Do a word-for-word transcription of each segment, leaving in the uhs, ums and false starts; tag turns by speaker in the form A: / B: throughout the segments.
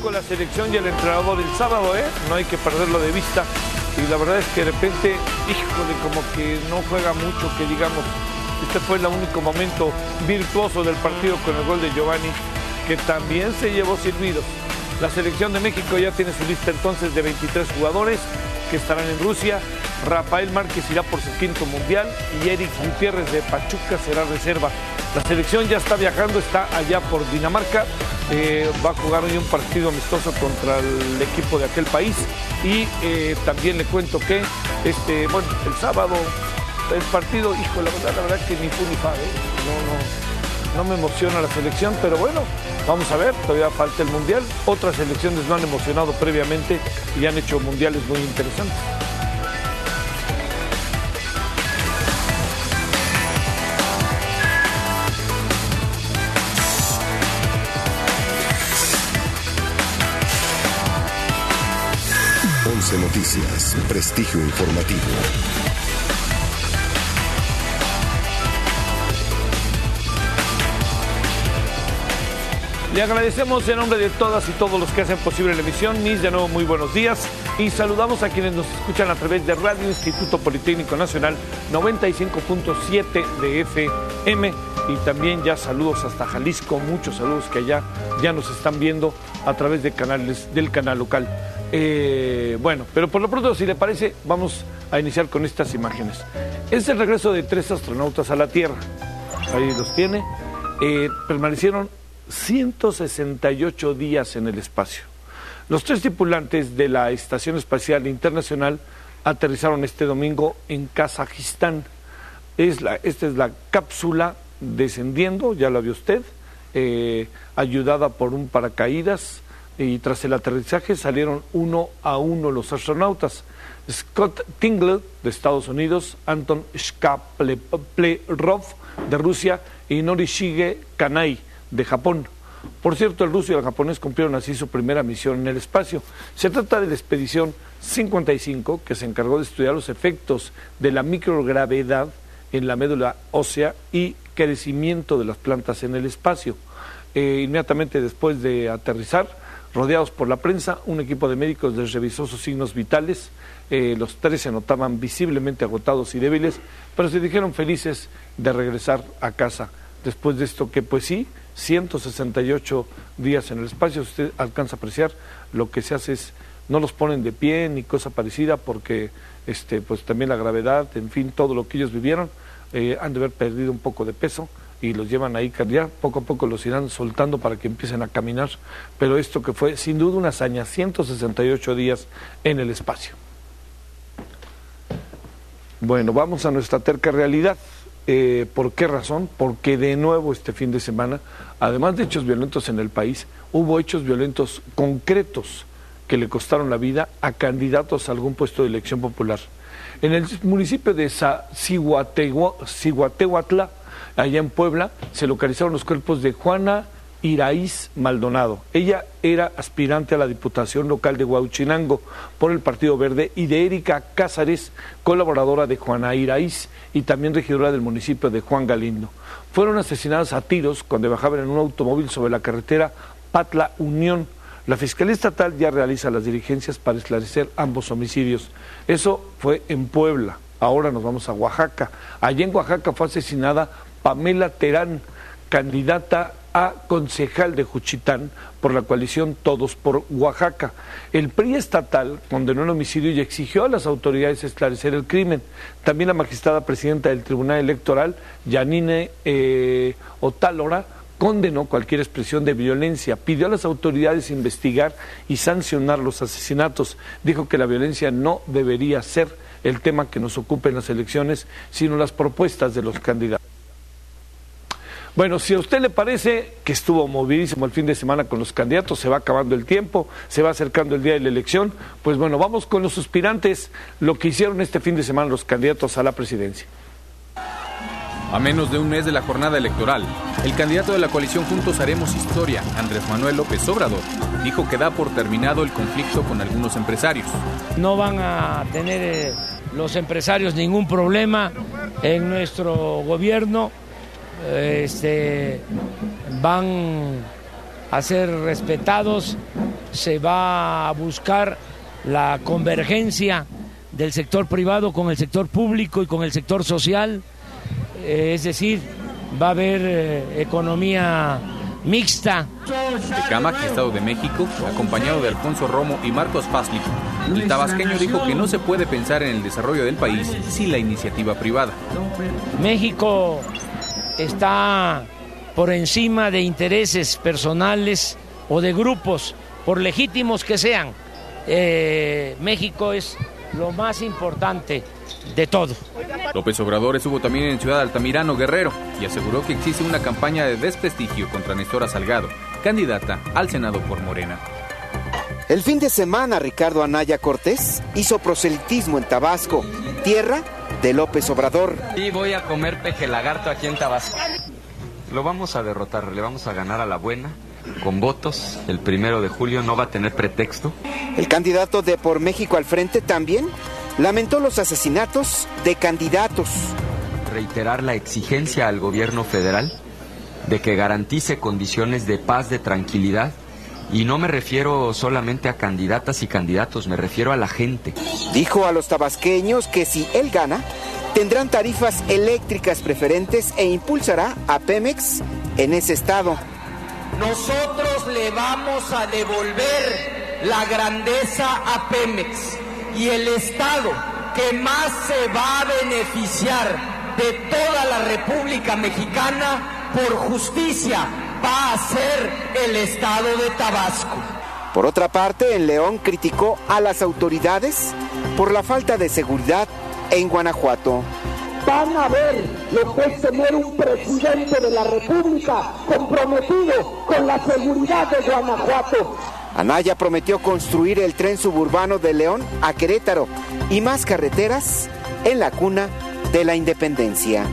A: con la selección y el entrenador el sábado, ¿eh? No hay que perderlo de vista. Y la verdad es que de repente, híjole, como que no juega mucho, que digamos. Este fue el único momento virtuoso del partido con el gol de Giovanni, que también se llevó silbidos. La selección de México ya tiene su lista entonces de veintitrés jugadores que estarán en Rusia. Rafael Márquez irá por su quinto mundial y Eric Gutiérrez de Pachuca será reserva. La selección ya está viajando, está allá por Dinamarca. Eh, va a jugar hoy un partido amistoso contra el equipo de aquel país. Y eh, también le cuento que este, bueno, el sábado el partido, hijo, la verdad, la verdad que ni fu ni fa, ¿eh? No, no, no me emociona la selección, pero bueno, vamos a ver, todavía falta el mundial. Otras selecciones no han emocionado previamente y han hecho mundiales muy interesantes.
B: once Noticias, prestigio informativo.
A: Le agradecemos en nombre de todas y todos los que hacen posible la emisión. Mis, de nuevo, muy buenos días. Y saludamos a quienes nos escuchan a través de Radio Instituto Politécnico Nacional noventa y cinco punto siete de F M. Y también ya saludos hasta Jalisco. Muchos saludos que allá ya nos están viendo a través de canales, del canal local. Eh, bueno, pero por lo pronto, si le parece, vamos a iniciar con estas imágenes. Es el regreso de tres astronautas a la Tierra. Ahí los tiene. Eh, permanecieron ciento sesenta y ocho días en el espacio. Los tres tripulantes de la Estación Espacial Internacional aterrizaron este domingo en Kazajistán. Es la, esta es la cápsula descendiendo, ya lo vio usted, eh, ayudada por un paracaídas, y tras el aterrizaje salieron uno a uno los astronautas. Scott Tingle de Estados Unidos, Anton Shkaplerov de Rusia y Norishige Kanai de Japón. Por cierto, el ruso y el japonés cumplieron así su primera misión en el espacio. Se trata de la expedición cincuenta y cinco, que se encargó de estudiar los efectos de la microgravedad en la médula ósea y crecimiento de las plantas en el espacio. Eh, inmediatamente después de aterrizar, rodeados por la prensa, un equipo de médicos les revisó sus signos vitales. Eh, los tres se notaban visiblemente agotados y débiles, pero se dijeron felices de regresar a casa. Después de esto, que pues sí, ciento sesenta y ocho días en el espacio, usted alcanza a apreciar, lo que se hace es, no los ponen de pie ni cosa parecida, porque este, pues también la gravedad, en fin, todo lo que ellos vivieron, eh, han de haber perdido un poco de peso y los llevan ahí, ya poco a poco los irán soltando para que empiecen a caminar, pero esto que fue sin duda una hazaña, ciento sesenta y ocho días en el espacio. Bueno, vamos a nuestra terca realidad. Eh, ¿Por qué razón? Porque de nuevo este fin de semana, además de hechos violentos en el país, hubo hechos violentos concretos que le costaron la vida a candidatos a algún puesto de elección popular. En el municipio de Cihuatehuatla, allá en Puebla, se localizaron los cuerpos de Juana Iraíz Maldonado. Ella era aspirante a la Diputación Local de Huauchinango por el Partido Verde, y de Erika Cázares, colaboradora de Juana Iraíz y también regidora del municipio de Juan Galindo. Fueron asesinadas a tiros cuando bajaban en un automóvil sobre la carretera Patla Unión. La Fiscalía Estatal ya realiza las diligencias para esclarecer ambos homicidios. Eso fue en Puebla. Ahora nos vamos a Oaxaca. Allí en Oaxaca fue asesinada Pamela Terán, candidata a concejal de Juchitán por la coalición Todos por Oaxaca. El P R I estatal condenó el homicidio y exigió a las autoridades esclarecer el crimen. También la magistrada presidenta del Tribunal Electoral, Yanine eh, Otálora, condenó cualquier expresión de violencia, pidió a las autoridades investigar y sancionar los asesinatos. Dijo que la violencia no debería ser el tema que nos ocupe en las elecciones, sino las propuestas de los candidatos. Bueno, si a usted le parece que estuvo movidísimo el fin de semana con los candidatos, se va acabando el tiempo, se va acercando el día de la elección, pues bueno, vamos con los suspirantes, lo que hicieron este fin de semana los candidatos a la presidencia.
C: A menos de un mes de la jornada electoral, el candidato de la coalición Juntos Haremos Historia, Andrés Manuel López Obrador, dijo que da por terminado el conflicto con algunos empresarios.
D: No van a tener eh, los empresarios ningún problema en nuestro gobierno. Este, van a ser respetados, se va a buscar la convergencia del sector privado con el sector público y con el sector social, eh, es decir, va a haber eh, economía mixta.
C: Tecámac, Estado de México, acompañado de Alfonso Romo y Marcos Fazli, el tabasqueño dijo que no se puede pensar en el desarrollo del país sin la iniciativa privada.
D: México está por encima de intereses personales o de grupos, por legítimos que sean. Eh, México es lo más importante de todo.
C: López Obrador estuvo también en Ciudad Altamirano, Guerrero, y aseguró que existe una campaña de desprestigio contra Nestora Salgado, candidata al Senado por Morena.
E: El fin de semana, Ricardo Anaya Cortés hizo proselitismo en Tabasco, tierra de López Obrador.
F: Y voy a comer peje lagarto aquí en Tabasco. Lo vamos a derrotar, le vamos a ganar a la buena, con votos. El primero de julio no va a tener pretexto.
E: El candidato de Por México al Frente también lamentó los asesinatos de candidatos.
F: Reiterar la exigencia al gobierno federal de que garantice condiciones de paz, de tranquilidad. Y no me refiero solamente a candidatas y candidatos, me refiero a la gente.
E: Dijo a los tabasqueños que si él gana, tendrán tarifas eléctricas preferentes e impulsará a Pemex en ese estado.
G: Nosotros le vamos a devolver la grandeza a Pemex y el estado que más se va a beneficiar de toda la República Mexicana por justicia va a ser el estado de Tabasco.
E: Por otra parte, en León criticó a las autoridades por la falta de seguridad en Guanajuato.
H: Van a ver lo que es tener un presidente de la República comprometido con la seguridad de Guanajuato.
E: Anaya prometió construir el tren suburbano de León a Querétaro y más carreteras en la cuna de la independencia.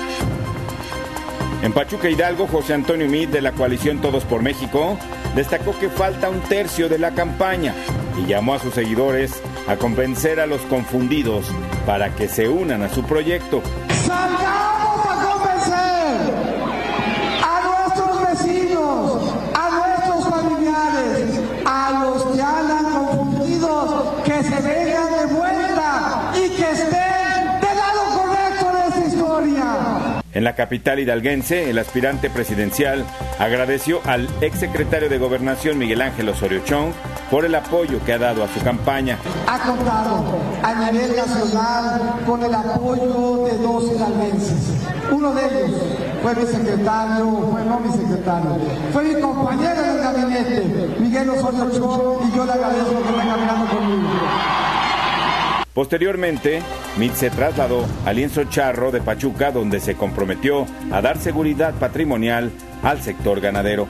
I: En Pachuca, Hidalgo, José Antonio Meade, de la coalición Todos por México, destacó que falta un tercio de la campaña y llamó a sus seguidores a convencer a los confundidos para que se unan a su proyecto.
H: ¡Salgamos a convencer a nuestros vecinos, a nuestros familiares, a los que andan confundidos, que se vengan de vuelta y que estén del lado correcto de esta historia!
I: En la capital hidalguense, el aspirante presidencial agradeció al exsecretario de Gobernación Miguel Ángel Osorio Chong por el apoyo que ha dado a su campaña.
H: Ha contado a nivel nacional con el apoyo de dos hidalguenses. Uno de ellos fue mi secretario, fue no mi secretario, fue mi compañero del gabinete, Miguel Osorio Chong, y yo le agradezco que esté caminando conmigo.
I: Posteriormente, Meade se trasladó al Lienzo Charro de Pachuca, donde se comprometió a dar seguridad patrimonial al sector ganadero.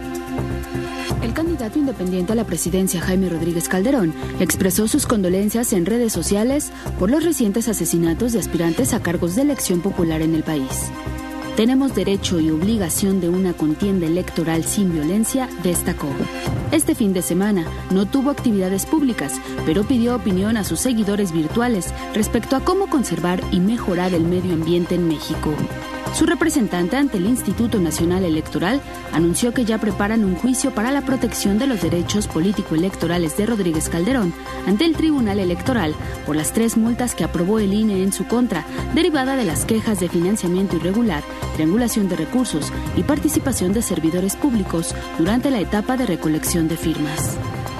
J: El candidato independiente a la presidencia, Jaime Rodríguez Calderón, expresó sus condolencias en redes sociales por los recientes asesinatos de aspirantes a cargos de elección popular en el país. Tenemos derecho y obligación de una contienda electoral sin violencia, destacó. Este fin de semana no tuvo actividades públicas, pero pidió opinión a sus seguidores virtuales respecto a cómo conservar y mejorar el medio ambiente en México. Su representante ante el Instituto Nacional Electoral anunció que ya preparan un juicio para la protección de los derechos político-electorales de Rodríguez Calderón ante el Tribunal Electoral por las tres multas que aprobó el I N E en su contra, derivada de las quejas de financiamiento irregular, triangulación de recursos y participación de servidores públicos durante la etapa de recolección de firmas.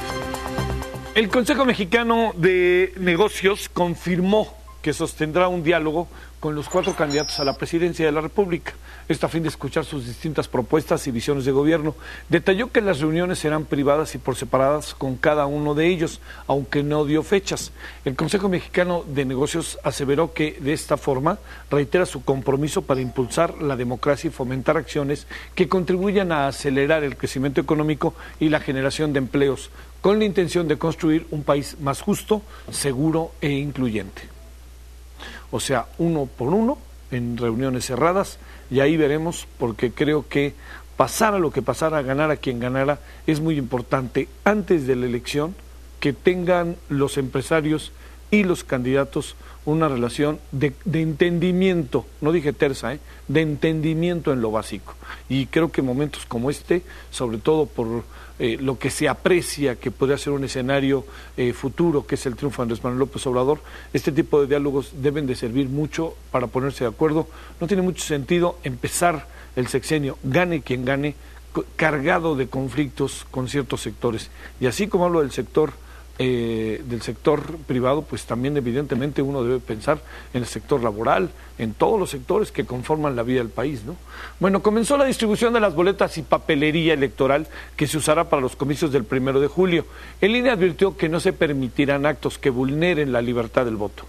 A: El Consejo Mexicano de Negocios confirmó que sostendrá un diálogo con los cuatro candidatos a la presidencia de la República, esto a fin de escuchar sus distintas propuestas y visiones de gobierno. Detalló que las reuniones serán privadas y por separadas con cada uno de ellos, aunque no dio fechas. El Consejo Mexicano de Negocios aseveró que de esta forma reitera su compromiso para impulsar la democracia y fomentar acciones que contribuyan a acelerar el crecimiento económico y la generación de empleos, con la intención de construir un país más justo, seguro e incluyente. O sea, uno por uno, en reuniones cerradas, y ahí veremos, porque creo que pasara lo que pasara, ganar a quien ganara, es muy importante antes de la elección que tengan los empresarios y los candidatos una relación de, de entendimiento, no dije tersa, ¿eh? de entendimiento en lo básico. Y creo que momentos como este, sobre todo por eh, lo que se aprecia que podría ser un escenario eh, futuro, que es el triunfo de Andrés Manuel López Obrador, este tipo de diálogos deben de servir mucho para ponerse de acuerdo. No tiene mucho sentido empezar el sexenio, gane quien gane, cargado de conflictos con ciertos sectores. Y así como hablo del sector Eh, del sector privado, pues también evidentemente uno debe pensar en el sector laboral, en todos los sectores que conforman la vida del país, ¿no? Bueno, comenzó la distribución de las boletas y papelería electoral que se usará para los comicios del primero de julio. El I N E advirtió que no se permitirán actos que vulneren la libertad del voto.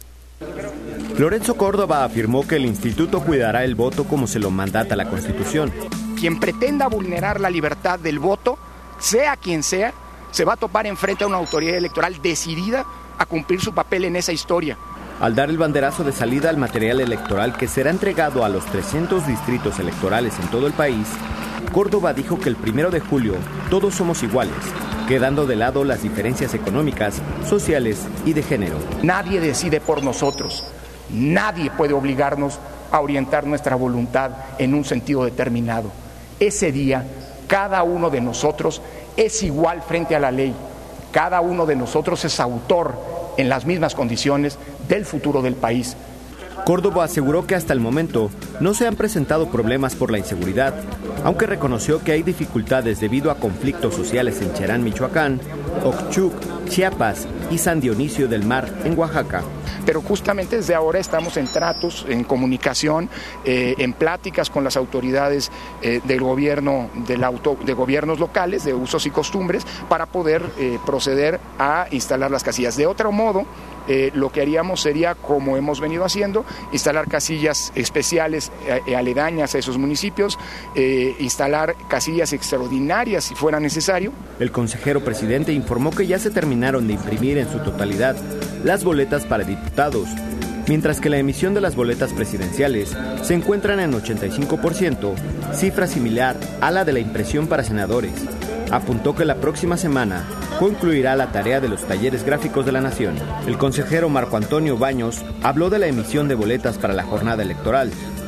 K: Lorenzo Córdoba afirmó que el instituto cuidará el voto como se lo mandata la Constitución.
L: Quien pretenda vulnerar la libertad del voto, sea quien sea, se va a topar enfrente a una autoridad electoral decidida a cumplir su papel en esa historia.
K: Al dar el banderazo de salida al material electoral que será entregado a los trescientos distritos electorales en todo el país, Córdoba dijo que el primero de julio todos somos iguales, quedando de lado las diferencias económicas, sociales y de género.
L: Nadie decide por nosotros, nadie puede obligarnos a orientar nuestra voluntad en un sentido determinado. Ese día, cada uno de nosotros es igual frente a la ley. Cada uno de nosotros es autor en las mismas condiciones del futuro del país.
K: Córdoba aseguró que hasta el momento no se han presentado problemas por la inseguridad, aunque reconoció que hay dificultades debido a conflictos sociales en Cherán, Michoacán, Oxchuc, Chiapas y San Dionisio del Mar, en Oaxaca.
L: Pero justamente desde ahora estamos en tratos, en comunicación, eh, en pláticas con las autoridades eh, del gobierno, del auto, de gobiernos locales, de usos y costumbres, para poder eh, proceder a instalar las casillas. De otro modo, Eh, lo que haríamos sería, como hemos venido haciendo, instalar casillas especiales eh, aledañas a esos municipios, eh, instalar casillas extraordinarias si fuera necesario.
K: El consejero presidente informó que ya se terminaron de imprimir en su totalidad las boletas para diputados, mientras que la emisión de las boletas presidenciales se encuentran en ochenta y cinco por ciento, cifra similar a la de la impresión para senadores. Apuntó que la próxima semana concluirá la tarea de los talleres gráficos de la Nación. El consejero Marco Antonio Baños habló de la emisión de boletas para la jornada electoral.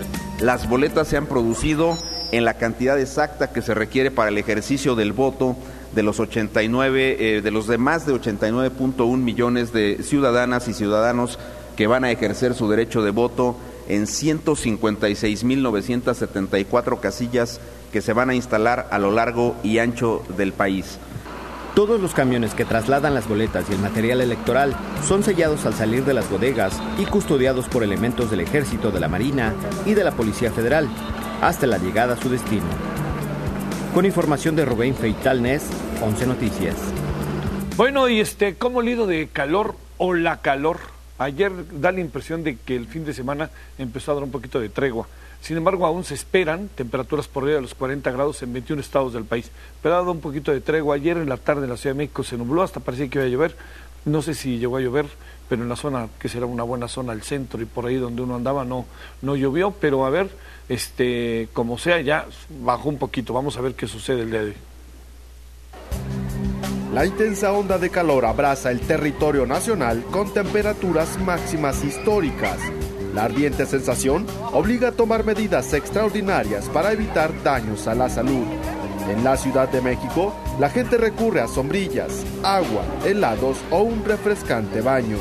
M: Las boletas se han producido en la cantidad exacta que se requiere para el ejercicio del voto de los ochenta y nueve, eh, de los de más de ochenta y nueve punto uno millones de ciudadanas y ciudadanos que van a ejercer su derecho de voto en ciento cincuenta y seis mil novecientas setenta y cuatro casillas que se van a instalar a lo largo y ancho del país.
K: Todos los camiones que trasladan las boletas y el material electoral son sellados al salir de las bodegas y custodiados por elementos del Ejército, de la Marina y de la Policía Federal, hasta la llegada a su destino. Con información de Rubén Feital Nes, once Noticias.
A: Bueno, y este, ¿cómo el hilo de calor o la calor? Ayer da la impresión de que el fin de semana empezó a dar un poquito de tregua. Sin embargo, aún se esperan temperaturas por arriba de los cuarenta grados en veintiún estados del país. Pero ha dado un poquito de tregua. Ayer en la tarde en la Ciudad de México se nubló, hasta parecía que iba a llover. No sé si llegó a llover, pero en la zona, que será una buena zona, el centro y por ahí donde uno andaba, no, no llovió. Pero a ver, este, como sea, ya bajó un poquito. Vamos a ver qué sucede el día de hoy.
N: La intensa onda de calor abraza el territorio nacional con temperaturas máximas históricas. La ardiente sensación obliga a tomar medidas extraordinarias para evitar daños a la salud. En la Ciudad de México, la gente recurre a sombrillas, agua, helados o un refrescante baño.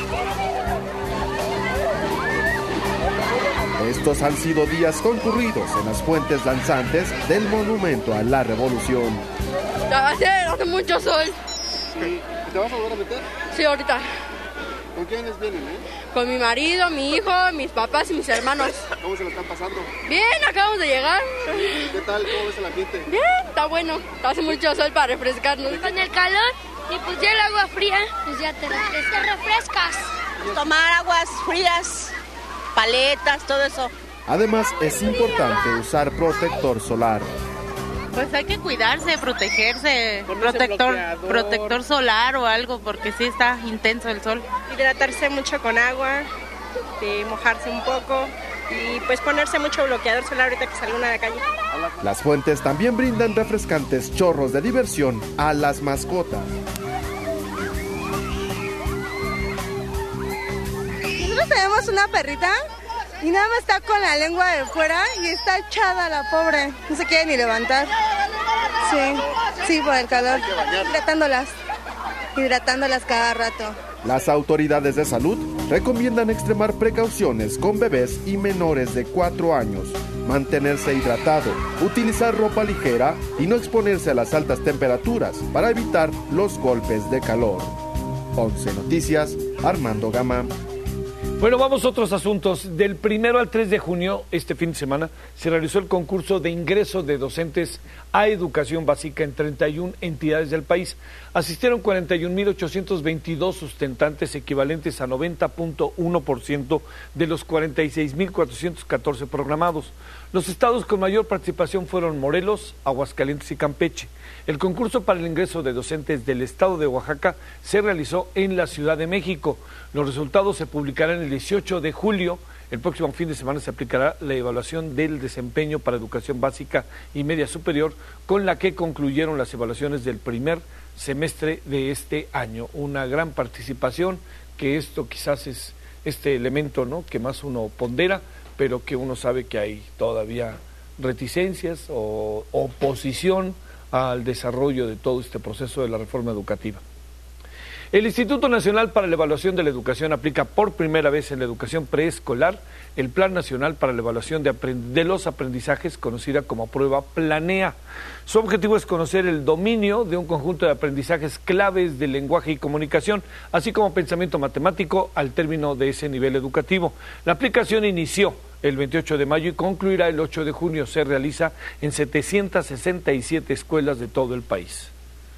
N: Estos han sido días concurridos en las fuentes danzantes del Monumento a la Revolución.
O: Hace, hace mucho sol.
P: Sí. ¿Te vas a volver a meter?
O: Sí, ahorita.
P: ¿Con quiénes vienen, eh?
O: Con mi marido, mi hijo, mis papás y mis hermanos.
P: ¿Cómo se lo están pasando?
O: Bien, acabamos de llegar.
P: ¿Qué tal? ¿Cómo ves el ambiente?
O: Bien, está bueno. Hace mucho sol para refrescarnos.
Q: Con el calor y pues ya el agua fría, pues ya te, te refrescas.
R: Tomar aguas frías, paletas, todo eso.
N: Además, es importante usar protector solar.
S: Pues hay que cuidarse, protegerse, protector, protector solar o algo, porque sí está intenso el sol.
T: Hidratarse mucho con agua, de mojarse un poco y pues ponerse mucho bloqueador solar ahorita que salga a la calle.
N: Las fuentes también brindan refrescantes chorros de diversión a las mascotas.
U: tenemos una perrita y nada más está con la lengua de fuera y está echada la pobre, no se quiere ni levantar. Sí, sí, por el calor. Hidratándolas, hidratándolas cada rato.
N: Las autoridades de salud recomiendan extremar precauciones con bebés y menores de cuatro años, mantenerse hidratado, utilizar ropa ligera y no exponerse a las altas temperaturas para evitar los golpes de calor. once Noticias, Armando Gama.
A: Bueno, vamos a otros asuntos. Del primero al tres de junio, este fin de semana, se realizó el concurso de ingreso de docentes a educación básica en treinta y una entidades del país. Asistieron cuarenta y un mil ochocientos veintidós sustentantes, equivalentes a noventa punto uno por ciento de los cuarenta y seis mil cuatrocientos catorce programados. Los estados con mayor participación fueron Morelos, Aguascalientes y Campeche. El concurso para el ingreso de docentes del estado de Oaxaca se realizó en la Ciudad de México. Los resultados se publicarán el dieciocho de julio. El próximo fin de semana se aplicará la evaluación del desempeño para educación básica y media superior, con la que concluyeron las evaluaciones del primer semestre de este año. Una gran participación, que esto quizás es este elemento, ¿no?, que más uno pondera, pero que uno sabe que hay todavía reticencias o oposición al desarrollo de todo este proceso de la reforma educativa. El Instituto Nacional para la Evaluación de la Educación aplica por primera vez en la educación preescolar el Plan Nacional para la Evaluación de, Aprend- de los Aprendizajes, conocida como prueba Planea. Su objetivo es conocer el dominio de un conjunto de aprendizajes claves de lenguaje y comunicación, así como pensamiento matemático al término de ese nivel educativo. La aplicación inició el veintiocho de mayo y concluirá el ocho de junio. Se realiza en setecientas sesenta y siete escuelas de todo el país.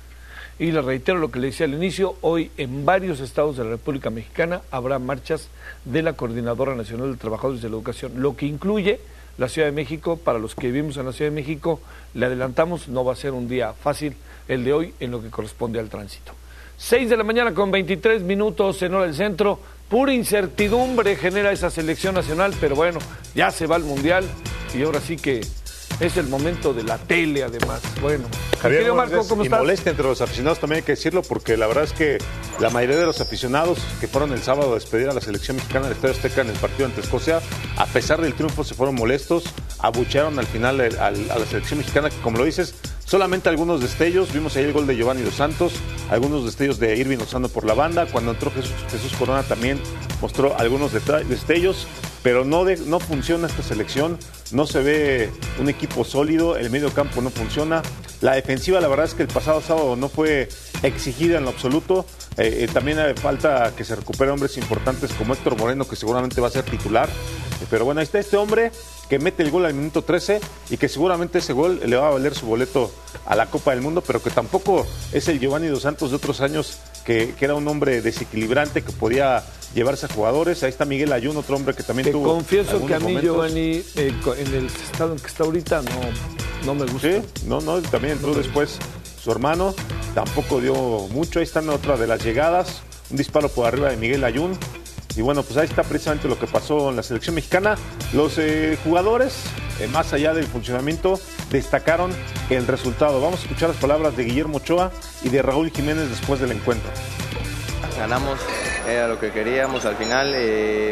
A: Y le reitero lo que le decía al inicio, hoy en varios estados de la República Mexicana habrá marchas de la Coordinadora Nacional de Trabajadores de la Educación, lo que incluye la Ciudad de México. Para los que vivimos en la Ciudad de México, le adelantamos, no va a ser un día fácil el de hoy en lo que corresponde al tránsito. seis de la mañana con veintitrés minutos en hora del centro. Pura incertidumbre genera esa selección nacional, pero bueno, ya se va al Mundial y ahora sí que es el momento de la tele, además. Bueno,
V: Javier,
A: querido Marco, ¿cómo
V: y
A: estás?
V: molesta entre los aficionados también, hay que decirlo, porque la verdad es que la mayoría de los aficionados que fueron el sábado a despedir a la selección mexicana del Estadio Azteca en el partido ante Escocia, a pesar del triunfo se fueron molestos, abuchearon al final el, al, a la selección mexicana, que como lo dices, solamente algunos destellos. Vimos ahí el gol de Giovanni Dos Santos, algunos destellos de Irving Lozano por la banda. Cuando entró Jesús, Jesús Corona también mostró algunos destellos, pero no, de, no funciona esta selección, no se ve un equipo sólido, el medio campo no funciona. La defensiva, la verdad es que el pasado sábado no fue exigida en lo absoluto. Eh, eh, también hace falta que se recuperen hombres importantes como Héctor Moreno, que seguramente va a ser titular. Eh, pero bueno, ahí está este hombre que mete el gol al minuto trece y que seguramente ese gol le va a valer su boleto a la Copa del Mundo, pero que tampoco es el Giovanni Dos Santos de otros años, que, que era un hombre desequilibrante, que podía llevarse a jugadores. Ahí está Miguel Ayun, otro hombre que también
A: Te
V: tuvo
A: confieso que a mí
V: momentos.
A: Giovanni, eh, en el estado en que está ahorita, no, no me gusta.
V: Sí, no, no, también entró no después su hermano, tampoco dio mucho. Ahí está otra de las llegadas, un disparo por arriba de Miguel Ayun. Y bueno, pues ahí está precisamente lo que pasó en la selección mexicana. Los eh, jugadores, eh, más allá del funcionamiento, destacaron el resultado. Vamos a escuchar las palabras de Guillermo Ochoa y de Raúl Jiménez después del encuentro.
W: Ganamos, era lo que queríamos al final, eh,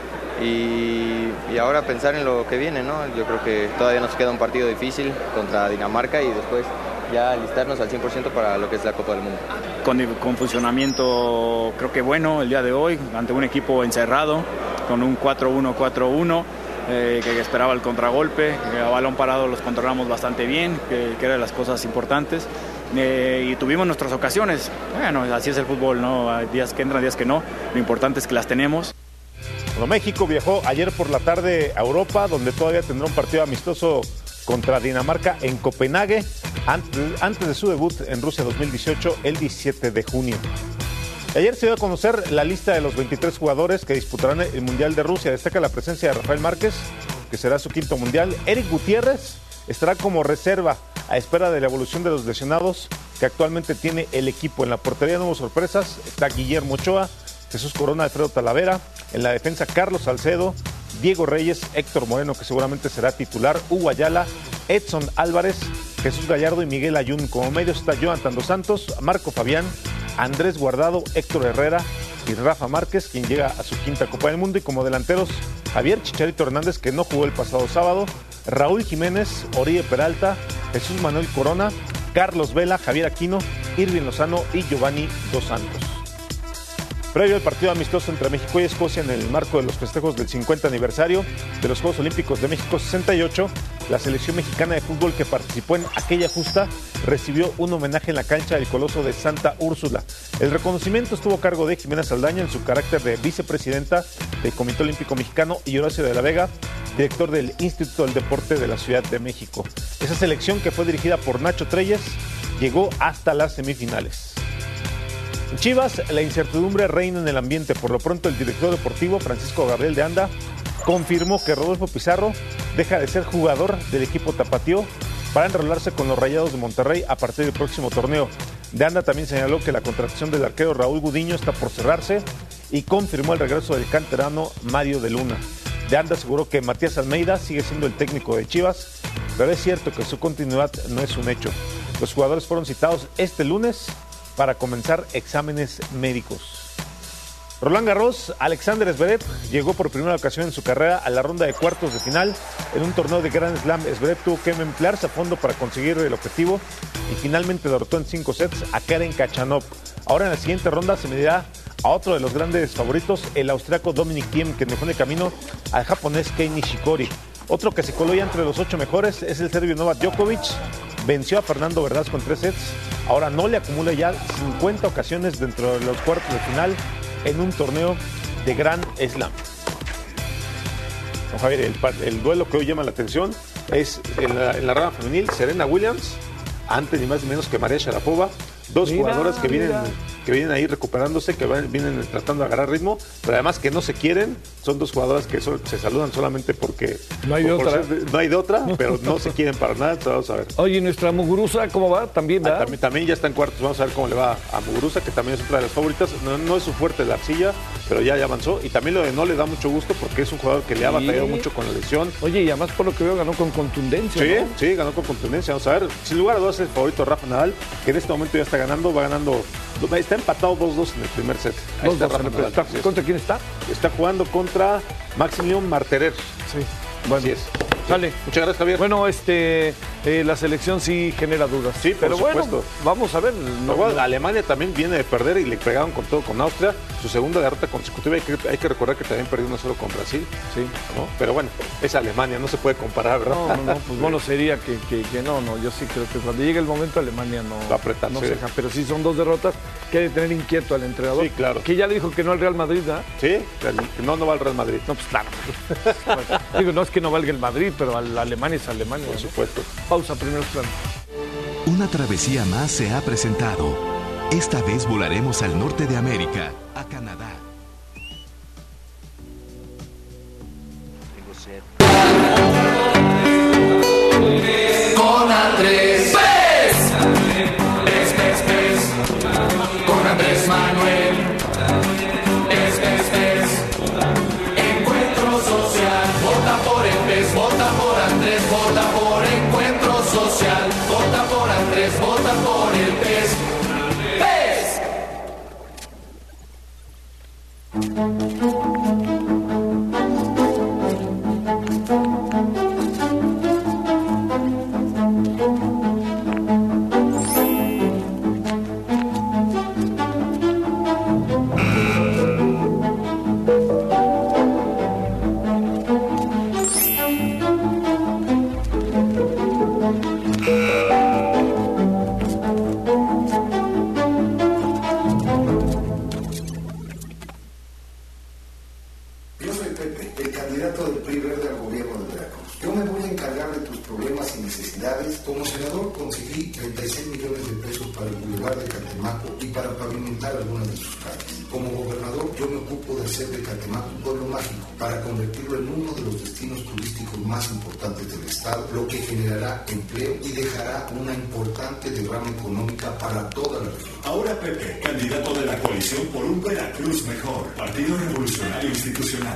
W: y, y ahora pensar en lo que viene, ¿no? Yo creo que todavía nos queda un partido difícil contra Dinamarca y después ya alistarnos al cien por ciento para lo que es la Copa del Mundo.
X: Con, con funcionamiento creo que bueno el día de hoy, ante un equipo encerrado, con un cuatro uno cuatro uno, eh, que esperaba el contragolpe, que a balón parado los controlamos bastante bien, que, que eran las cosas importantes. Eh, y tuvimos nuestras ocasiones. Bueno, así es el fútbol, ¿no? Hay días que entran, días que no. Lo importante es que las tenemos.
V: Bueno, México viajó ayer por la tarde a Europa, donde todavía tendrá un partido amistoso contra Dinamarca en Copenhague, antes, antes de su debut en Rusia dos mil dieciocho, el diecisiete de junio. Ayer se dio a conocer la lista de los veintitrés jugadores que disputarán el Mundial de Rusia. Destaca la presencia de Rafael Márquez, que será su quinto Mundial. Eric Gutiérrez estará como reserva a espera de la evolución de los lesionados que actualmente tiene el equipo. En la portería no hubo sorpresas, está Guillermo Ochoa, Jesús Corona, Alfredo Talavera. En la defensa, Carlos Salcedo, Diego Reyes, Héctor Moreno, que seguramente será titular, Hugo Ayala, Edson Álvarez, Jesús Gallardo y Miguel Ayun. Como medios está Jonathan Dos Santos, Marco Fabián, Andrés Guardado, Héctor Herrera, y Rafa Márquez, quien llega a su quinta Copa del Mundo, y como delanteros Javier Chicharito Hernández, que no jugó el pasado sábado, Raúl Jiménez, Oribe Peralta, Jesús Manuel Corona, Carlos Vela, Javier Aquino, Irving Lozano y Giovanni Dos Santos. Previo al partido amistoso entre México y Escocia en el marco de los festejos del cincuenta aniversario de los Juegos Olímpicos de México sesenta y ocho, la selección mexicana de fútbol que participó en aquella justa recibió un homenaje en la cancha del Coloso de Santa Úrsula. El reconocimiento estuvo a cargo de Jimena Saldaña en su carácter de vicepresidenta del Comité Olímpico Mexicano y Horacio de la Vega, director del Instituto del Deporte de la Ciudad de México. Esa selección, que fue dirigida por Nacho Treyes, llegó hasta las semifinales. En Chivas, la incertidumbre reina en el ambiente. Por lo pronto, el director deportivo, Francisco Gabriel de Anda, confirmó que Rodolfo Pizarro deja de ser jugador del equipo tapatío para enrolarse con los Rayados de Monterrey a partir del próximo torneo. De Anda también señaló que la contratación del arquero Raúl Gudiño está por cerrarse y confirmó el regreso del canterano Mario de Luna. De Anda aseguró que Matías Almeida sigue siendo el técnico de Chivas, pero es cierto que su continuidad no es un hecho. Los jugadores fueron citados este lunes para comenzar exámenes médicos. Roland Garros, Alexander Zverev llegó por primera ocasión en su carrera a la ronda de cuartos de final en un torneo de Grand Slam. Zverev tuvo que emplearse a fondo para conseguir el objetivo y finalmente derrotó en cinco sets a Karen Khachanov. Ahora en la siguiente ronda se medirá a otro de los grandes favoritos, el austriaco Dominic Thiem, que dejó en el camino al japonés Kei Nishikori. Otro que se coló ya entre los ocho mejores es el serbio Novak Djokovic. Venció a Fernando Verdasco en tres sets. Ahora no le acumula ya cincuenta ocasiones dentro de los cuartos de final en un torneo de Grand Slam. Don Javier, el, el duelo que hoy llama la atención es en la, en la rama femenil, Serena Williams, ante ni más ni menos que María Sharapova, dos mira, jugadoras que vienen, que vienen ahí recuperándose, que van, vienen tratando de agarrar ritmo, pero además que no se quieren. Son dos jugadoras que so, se saludan solamente porque
A: no hay de otra,
V: ser, no hay de otra, pero no se quieren para nada. Vamos a ver.
A: Oye, nuestra Muguruza, ¿cómo va? También, ¿verdad?
V: Ah, también, también ya está en cuartos. Vamos a ver cómo le va a Muguruza, que también es otra de las favoritas. No, no es su fuerte la arcilla, pero ya, ya avanzó. Y también lo de no le da mucho gusto porque es un jugador que le ha batallado sí. mucho con la lesión.
A: Oye, y además por lo que veo ganó con contundencia.
V: Sí,
A: ¿no?
V: sí, ganó con contundencia. Vamos a ver. Sin lugar a dudas, el favorito Rafa Nadal, que en este momento ya está ganando, va ganando. Está empatado dos dos en el primer set.
A: dos dos en el primer set. ¿Contra quién está?
V: Está jugando contra Maximilian Marterer.
A: Sí. Bueno,
V: así es.
A: Sale.
V: Muchas gracias, Javier.
A: Bueno, este, eh, la selección sí genera dudas.
V: Sí,
A: pero
V: por
A: bueno,
V: supuesto.
A: Vamos a ver.
V: No, no. Alemania también viene de perder y le pegaron con todo con Austria. Su segunda derrota consecutiva. Hay que, hay que recordar que también perdió uno solo con Brasil.
A: Sí.
V: ¿No? Pero bueno, es Alemania, no se puede comparar, ¿verdad?
A: No, no, no. Pues bueno sería que, que, que no, no. Yo sí creo que cuando llegue el momento Alemania no
V: va a apretar.
A: No
V: sí.
A: se deja. Pero sí son dos derrotas que hay de tener inquieto al entrenador.
V: Sí, claro.
A: Que ya le dijo que no al Real Madrid, ¿verdad?
V: Sí, no, no va al Real Madrid.
A: No, pues claro. Bueno, digo, no es que no valga el Madrid, pero al Alemania es Alemania.
V: Por supuesto.
A: ¿No? Pausa, primeros planos.
B: Una travesía más se ha presentado. Esta vez volaremos al norte de América, a Canadá.
C: Con Andrés Pez. Pez, pez, pez. Con Andrés Manuel. Pez, pez, pez. Encuentro social. Vota por el Pez, vota por Andrés, vota por Encuentro Social. Vota por Andrés, vota por el Pez. Pez.
D: Empleo y dejará una importante derrama económica para toda la región.
F: Ahora Pepe, candidato de la coalición por un Veracruz mejor, Partido Revolucionario Institucional.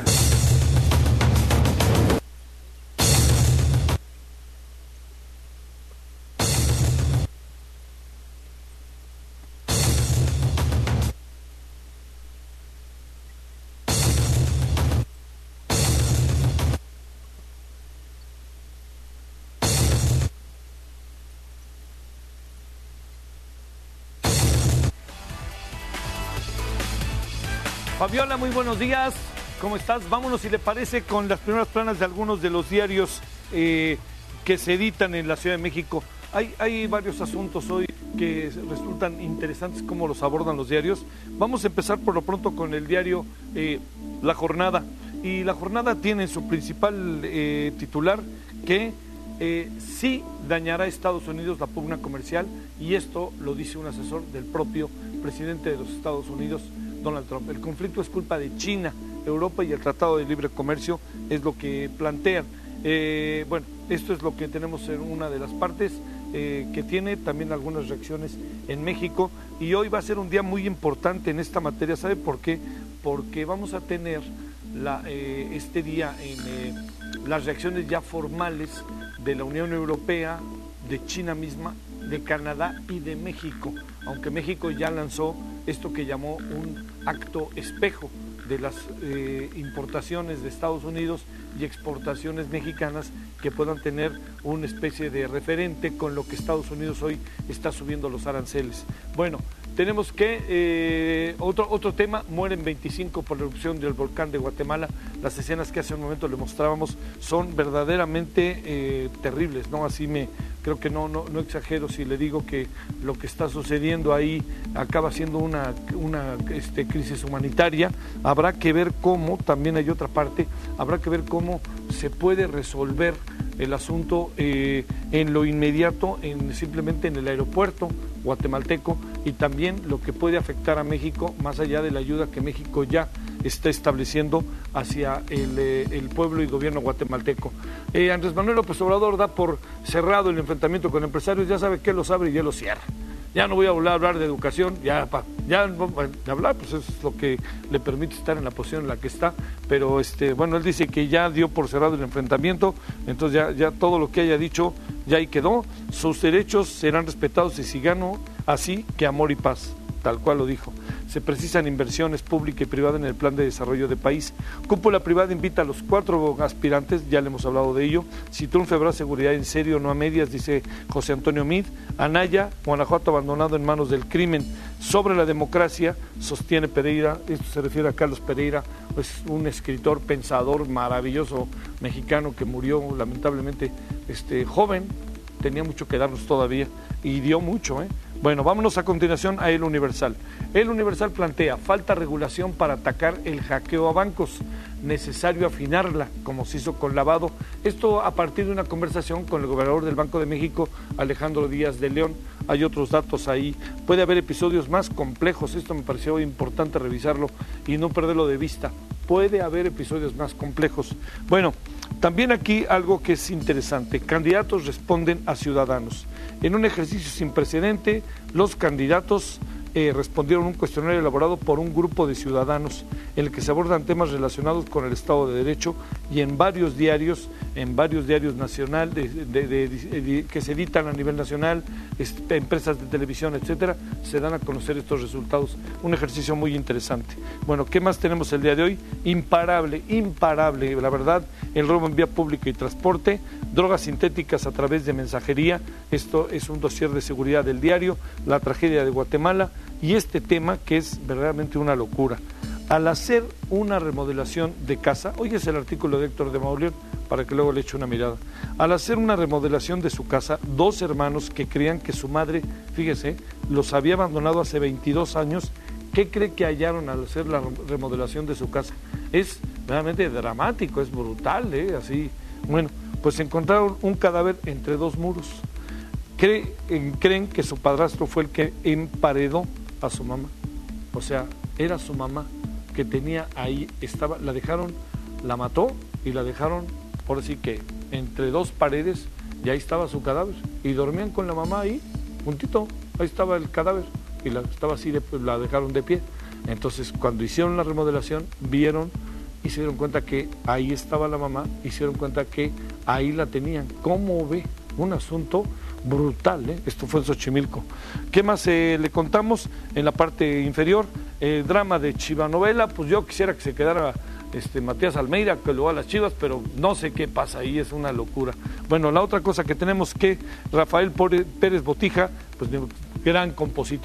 A: Fabiola, muy buenos días. ¿Cómo estás? Vámonos, si le parece, con las primeras planas de algunos de los diarios eh, que se editan en la Ciudad de México. Hay, hay varios asuntos hoy que resultan interesantes cómo los abordan los diarios. Vamos a empezar por lo pronto con el diario eh, La Jornada. Y La Jornada tiene su principal eh, titular que eh, sí dañará a Estados Unidos la pugna comercial, y esto lo dice un asesor del propio presidente de los Estados Unidos, Donald Trump. El conflicto es culpa de China, Europa y el Tratado de Libre Comercio, es lo que plantean. Eh, bueno, esto es lo que tenemos en una de las partes, eh, que tiene también algunas reacciones en México, y hoy va a ser un día muy importante en esta materia. ¿Sabe por qué? Porque vamos a tener la, eh, este día en eh, las reacciones ya formales de la Unión Europea, de China misma, de Canadá y de México, aunque México ya lanzó esto que llamó un acto espejo de las eh, importaciones de Estados Unidos y exportaciones mexicanas que puedan tener una especie de referente con lo que Estados Unidos hoy está subiendo los aranceles. Bueno, tenemos que, eh, otro, otro tema, mueren veinticinco por la erupción del volcán de Guatemala. Las escenas que hace un momento le mostrábamos son verdaderamente eh, terribles, ¿no? Así me, creo que no, no, no exagero si le digo que lo que está sucediendo ahí acaba siendo una, una este, crisis humanitaria. Habrá que ver cómo, también hay otra parte, habrá que ver cómo se puede resolver el asunto eh, en lo inmediato, en, simplemente en el aeropuerto guatemalteco, y también lo que puede afectar a México, más allá de la ayuda que México ya está estableciendo hacia el, eh, el pueblo y gobierno guatemalteco. Eh, Andrés Manuel López Obrador da por cerrado el enfrentamiento con empresarios, ya sabe que los abre y ya los cierra. Ya no voy a hablar, hablar de educación, ya, pa, ya de hablar, pues eso es lo que le permite estar en la posición en la que está, pero este, bueno, él dice que ya dio por cerrado el enfrentamiento, entonces ya, ya todo lo que haya dicho ya ahí quedó, sus derechos serán respetados y si gano, así que amor y paz, tal cual lo dijo. Se precisan inversiones pública y privada en el plan de desarrollo de país. Cúpula privada invita a los cuatro aspirantes, ya le hemos hablado de ello. Si triunfa habrá seguridad en serio, no a medias, dice José Antonio Mid. Anaya, Guanajuato abandonado en manos del crimen. Sobre la democracia, sostiene Pereira, esto se refiere a Carlos Pereira, pues un escritor, pensador maravilloso mexicano que murió lamentablemente este, joven, tenía mucho que darnos todavía y dio mucho, ¿eh? Bueno, vámonos a continuación a El Universal. El Universal plantea, falta regulación para atacar el hackeo a bancos, necesario afinarla, como se hizo con Lavado. Esto a partir de una conversación con el gobernador del Banco de México, Alejandro Díaz de León. Hay otros datos ahí. Puede haber episodios más complejos, esto me pareció importante revisarlo y no perderlo de vista. Puede haber episodios más complejos. Bueno, también aquí algo que es interesante, candidatos responden a ciudadanos. En un ejercicio sin precedente, los candidatos eh, respondieron un cuestionario elaborado por un grupo de ciudadanos en el que se abordan temas relacionados con el Estado de Derecho, y en varios diarios, en varios diarios nacionales de, de, de, de, de, que se editan a nivel nacional, este, empresas de televisión, etcétera, se dan a conocer estos resultados. Un ejercicio muy interesante. Bueno, ¿qué más tenemos el día de hoy? Imparable, imparable, la verdad, el robo en vía pública y transporte, drogas sintéticas a través de mensajería. Esto es un dossier de seguridad del diario, la tragedia de Guatemala y este tema que es verdaderamente una locura. Al hacer una remodelación de casa, hoy es el artículo de Héctor de Mauleón, para que luego le eche una mirada. Al hacer una remodelación de su casa, dos hermanos que creían que su madre, fíjese, los había abandonado hace veintidós años, ¿qué cree que hallaron al hacer la remodelación de su casa? Es realmente dramático, es brutal, ¿eh? Así, bueno, pues encontraron un cadáver entre dos muros. Creen, creen que su padrastro fue el que emparedó a su mamá, o sea, era su mamá que tenía ahí, estaba, la dejaron, la mató y la dejaron, por así que entre dos paredes, y ahí estaba su cadáver, y dormían con la mamá ahí, juntito, ahí estaba el cadáver, y la, estaba así, de, la dejaron de pie. Entonces, cuando hicieron la remodelación, vieron y se dieron cuenta que ahí estaba la mamá, y se dieron cuenta que ahí la tenían. ¿Cómo ve? Un asunto brutal, ¿eh? Esto fue en Xochimilco. ¿Qué más eh, le contamos en la parte inferior? El eh, drama de Chivanovela, pues yo quisiera que se quedara este, Matías Almeida, que lo va a las Chivas, pero no sé qué pasa ahí, es una locura. Bueno, la otra cosa que tenemos que Rafael Pérez Botija, pues gran compositor,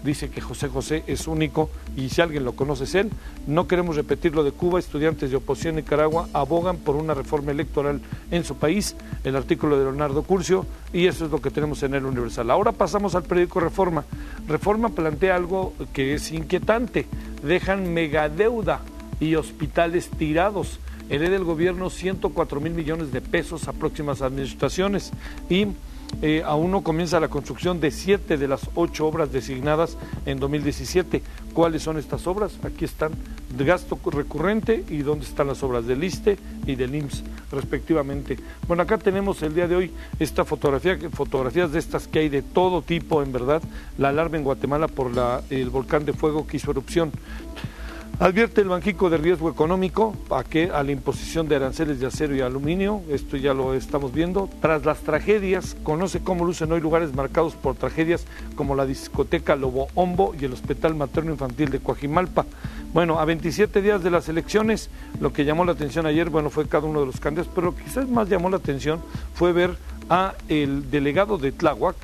A: dice que José José es único y si alguien lo conoce es él. No queremos repetir lo de Cuba, estudiantes de oposición en Nicaragua abogan por una reforma electoral en su país, el artículo de Leonardo Curcio, y eso es lo que tenemos en el Universal. Ahora pasamos al periódico Reforma. Reforma plantea algo que es inquietante, dejan megadeuda y hospitales tirados. Hereda el gobierno ciento cuatro mil millones de pesos a próximas administraciones y eh, aún no comienza la construcción de siete de las ocho obras designadas en dos mil diecisiete. ¿Cuáles son estas obras? Aquí están, de gasto recurrente y dónde están las obras del ISSSTE y del I M S S respectivamente. Bueno, acá tenemos el día de hoy esta fotografía, fotografías de estas que hay de todo tipo, en verdad, la alarma en Guatemala por la, el volcán de fuego que hizo erupción. Advierte el Banxico de riesgo económico a, que, a la imposición de aranceles de acero y aluminio, esto ya lo estamos viendo. Tras las tragedias, conoce cómo lucen hoy lugares marcados por tragedias como la discoteca Lobo Hombo y el Hospital Materno Infantil de Coajimalpa. Bueno, a veintisiete días de las elecciones, lo que llamó la atención ayer, bueno, fue cada uno de los candidatos, pero lo que quizás más llamó la atención fue ver a el delegado de Tláhuac,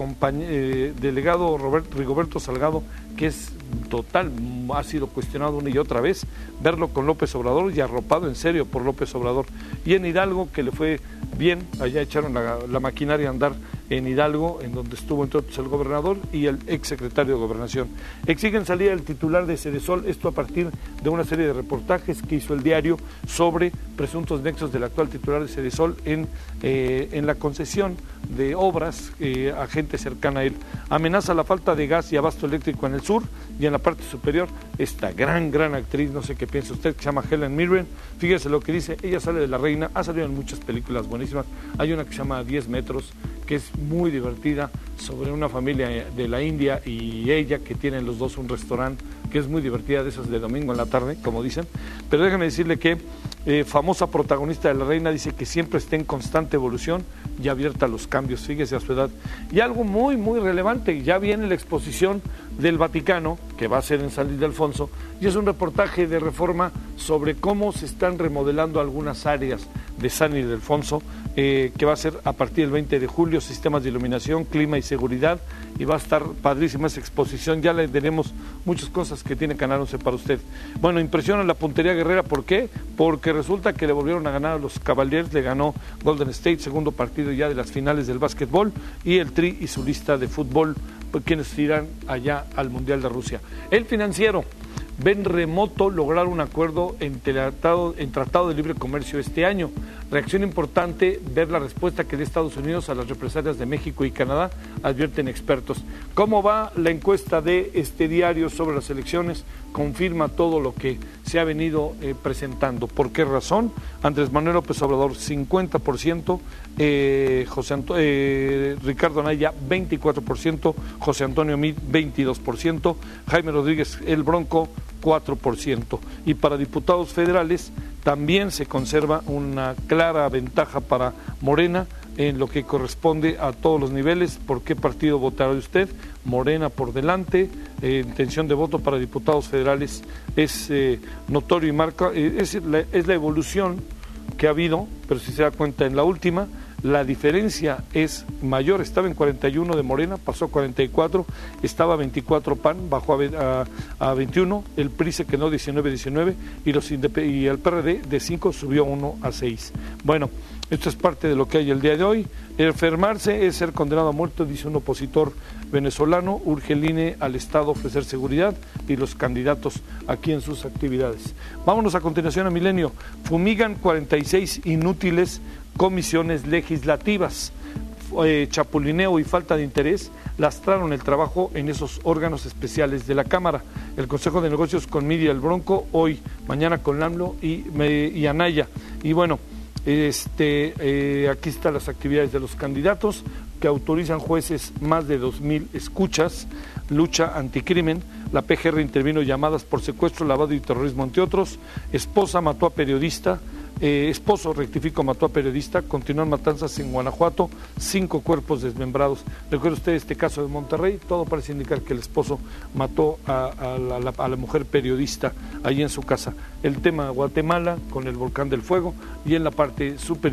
A: eh, delegado Robert, Rigoberto Salgado, que es total, ha sido cuestionado una y otra vez, verlo con López Obrador y arropado en serio por López Obrador. Y en Hidalgo, que le fue bien, allá echaron la, la maquinaria a andar en Hidalgo, en donde estuvo entre otros el gobernador y el exsecretario de Gobernación. Exigen salida el titular de Sedesol, esto a partir de una serie de reportajes que hizo el diario sobre presuntos nexos del actual titular de Sedesol en, eh, en la concesión de obras eh, a gente cercana a él. Amenaza la falta de gas y abasto eléctrico en el sur y en la parte superior esta gran, gran actriz, no sé qué piensa usted, que se llama Helen Mirren. Fíjese lo que dice, ella sale de La Reina, ha salido en muchas películas buenísimas, hay una que se llama diez metros, que es muy divertida, sobre una familia de la India y ella, que tienen los dos un restaurante, que es muy divertida, de esas de domingo en la tarde, como dicen. Pero déjame decirle que eh, famosa protagonista de La Reina dice que siempre está en constante evolución y abierta a los cambios, fíjese a su edad. Y algo muy, muy relevante, ya viene la exposición del Vaticano, que va a ser en San Ildefonso, y es un reportaje de Reforma sobre cómo se están remodelando algunas áreas de San Ildefonso, eh, que va a ser a partir del veinte de julio, sistemas de iluminación, clima y seguridad, y va a estar padrísima esa exposición, ya le tenemos muchas cosas que tiene Canal once para usted. Bueno, impresiona la puntería guerrera, ¿por qué? Porque resulta que le volvieron a ganar a los Cavaliers, le ganó Golden State, segundo partido ya de las finales del básquetbol, y el Tri y su lista de fútbol, pues, quienes irán allá al Mundial de Rusia. El Financiero, ven remoto lograr un acuerdo en tratado, en tratado de libre comercio este año. Reacción importante, ver la respuesta que dé Estados Unidos a las represalias de México y Canadá, advierten expertos. ¿Cómo va la encuesta de este diario sobre las elecciones? Confirma todo lo que se ha venido eh, presentando. ¿Por qué razón? Andrés Manuel López Obrador, cincuenta por ciento, eh, José Anto eh, Ricardo Anaya, veinticuatro por ciento, José Antonio Meade, veintidós por ciento, Jaime Rodríguez, el Bronco, cuatro por ciento. Y para diputados federales también se conserva una clara ventaja para Morena en lo que corresponde a todos los niveles. ¿Por qué partido votará usted? Morena por delante, eh, intención de voto para diputados federales es eh, notorio y marca, eh, es, la, es la evolución que ha habido, pero si se da cuenta en la última, la diferencia es mayor, estaba en cuarenta y uno de Morena, pasó a cuarenta y cuatro, estaba a veinticuatro P A N, bajó a, a, a veintiuno, el P R I se quedó diecinueve diecinueve y, los, y el P R D de cinco subió uno a seis. Bueno, esto es parte de lo que hay el día de hoy. Enfermarse es ser condenado a muerte, dice un opositor venezolano, urge el I N E al Estado ofrecer seguridad y los candidatos aquí en sus actividades. Vámonos a continuación a Milenio. Fumigan cuarenta y seis inútiles comisiones legislativas. Eh, chapulineo y falta de interés lastraron el trabajo en esos órganos especiales de la Cámara. El Consejo de Negocios con Media el Bronco, hoy, mañana con Lamlo y, me, y Anaya. Y bueno, este, eh, aquí están las actividades de los candidatos que autorizan jueces más de dos mil escuchas, lucha anticrimen, la P G R intervino llamadas por secuestro, lavado y terrorismo, entre otros. Esposa mató a periodista, eh, esposo, rectifico, mató a periodista, continúan matanzas en Guanajuato, cinco cuerpos desmembrados. Recuerda usted este caso de Monterrey, todo parece indicar que el esposo mató a, a, la, a la mujer periodista allí en su casa. El tema Guatemala con el volcán del fuego y en la parte superior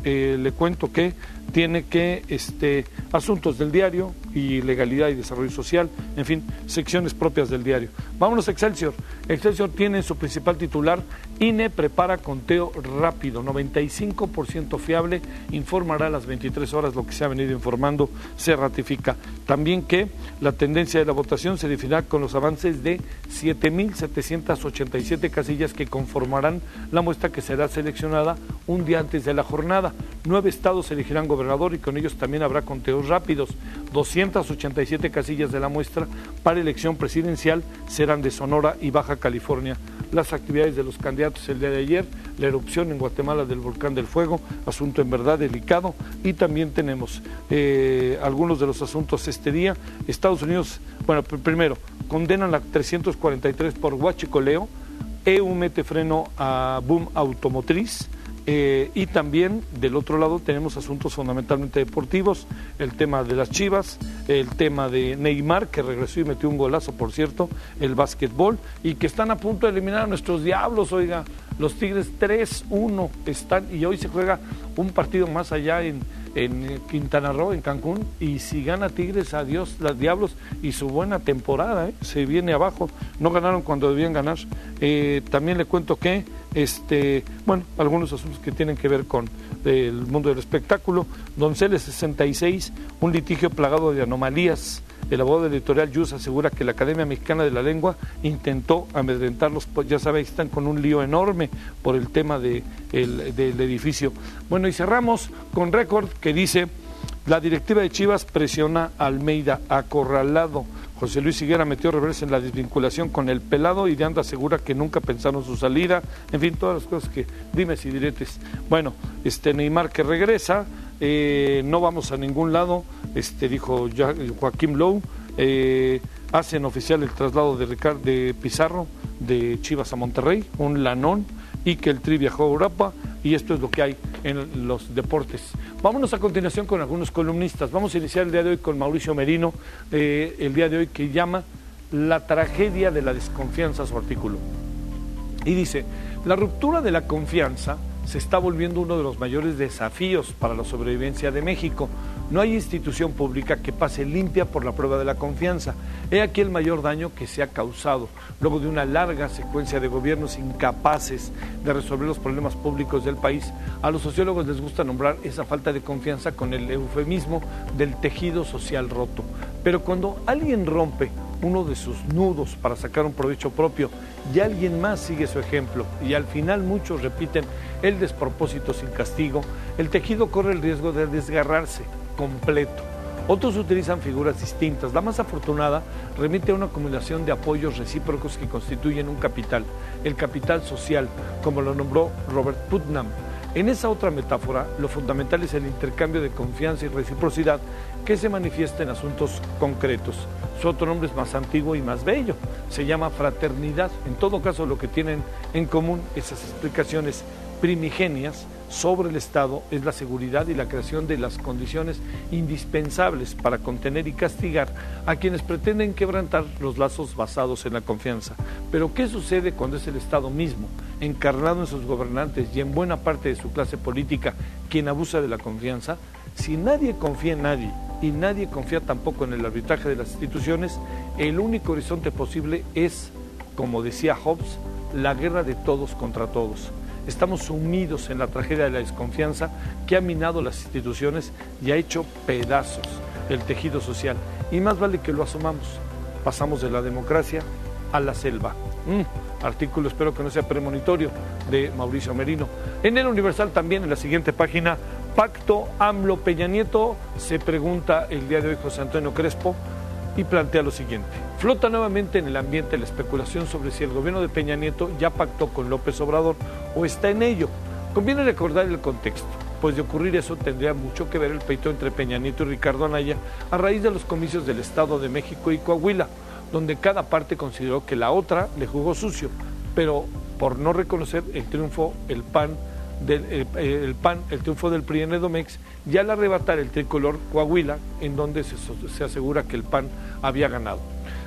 A: eh, le cuento que tiene que este, asuntos del diario y legalidad y desarrollo social, en fin, secciones propias del diario. Vámonos a Excelsior. Excelsior tiene en su principal titular: I N E prepara conteo rápido, noventa y cinco por ciento fiable, informará a las veintitrés horas. Lo que se ha venido informando se ratifica. También que la tendencia de la votación se definirá con los avances de siete mil setecientas ochenta y siete casillas que conformarán la muestra que será seleccionada un día antes de la jornada. Nueve estados elegirán gobernador y con ellos también habrá conteos rápidos. doscientas ochenta y siete casillas de la muestra para elección presidencial serán de Sonora y Baja California. Las actividades de los candidatos el día de ayer, la erupción en Guatemala del volcán del Fuego, asunto en verdad delicado, y también tenemos eh, algunos de los asuntos este día. Estados Unidos, bueno, primero, condenan a trescientos cuarenta y tres por huachicoleo, E U mete freno a boom automotriz. Eh, y también del otro lado tenemos asuntos fundamentalmente deportivos, el tema de las Chivas, el tema de Neymar, que regresó y metió un golazo, por cierto, el básquetbol, y que están a punto de eliminar a nuestros Diablos. Oiga, los Tigres tres uno están, y hoy se juega un partido más allá en, en Quintana Roo, en Cancún, y si gana Tigres, adiós las Diablos y su buena temporada, ¿eh? Se viene abajo. No ganaron cuando debían ganar. Eh, también le cuento que Este, bueno, algunos asuntos que tienen que ver con eh, el mundo del espectáculo. Donceles sesenta y seis, un litigio plagado de anomalías. El abogado del editorial Yus asegura que la Academia Mexicana de la Lengua intentó amedrentarlos, pues ya sabéis, están con un lío enorme por el tema de, el, del edificio. Bueno, y cerramos con Récord, que dice: la directiva de Chivas presiona a Almeida, acorralado. José Luis Higuera metió reversa en la desvinculación con el Pelado y de Anda asegura que nunca pensaron su salida. En fin, todas las cosas que dimes y diretes. Bueno, este Neymar que regresa, eh, no vamos a ningún lado, este dijo ya, Joaquín Lowe. Eh, hacen oficial el traslado de, Ricardo, de Pizarro de Chivas a Monterrey, un lanón, y que el Tri viajó a Europa, y esto es lo que hay en los deportes. Vámonos a continuación con algunos columnistas. Vamos a iniciar el día de hoy con Mauricio Merino, eh, el día de hoy, que llama La tragedia de la desconfianza a su artículo. Y dice: la ruptura de la confianza se está volviendo uno de los mayores desafíos para la sobrevivencia de México. No hay institución pública que pase limpia por la prueba de la confianza. He aquí el mayor daño que se ha causado, luego de una larga secuencia de gobiernos incapaces de resolver los problemas públicos del país. A los sociólogos les gusta nombrar esa falta de confianza con el eufemismo del tejido social roto. Pero cuando alguien rompe uno de sus nudos para sacar un provecho propio y alguien más sigue su ejemplo y al final muchos repiten el despropósito sin castigo, el tejido corre el riesgo de desgarrarse completo. Otros utilizan figuras distintas. La más afortunada remite a una acumulación de apoyos recíprocos que constituyen un capital, el capital social, como lo nombró Robert Putnam. En esa otra metáfora, lo fundamental es el intercambio de confianza y reciprocidad que se manifiesta en asuntos concretos. Su otro nombre es más antiguo y más bello, se llama fraternidad. En todo caso, lo que tienen en común esas explicaciones primigenias sobre el Estado es la seguridad y la creación de las condiciones indispensables para contener y castigar a quienes pretenden quebrantar los lazos basados en la confianza. Pero ¿qué sucede cuando es el Estado mismo, encarnado en sus gobernantes y en buena parte de su clase política, quien abusa de la confianza? Si nadie confía en nadie y nadie confía tampoco en el arbitraje de las instituciones, el único horizonte posible es, como decía Hobbes, la guerra de todos contra todos. Estamos sumidos en la tragedia de la desconfianza que ha minado las instituciones y ha hecho pedazos el tejido social. Y más vale que lo asumamos. Pasamos de la democracia a la selva. Mm, artículo, espero que no sea premonitorio, de Mauricio Merino. En el Universal también, en la siguiente página, Pacto AMLO-Peña Nieto, se pregunta el día de hoy José Antonio Crespo y plantea lo siguiente: flota nuevamente en el ambiente la especulación sobre si el gobierno de Peña Nieto ya pactó con López Obrador o está en ello. Conviene recordar el contexto, pues de ocurrir eso tendría mucho que ver el pleito entre Peña Nieto y Ricardo Anaya a raíz de los comicios del Estado de México y Coahuila, donde cada parte consideró que la otra le jugó sucio, pero por no reconocer el triunfo, el PAN, del, el, el PAN, el triunfo del P R I en Edomex, y al arrebatar el tricolor Coahuila, en donde se, se asegura que el PAN había ganado.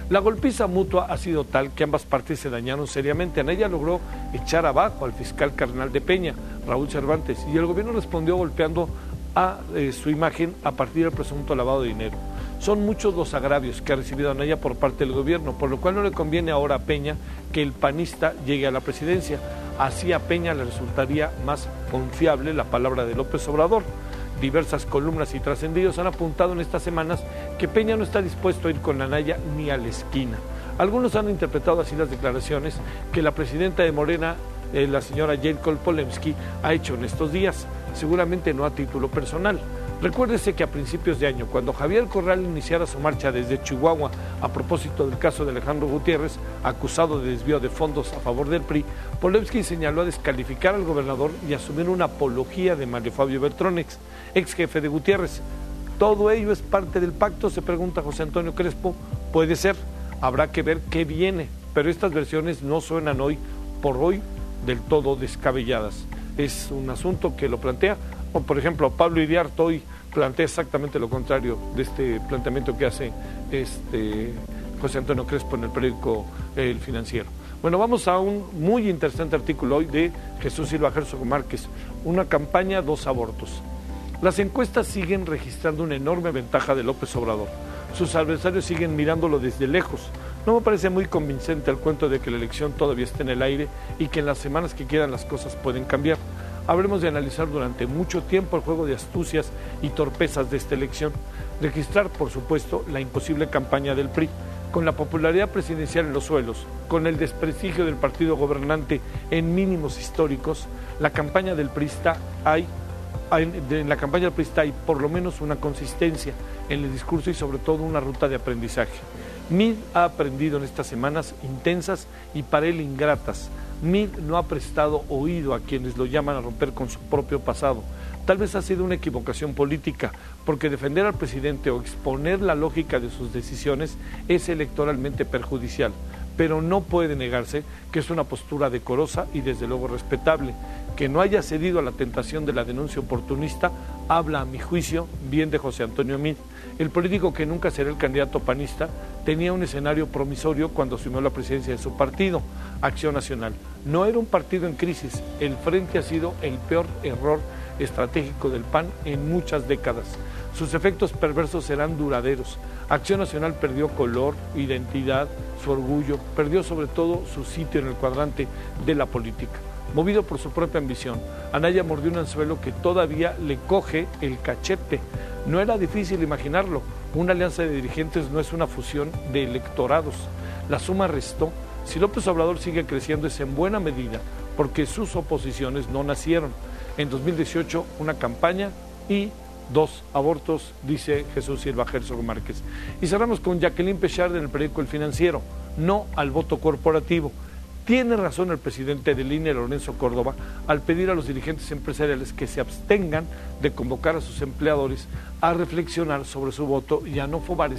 A: La golpiza mutua ha sido tal que ambas partes se dañaron seriamente. Anaya logró echar abajo al fiscal carnal de Peña, Raúl Cervantes, y el gobierno respondió golpeando a eh, su imagen a partir del presunto lavado de dinero. Son muchos los agravios que ha recibido Anaya por parte del gobierno, por lo cual no le conviene ahora a Peña que el panista llegue a la presidencia. Así a Peña le resultaría más confiable la palabra de López Obrador. Diversas columnas y trascendidos han apuntado en estas semanas que Peña no está dispuesto a ir con Anaya ni a la esquina. Algunos han interpretado así las declaraciones que la presidenta de Morena, eh, la señora Jade Kolpolemsky, ha hecho en estos días, seguramente no a título personal. Recuérdese que a principios de año, cuando Javier Corral iniciara su marcha desde Chihuahua a propósito del caso de Alejandro Gutiérrez, acusado de desvío de fondos a favor del P R I, Polemsky señaló a descalificar al gobernador y asumir una apología de Mario Fabio Beltronex, ex jefe de Gutiérrez. ¿Todo ello es parte del pacto?, se pregunta José Antonio Crespo. Puede ser, habrá que ver qué viene, pero estas versiones no suenan hoy por hoy del todo descabelladas. Es un asunto que lo plantea, o por ejemplo, Pablo Iriart hoy plantea exactamente lo contrario de este planteamiento que hace este José Antonio Crespo en el periódico El Financiero. Bueno, vamos a un muy interesante artículo hoy de Jesús Silva Herzog Márquez, una campaña, dos abortos. Las encuestas siguen registrando una enorme ventaja de López Obrador. Sus adversarios siguen mirándolo desde lejos. No me parece muy convincente el cuento de que la elección todavía está en el aire y que en las semanas que quedan las cosas pueden cambiar. Habremos de analizar durante mucho tiempo el juego de astucias y torpezas de esta elección. Registrar, por supuesto, la imposible campaña del P R I. Con la popularidad presidencial en los suelos, con el desprestigio del partido gobernante en mínimos históricos, la campaña del PRIsta hay, hay, en la campaña del PRIsta hay por lo menos una consistencia en el discurso y sobre todo una ruta de aprendizaje. Mid ha aprendido en estas semanas intensas y para él ingratas. Mid no ha prestado oído a quienes lo llaman a romper con su propio pasado. Tal vez ha sido una equivocación política, porque defender al presidente o exponer la lógica de sus decisiones es electoralmente perjudicial, pero no puede negarse que es una postura decorosa y desde luego respetable. Que no haya cedido a la tentación de la denuncia oportunista habla, a mi juicio, bien de José Antonio Meade. El político que nunca será el candidato panista tenía un escenario promisorio cuando asumió la presidencia de su partido, Acción Nacional. No era un partido en crisis, el Frente ha sido el peor error estratégico del P A N en muchas décadas. Sus efectos perversos serán duraderos. Acción Nacional perdió color, identidad, su orgullo, perdió sobre todo su sitio en el cuadrante de la política. Movido por su propia ambición, Anaya mordió un anzuelo que todavía le coge el cachete. No era difícil imaginarlo. Una alianza de dirigentes no es una fusión de electorados. La suma restó. Si López Obrador sigue creciendo es en buena medida porque sus oposiciones no nacieron. En dos mil dieciocho, una campaña y dos abortos, dice Jesús Silva Herzog Márquez. Y cerramos con Jacqueline Pechard en el periódico El Financiero. No al voto corporativo. Tiene razón el presidente del I N E, Lorenzo Córdoba, al pedir a los dirigentes empresariales que se abstengan de convocar a sus empleadores a reflexionar sobre su voto y a no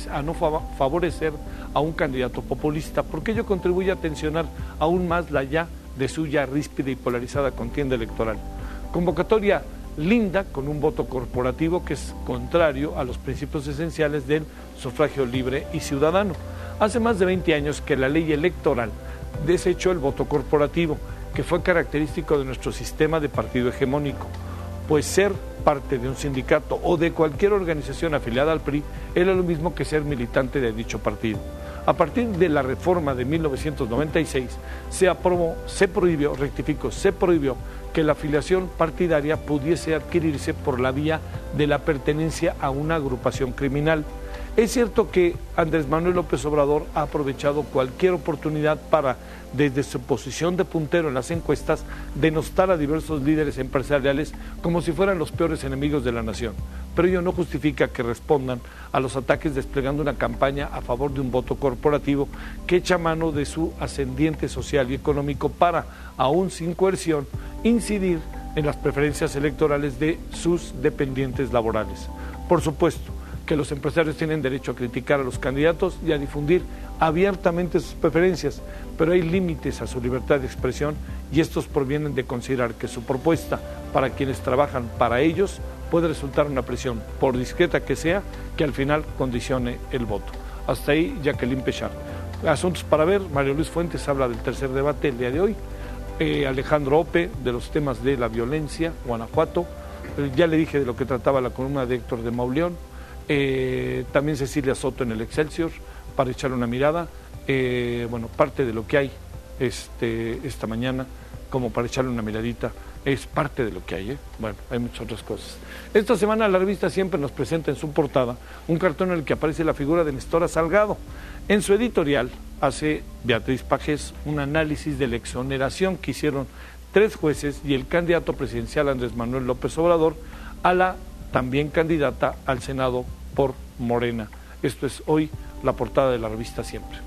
A: favorecer a un candidato populista, porque ello contribuye a tensionar aún más la ya de suya ríspida y polarizada contienda electoral. Convocatoria linda con un voto corporativo que es contrario a los principios esenciales del sufragio libre y ciudadano. Hace más de veinte años que la ley electoral desechó el voto corporativo, que fue característico de nuestro sistema de partido hegemónico, pues ser parte de un sindicato o de cualquier organización afiliada al P R I era lo mismo que ser militante de dicho partido. A partir de la reforma de mil novecientos noventa y seis, se aprobó, se prohibió, rectifico, se prohibió que la afiliación partidaria pudiese adquirirse por la vía de la pertenencia a una agrupación criminal. Es cierto que Andrés Manuel López Obrador ha aprovechado cualquier oportunidad para, desde su posición de puntero en las encuestas, denostar a diversos líderes empresariales como si fueran los peores enemigos de la nación. Pero ello no justifica que respondan a los ataques desplegando una campaña a favor de un voto corporativo que echa mano de su ascendiente social y económico para, aún sin coerción, incidir en las preferencias electorales de sus dependientes laborales. Por supuesto que los empresarios tienen derecho a criticar a los candidatos y a difundir abiertamente sus preferencias, pero hay límites a su libertad de expresión y estos provienen de considerar que su propuesta para quienes trabajan para ellos puede resultar una presión, por discreta que sea, que al final condicione el voto. Hasta ahí, Jacqueline Pechard. Asuntos para ver, Mario Luis Fuentes habla del tercer debate el día de hoy, eh, Alejandro Ope de los temas de la violencia, Guanajuato, eh, ya le dije de lo que trataba la columna de Héctor de Mauleón, eh, también Cecilia Soto en el Excelsior, para echarle una mirada, eh, bueno, parte de lo que hay este, esta mañana, como para echarle una miradita, es parte de lo que hay, ¿eh? Bueno, hay muchas otras cosas. Esta semana la revista Siempre nos presenta en su portada un cartón en el que aparece la figura de Nestora Salgado. En su editorial hace Beatriz Pajés un análisis de la exoneración que hicieron tres jueces y el candidato presidencial Andrés Manuel López Obrador a la también candidata al Senado por Morena. Esto es hoy la portada de la revista Siempre.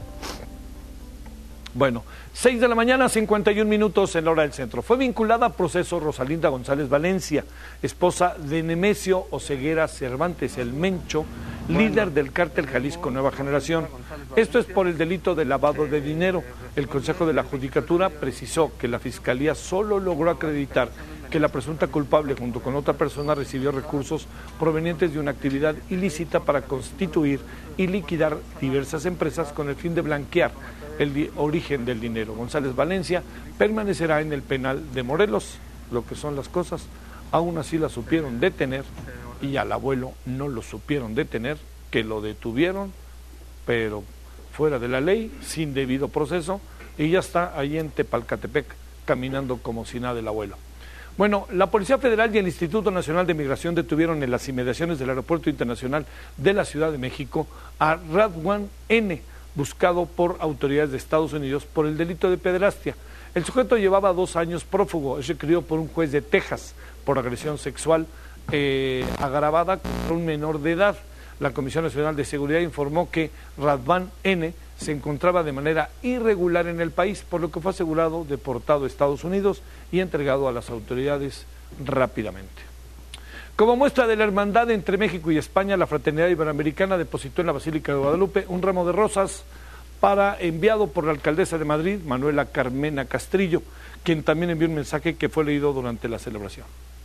A: Bueno, seis de la mañana, cincuenta y un minutos en la hora del centro. Fue vinculada a proceso Rosalinda González Valencia, esposa de Nemesio Oseguera Cervantes, el Mencho, líder del cártel Jalisco Nueva Generación. Esto es por el delito de lavado de dinero. El Consejo de la Judicatura precisó que la Fiscalía solo logró acreditar que la presunta culpable junto con otra persona recibió recursos provenientes de una actividad ilícita para constituir y liquidar diversas empresas con el fin de blanquear el di- origen del dinero. González Valencia permanecerá en el penal de Morelos. Lo que son las cosas, aún así la supieron detener y al abuelo no lo supieron detener, que lo detuvieron, pero fuera de la ley, sin debido proceso, y ya está ahí en Tepalcatepec, caminando como si nada el abuelo. Bueno, la Policía Federal y el Instituto Nacional de Migración detuvieron en las inmediaciones del Aeropuerto Internacional de la Ciudad de México a Radwan N., buscado por autoridades de Estados Unidos por el delito de pederastia. El sujeto llevaba dos años prófugo, es requerido por un juez de Texas por agresión sexual eh, agravada contra un menor de edad. La Comisión Nacional de Seguridad informó que Radwan N. se encontraba de manera irregular en el país, por lo que fue asegurado, deportado a Estados Unidos y entregado a las autoridades rápidamente. Como muestra de la hermandad entre México y España, la Fraternidad Iberoamericana depositó en la Basílica de Guadalupe un ramo de rosas para enviado por la alcaldesa de Madrid, Manuela Carmena Castrillo, quien también envió un mensaje que fue leído durante la celebración.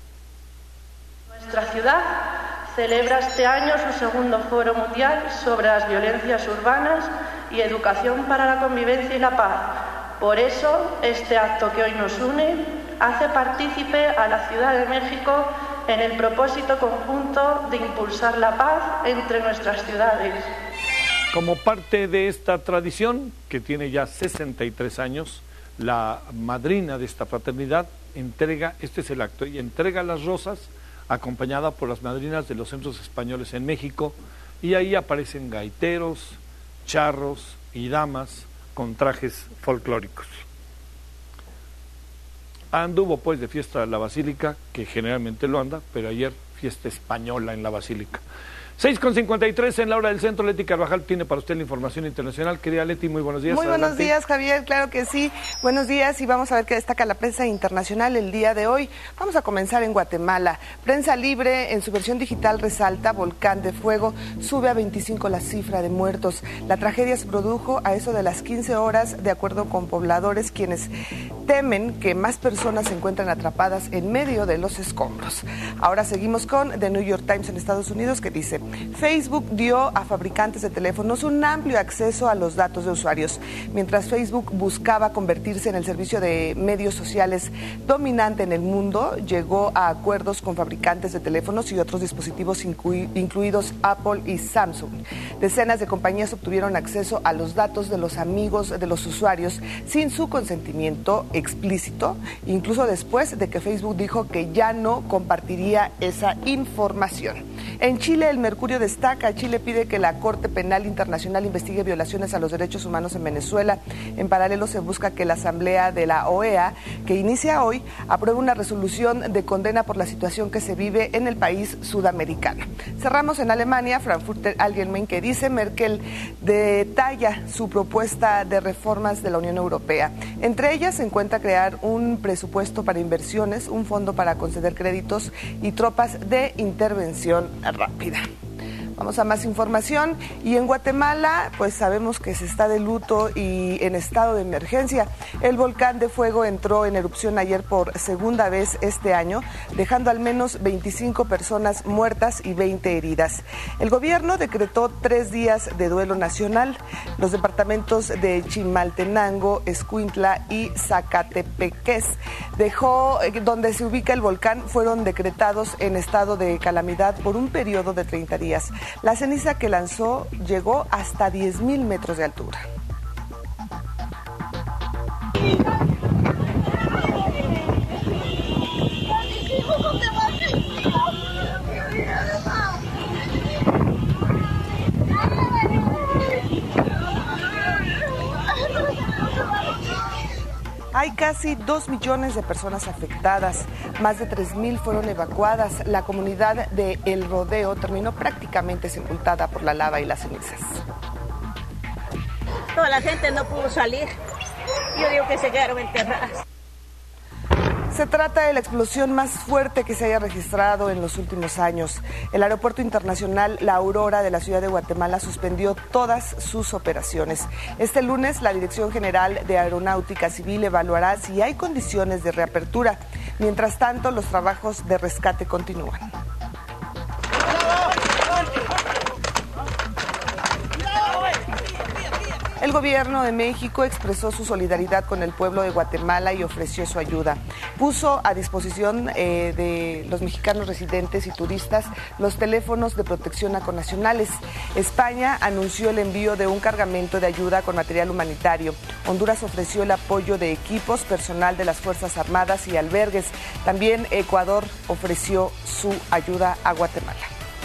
E: Nuestra ciudad celebra este año su segundo Foro Mundial sobre las violencias urbanas y educación para la convivencia y la paz. Por eso, este acto que hoy nos une hace partícipe a la Ciudad de México en el propósito conjunto de impulsar la paz entre nuestras ciudades.
A: Como parte de esta tradición, que tiene ya sesenta y tres años, la madrina de esta fraternidad entrega, este es el acto, y entrega las rosas acompañada por las madrinas de los centros españoles en México, y ahí aparecen gaiteros, charros y damas con trajes folclóricos. Anduvo pues de fiesta la Basílica, que generalmente lo anda, pero ayer fiesta española en la Basílica. seis con cincuenta y tres en la hora del centro. Leti Carvajal tiene para usted la información internacional. Querida Leti, muy buenos días.
G: Muy
A: Adelante.
G: buenos días, Javier, claro que sí. Buenos días, y vamos a ver qué destaca la prensa internacional el día de hoy. Vamos a comenzar en Guatemala. Prensa Libre, en su versión digital, resalta: volcán de fuego, sube a veinticinco la cifra de muertos. La tragedia se produjo a eso de las quince horas, de acuerdo con pobladores, quienes temen que más personas se encuentran atrapadas en medio de los escombros. Ahora seguimos con The New York Times en Estados Unidos, que dice: Facebook dio a fabricantes de teléfonos un amplio acceso a los datos de usuarios. Mientras Facebook buscaba convertirse en el servicio de medios sociales dominante en el mundo, llegó a acuerdos con fabricantes de teléfonos y otros dispositivos, inclu- incluidos Apple y Samsung. Decenas de compañías obtuvieron acceso a los datos de los amigos de los usuarios sin su consentimiento explícito, incluso después de que Facebook dijo que ya no compartiría esa información. En Chile, el Mercurio destaca: Chile pide que la Corte Penal Internacional investigue violaciones a los derechos humanos en Venezuela. En paralelo, se busca que la Asamblea de la O E A, que inicia hoy, apruebe una resolución de condena por la situación que se vive en el país sudamericano. Cerramos en Alemania. Frankfurter Allgemeine, que dice: Merkel detalla su propuesta de reformas de la Unión Europea. Entre ellas se encuentra crear un presupuesto para inversiones, un fondo para conceder créditos y tropas de intervención rápida. Vamos a más información. Y en Guatemala, pues sabemos que se está de luto y en estado de emergencia. El volcán de fuego entró en erupción ayer por segunda vez este año, dejando al menos veinticinco personas muertas y veinte heridas. El gobierno decretó tres días de duelo nacional. Los departamentos de Chimaltenango, Escuintla y Zacatepeques, dejó, donde se ubica el volcán, fueron decretados en estado de calamidad por un periodo de treinta días. La ceniza que lanzó llegó hasta diez mil metros de altura. Hay casi dos millones de personas afectadas, más de tres mil fueron evacuadas. La comunidad de El Rodeo terminó prácticamente sepultada por la lava y las cenizas.
R: Toda la gente no pudo salir. Yo digo que se quedaron enterradas.
G: Se trata de la explosión más fuerte que se haya registrado en los últimos años. El Aeropuerto Internacional La Aurora de la ciudad de Guatemala suspendió todas sus operaciones. Este lunes, la Dirección General de Aeronáutica Civil evaluará si hay condiciones de reapertura. Mientras tanto, los trabajos de rescate continúan. El gobierno de México expresó su solidaridad con el pueblo de Guatemala y ofreció su ayuda. Puso a disposición eh, de los mexicanos residentes y turistas los teléfonos de protección nacionales. España anunció el envío de un cargamento de ayuda con material humanitario. Honduras ofreció el apoyo de equipos, personal de las Fuerzas Armadas y albergues. También Ecuador ofreció su ayuda a Guatemala.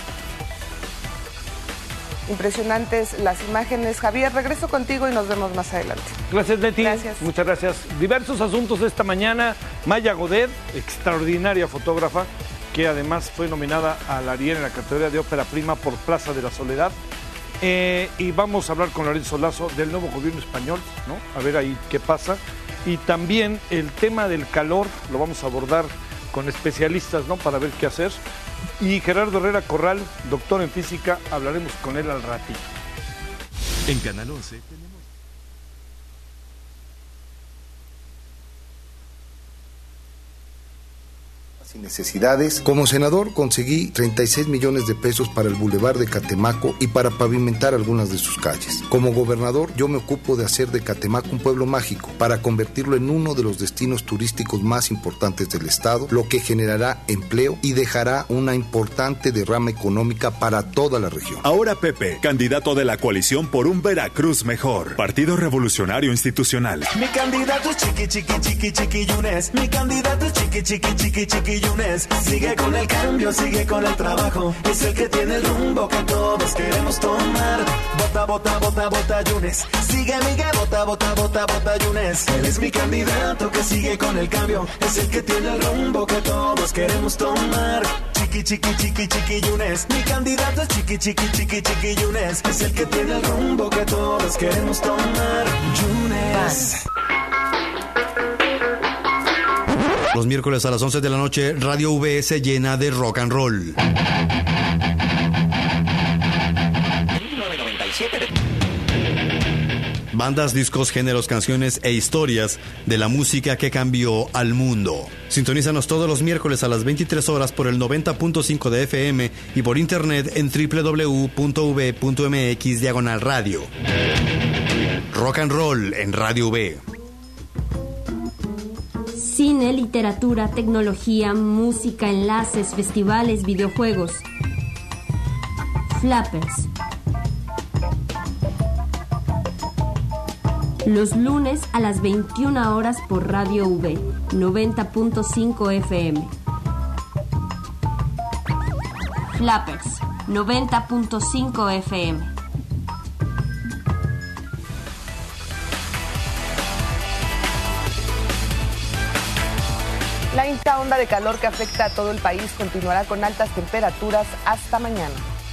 G: Impresionantes las imágenes. Javier, regreso contigo y nos vemos más adelante.
A: Gracias, Leti.
G: Gracias.
A: Muchas gracias. Diversos asuntos esta mañana. Maya Godet, extraordinaria fotógrafa, que además fue nominada al Ariel en la categoría de ópera prima por Plaza de la Soledad. Eh, y vamos a hablar con Lorenzo Lazo del nuevo gobierno español, ¿no? A ver ahí qué pasa. Y también el tema del calor lo vamos a abordar con especialistas, ¿no? Para ver qué hacer. Y Gerardo Herrera Corral, doctor en física, hablaremos con él al ratito.
B: En Canal once tenemos...
D: y necesidades. Como senador conseguí treinta y seis millones de pesos para el Boulevard de Catemaco y para pavimentar algunas de sus calles. Como gobernador yo me ocupo de hacer de Catemaco un pueblo mágico para convertirlo en uno de los destinos turísticos más importantes del estado, lo que generará empleo y dejará una importante derrama económica para toda la región.
F: Ahora Pepe, candidato de la coalición por un Veracruz mejor. Partido Revolucionario Institucional.
C: Mi candidato es chiqui, chiqui, chiqui, chiqui Yunes. Mi candidato es chiqui, chiqui, chiqui, chiqui Yunes. Sigue con el cambio, sigue con el trabajo. Es el que tiene el rumbo que todos queremos tomar. Vota, vota, vota, vota Yunes. Sigue Miguel, vota, vota, vota, vota Yunes. Él es mi candidato que sigue con el cambio. Es el que tiene el rumbo que todos queremos tomar. Chiqui, chiqui, chiqui, chiqui Yunes. Mi candidato es chiqui, chiqui, chiqui, chiqui Yunes. Es el que tiene el rumbo que todos queremos tomar. Yunes.
H: Los miércoles a las once de la noche, Radio V se llena de rock and roll. Bandas, discos, géneros, canciones e historias de la música que cambió al mundo. Sintonízanos todos los miércoles a las veintitrés horas por el noventa punto cinco de F M y por internet en doble u doble u doble u punto v punto m x diagonal radio. Rock and roll en Radio V.
I: Cine, literatura, tecnología, música, enlaces, festivales, videojuegos. Flappers. Los lunes a las veintiuna horas por Radio V, noventa punto cinco F M. Flappers, noventa punto cinco F M.
G: La intensa onda de calor que afecta a todo el país continuará con altas temperaturas hasta mañana.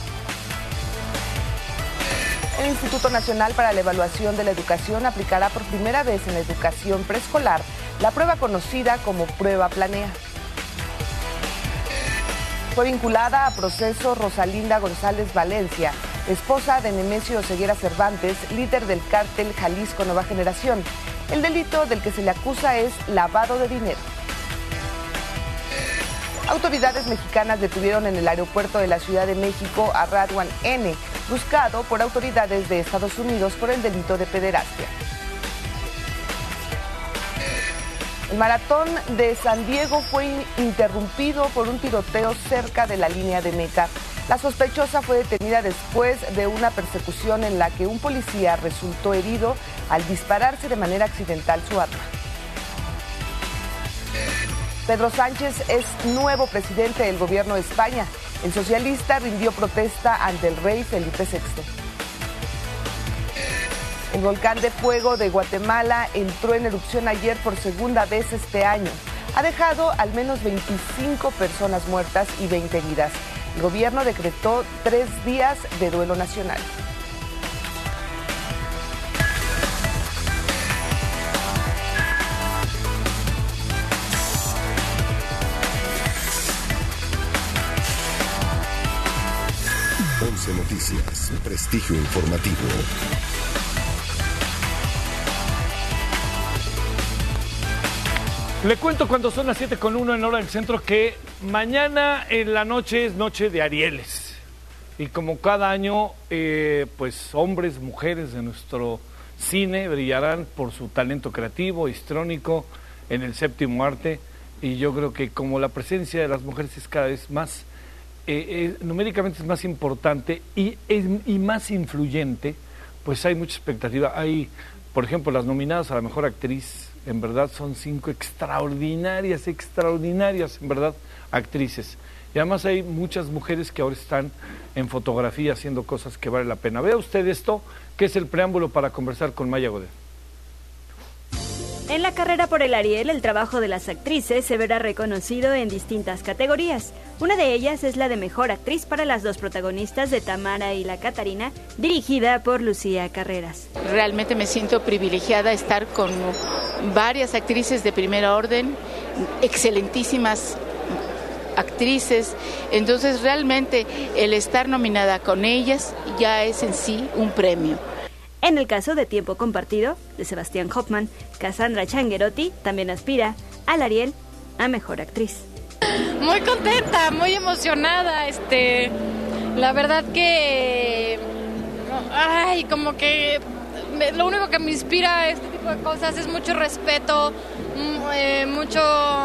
G: El Instituto Nacional para la Evaluación de la Educación aplicará por primera vez en la educación preescolar la prueba conocida como Prueba Planea. Fue vinculada a proceso Rosalinda González Valencia, esposa de Nemesio Ceguera Cervantes, líder del cártel Jalisco Nueva Generación. El delito del que se le acusa es lavado de dinero. Autoridades mexicanas detuvieron en el aeropuerto de la Ciudad de México a Radwan N., buscado por autoridades de Estados Unidos por el delito de pederastia. El maratón de San Diego fue interrumpido por un tiroteo cerca de la línea de meta. La sospechosa fue detenida después de una persecución en la que un policía resultó herido al dispararse de manera accidental su arma. Pedro Sánchez es nuevo presidente del gobierno de España. El socialista rindió protesta ante el rey Felipe sexto. El volcán de fuego de Guatemala entró en erupción ayer por segunda vez este año. Ha dejado al menos veinticinco personas muertas y veinte heridas. El gobierno decretó tres días de duelo nacional.
B: once Noticias, prestigio informativo.
A: Le cuento cuando son las siete con uno en hora del centro que mañana en la noche es noche de Arieles. Y como cada año, eh, pues hombres, mujeres de nuestro cine brillarán por su talento creativo, histrónico, en el séptimo arte. Y yo creo que como la presencia de las mujeres es cada vez más, eh, eh, numéricamente es más importante y, es, y más influyente, pues hay mucha expectativa. Hay, por ejemplo, las nominadas a la mejor actriz. En verdad son cinco extraordinarias, extraordinarias, en verdad, actrices. Y además hay muchas mujeres que ahora están en fotografía haciendo cosas que vale la pena. Vea usted esto, que es el preámbulo para conversar con Maya Godet.
J: En la carrera por el Ariel, el trabajo de las actrices se verá reconocido en distintas categorías. Una de ellas es la de mejor actriz para las dos protagonistas de Tamara y la Catarina, dirigida por Lucía Carreras.
K: Realmente me siento privilegiada estar con varias actrices de primera orden, excelentísimas actrices. Entonces realmente el estar nominada con ellas ya es en sí un premio.
J: En el caso de Tiempo Compartido, de Sebastián Hoffman, Cassandra Changuerotti también aspira al Ariel a Mejor Actriz.
L: Muy contenta, muy emocionada, este, la verdad que, ay, como que me, lo único que me inspira a este tipo de cosas es mucho respeto, eh, mucho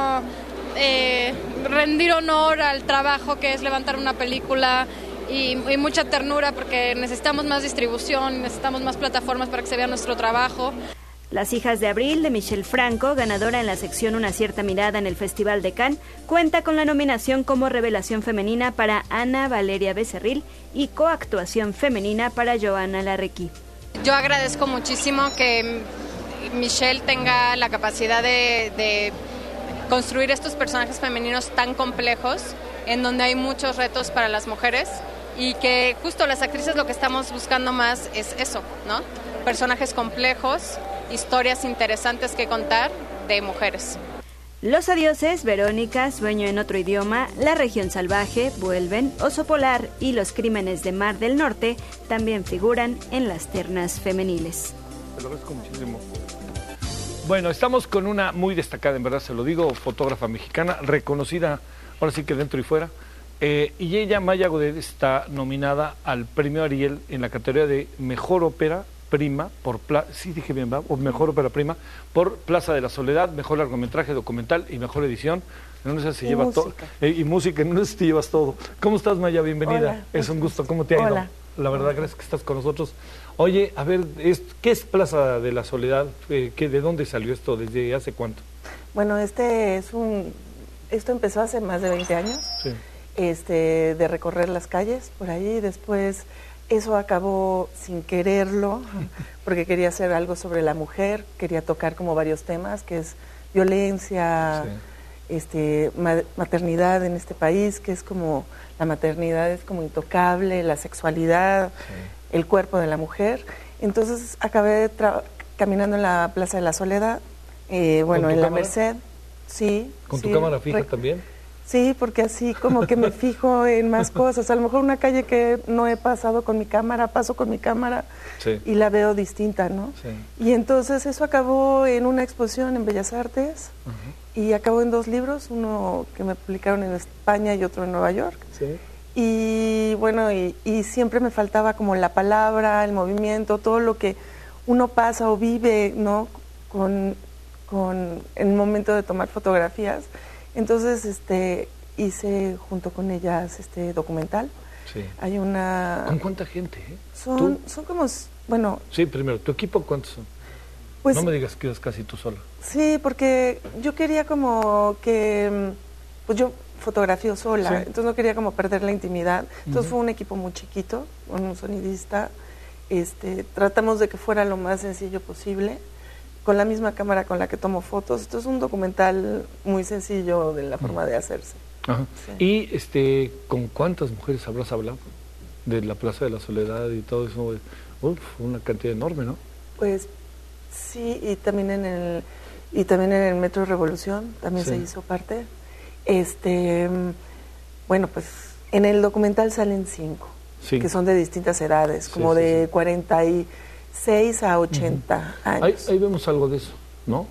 L: eh, rendir honor al trabajo que es levantar una película. Y, y mucha ternura porque necesitamos más distribución, necesitamos más plataformas para que se vea nuestro trabajo.
J: Las hijas de Abril, de Michelle Franco, ganadora en la sección Una cierta mirada en el Festival de Cannes, cuenta con la nominación como revelación femenina para Ana Valeria Becerril y coactuación femenina para Joana Larrequi.
L: Yo agradezco muchísimo que Michelle tenga la capacidad de, de construir estos personajes femeninos tan complejos, en donde hay muchos retos para las mujeres. Y que justo las actrices lo que estamos buscando más es eso, ¿no? Personajes complejos, historias interesantes que contar de mujeres.
J: Los adioses, Verónica, Sueño en otro idioma, La región salvaje, Vuelven, Oso polar y Los crímenes de Mar del Norte también figuran en las ternas femeniles.
A: Te lo agradezco muchísimo. Bueno, estamos con una muy destacada, en verdad se lo digo, fotógrafa mexicana, reconocida ahora sí que dentro y fuera. Eh, y ella, Maya Godet, está nominada al premio Ariel en la categoría de Mejor Ópera Prima, por Pla sí dije bien, ¿va? O Mejor Ópera Prima, por Plaza de la Soledad, Mejor Largometraje Documental y Mejor Edición. En una se lleva todo. Eh, y música, en una se te llevas todo. ¿Cómo estás, Maya? Bienvenida.
M: Hola.
A: Es un gusto. ¿Cómo te ha ido?
M: Hola.
A: La verdad, gracias que estás con nosotros. Oye, a ver, es, ¿qué es Plaza de la Soledad? Eh, ¿qué, ¿De dónde salió esto? ¿Desde hace cuánto?
M: Bueno, este es un... Esto empezó hace más de veinte años.
A: Sí.
M: Este, de recorrer las calles por ahí, después eso acabó sin quererlo, porque quería hacer algo sobre la mujer, quería tocar como varios temas, que es violencia, sí. este, ma maternidad en este país, que es como, la maternidad es como intocable, la sexualidad, sí. el cuerpo de la mujer. Entonces acabé caminando en la Plaza de la Soledad, eh, bueno, en la Merced, sí.
A: ¿Con
M: sí,
A: tu cámara fija también?
M: Sí, porque así como que me fijo en más cosas. A lo mejor una calle que no he pasado con mi cámara, paso con mi cámara
A: Sí.
M: y la veo distinta, ¿no?
A: Sí.
M: Y entonces eso acabó en una exposición en Bellas Artes
A: Ajá.
M: y acabó en dos libros, uno que me publicaron en España y otro en Nueva York.
A: Sí.
M: Y bueno, y, y siempre me faltaba como la palabra, el movimiento, todo lo que uno pasa o vive, ¿no? Con, con en el momento de tomar fotografías. Entonces, este, hice junto con ellas este documental.
A: Sí.
M: Hay una...
A: ¿Con cuánta gente? Eh?
M: Son, son como, bueno...
A: Sí, primero, ¿tu equipo cuántos son?
M: Pues,
A: no me digas que ibas casi tú sola.
M: Sí, porque yo quería como que... Pues yo fotografío sola,
A: Sí.
M: entonces no quería como perder la intimidad. Entonces
A: Ujú.
M: fue un equipo muy chiquito, con un sonidista. Este, tratamos de que fuera lo más sencillo posible, con la misma cámara con la que tomo fotos. Esto es un documental muy sencillo de la forma de hacerse.
A: Ajá.
M: Sí.
A: Y este, ¿con cuántas mujeres habrás hablado? De la Plaza de la Soledad y todo eso. Uf, una cantidad enorme, ¿no?
M: Pues sí, y también en el y también en el Metro Revolución también
A: Sí.
M: se hizo parte. Este, bueno, pues en el documental salen cinco,
A: Sí.
M: que son de distintas edades,
A: Sí,
M: como
A: sí,
M: de cuarenta y seis a ochenta
A: Ahí,
M: años.
A: ahí vemos algo de eso, ¿no?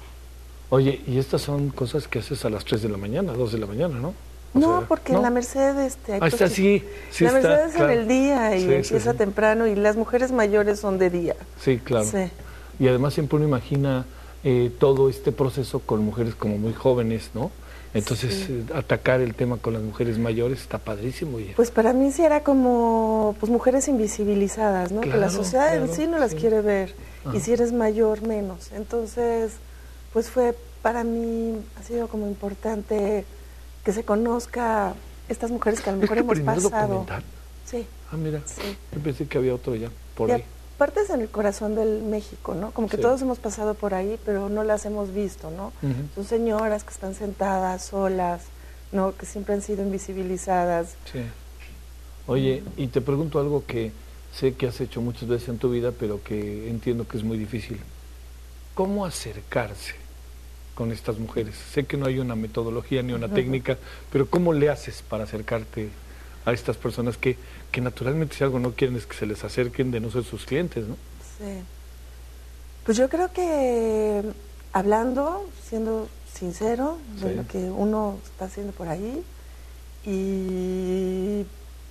A: Oye, y estas son cosas que haces a las tres de la mañana, dos de la mañana, ¿no? O
M: No,
A: sea,
M: porque
A: ¿no?
M: en la Merced este, hay
A: Ah, está,
M: cosas-
A: sí, sí
M: la
A: está,
M: Merced es
A: claro.
M: en el día y
A: Sí, sí,
M: empieza
A: sí.
M: temprano y las mujeres mayores son de día.
A: Sí, claro.
M: Sí.
A: Y además siempre uno imagina eh, todo este proceso con mujeres como muy jóvenes, ¿no? Entonces,
M: Sí.
A: eh, atacar el tema con las mujeres mayores está padrísimo. Y,
M: Pues para mí sí era como pues mujeres invisibilizadas, ¿no? que la
A: Claro,
M: sociedad en
A: claro,
M: sí no las
A: sí.
M: quiere ver.
A: Ajá.
M: Y si eres mayor, menos. Entonces, pues fue para mí, ha sido como importante que se conozca estas mujeres que a lo
A: ¿Es
M: mejor
A: tu
M: hemos
A: primer
M: pasado.
A: documental?
M: Sí.
A: Ah, mira,
M: Sí.
A: yo pensé que había otro ya, por
M: y
A: ahí.
M: aparte es en el corazón del México, ¿no? Como que
A: Sí.
M: todos hemos pasado por ahí, pero no las hemos visto, ¿no?
A: Ujú.
M: Son señoras que están sentadas, solas, ¿no? Que siempre han sido invisibilizadas.
A: Sí. Oye, y te pregunto algo que sé que has hecho muchas veces en tu vida, pero que entiendo que es muy difícil. ¿Cómo acercarse con estas mujeres? Sé que no hay una metodología ni una
M: Ujú.
A: técnica, pero ¿cómo le haces para acercarte a estas personas que, que naturalmente si algo no quieren es que se les acerquen de no ser sus clientes, ¿no?
M: Sí. Pues yo creo que hablando, siendo sincero de
A: Sí.
M: lo que uno está haciendo por ahí y,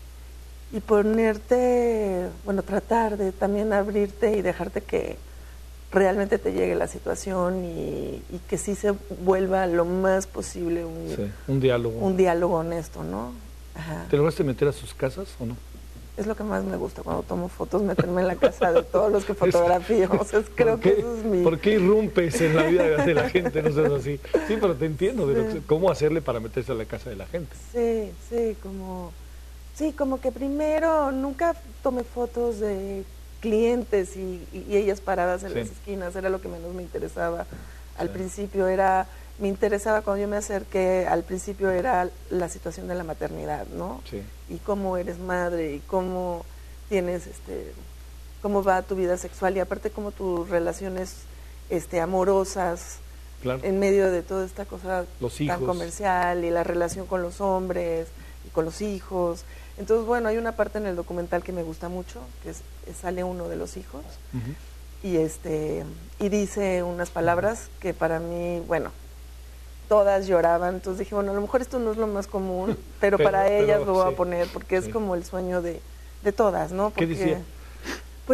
M: y ponerte, bueno, tratar de también abrirte y dejarte que realmente te llegue la situación y, y que sí se vuelva lo más posible un,
A: Sí, un diálogo.
M: un diálogo honesto, ¿no? Ajá.
A: ¿Te lograste meter a sus casas o no?
M: Es lo que más me gusta cuando tomo fotos, meterme en la casa de todos los que fotografío. O sea, creo
A: ¿Por qué,
M: que eso es mi...
A: ¿Por qué irrumpes en la vida de la gente? No seas así. Sí, pero te entiendo de lo que-
M: Sí.
A: cómo hacerle para meterse a la casa de la gente.
M: Sí, sí, como... Sí, como que primero nunca tomé fotos de clientes y, y- y ellas paradas en
A: Sí.
M: las esquinas, era lo que menos me interesaba. Al
A: Sí.
M: principio era... Me interesaba cuando yo me acerqué, al principio era la situación de la maternidad, ¿no?
A: Sí.
M: Y cómo eres madre y cómo tienes, este, cómo va tu vida sexual y aparte cómo tus relaciones, este, amorosas,
A: Claro.
M: en medio de toda esta cosa
A: Los
M: tan
A: hijos.
M: comercial y la relación con los hombres y con los hijos. Entonces, bueno, hay una parte en el documental que me gusta mucho, que es, es- sale uno de los hijos
A: Ujú.
M: y este y dice unas palabras que para mí, bueno, todas lloraban, entonces dije, bueno, a lo mejor esto no es lo más común, pero,
A: Pero-
M: para ellas
A: pero
M: lo voy
A: sí,
M: a poner porque es
A: sí.
M: como el sueño de, de todas, ¿no?
A: ¿Qué
M: Porque,
A: decía?
M: Pues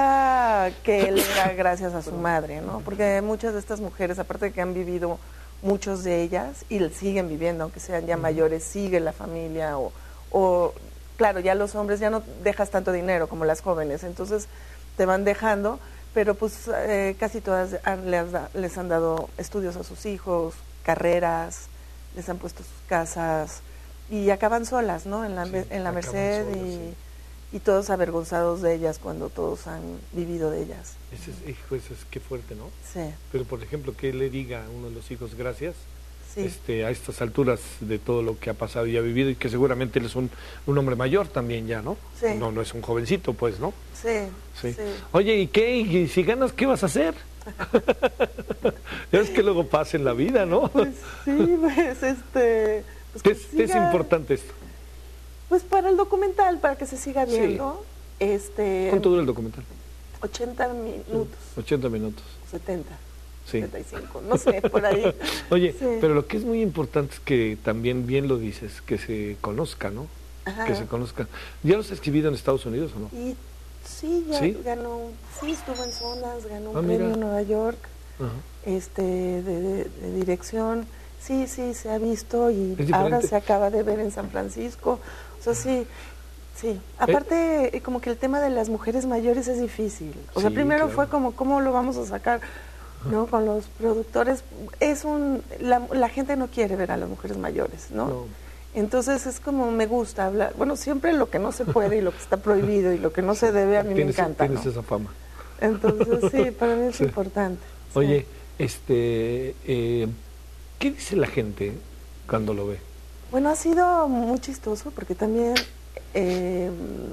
M: decía que él era gracias a su madre, ¿no? Porque muchas de estas mujeres, aparte de que han vivido muchos de ellas y siguen viviendo, aunque sean ya mayores, sigue la familia o, o, claro, ya los hombres ya no dejas tanto dinero como las jóvenes, entonces te van dejando, pero pues eh, casi todas han- les, da- les han dado estudios a sus hijos, carreras, les han puesto sus casas y acaban solas, ¿no? En la,
A: Sí,
M: en la
A: acaban
M: Merced
A: solas,
M: y,
A: sí.
M: y todos avergonzados de ellas cuando todos han vivido de ellas.
A: Ese es, hijo, ese es qué fuerte, ¿no?
M: Sí.
A: Pero, por ejemplo, que le diga a uno de los hijos gracias
M: Sí.
A: este, a estas alturas de todo lo que ha pasado y ha vivido y que seguramente él es un, un hombre mayor también ya, ¿no?
M: Sí.
A: No, no es un jovencito, pues, ¿no?
M: Sí,
A: Sí.
M: sí.
A: Oye, ¿y qué? ¿Y si ganas, qué vas a hacer? Ya ves que luego pasa en la vida, ¿no?
M: Sí, pues, este, pues,
A: ¿Qué,
M: que
A: ¿qué es
M: siga-
A: importante esto?
M: Pues para el documental, para que se siga viendo. Este,
A: ¿Cuánto dura el documental?
M: ochenta minutos,
A: ochenta minutos.
M: setenta,
A: Sí.
M: setenta y cinco, no sé, por ahí.
A: Oye,
M: Sí.
A: pero lo que es muy importante es que también, bien lo dices, que se conozca, ¿no?
M: Ajá.
A: Que se conozca. ¿Ya los has exhibido en Estados Unidos o no?
M: Y sí, ya
A: ¿Sí?
M: ganó, sí, estuvo en zonas, ganó un
A: Ah, mira.
M: premio en Nueva York,
A: Ajá.
M: este, de, de- de dirección. Sí, sí, se ha visto y
A: Es
M: ahora
A: diferente.
M: se acaba de ver en San Francisco. O sea, sí, sí. Aparte, eh, como que el tema de las mujeres mayores es difícil. O sea,
A: Sí,
M: primero
A: claro.
M: fue como, ¿cómo lo vamos a sacar? ¿No? Con los productores. Es un, la, la gente no quiere ver a las mujeres mayores, ¿no?
A: No.
M: Entonces es como me gusta hablar. Bueno, siempre lo que no se puede y lo que está prohibido y lo que no se debe a mí me
A: Tienes,
M: encanta,
A: tienes
M: ¿no?
A: esa fama.
M: Entonces sí, para mí es
A: Sí.
M: importante. sí.
A: Oye, este, eh, ¿qué dice la gente cuando lo ve?
M: Bueno, ha sido muy chistoso porque también eh,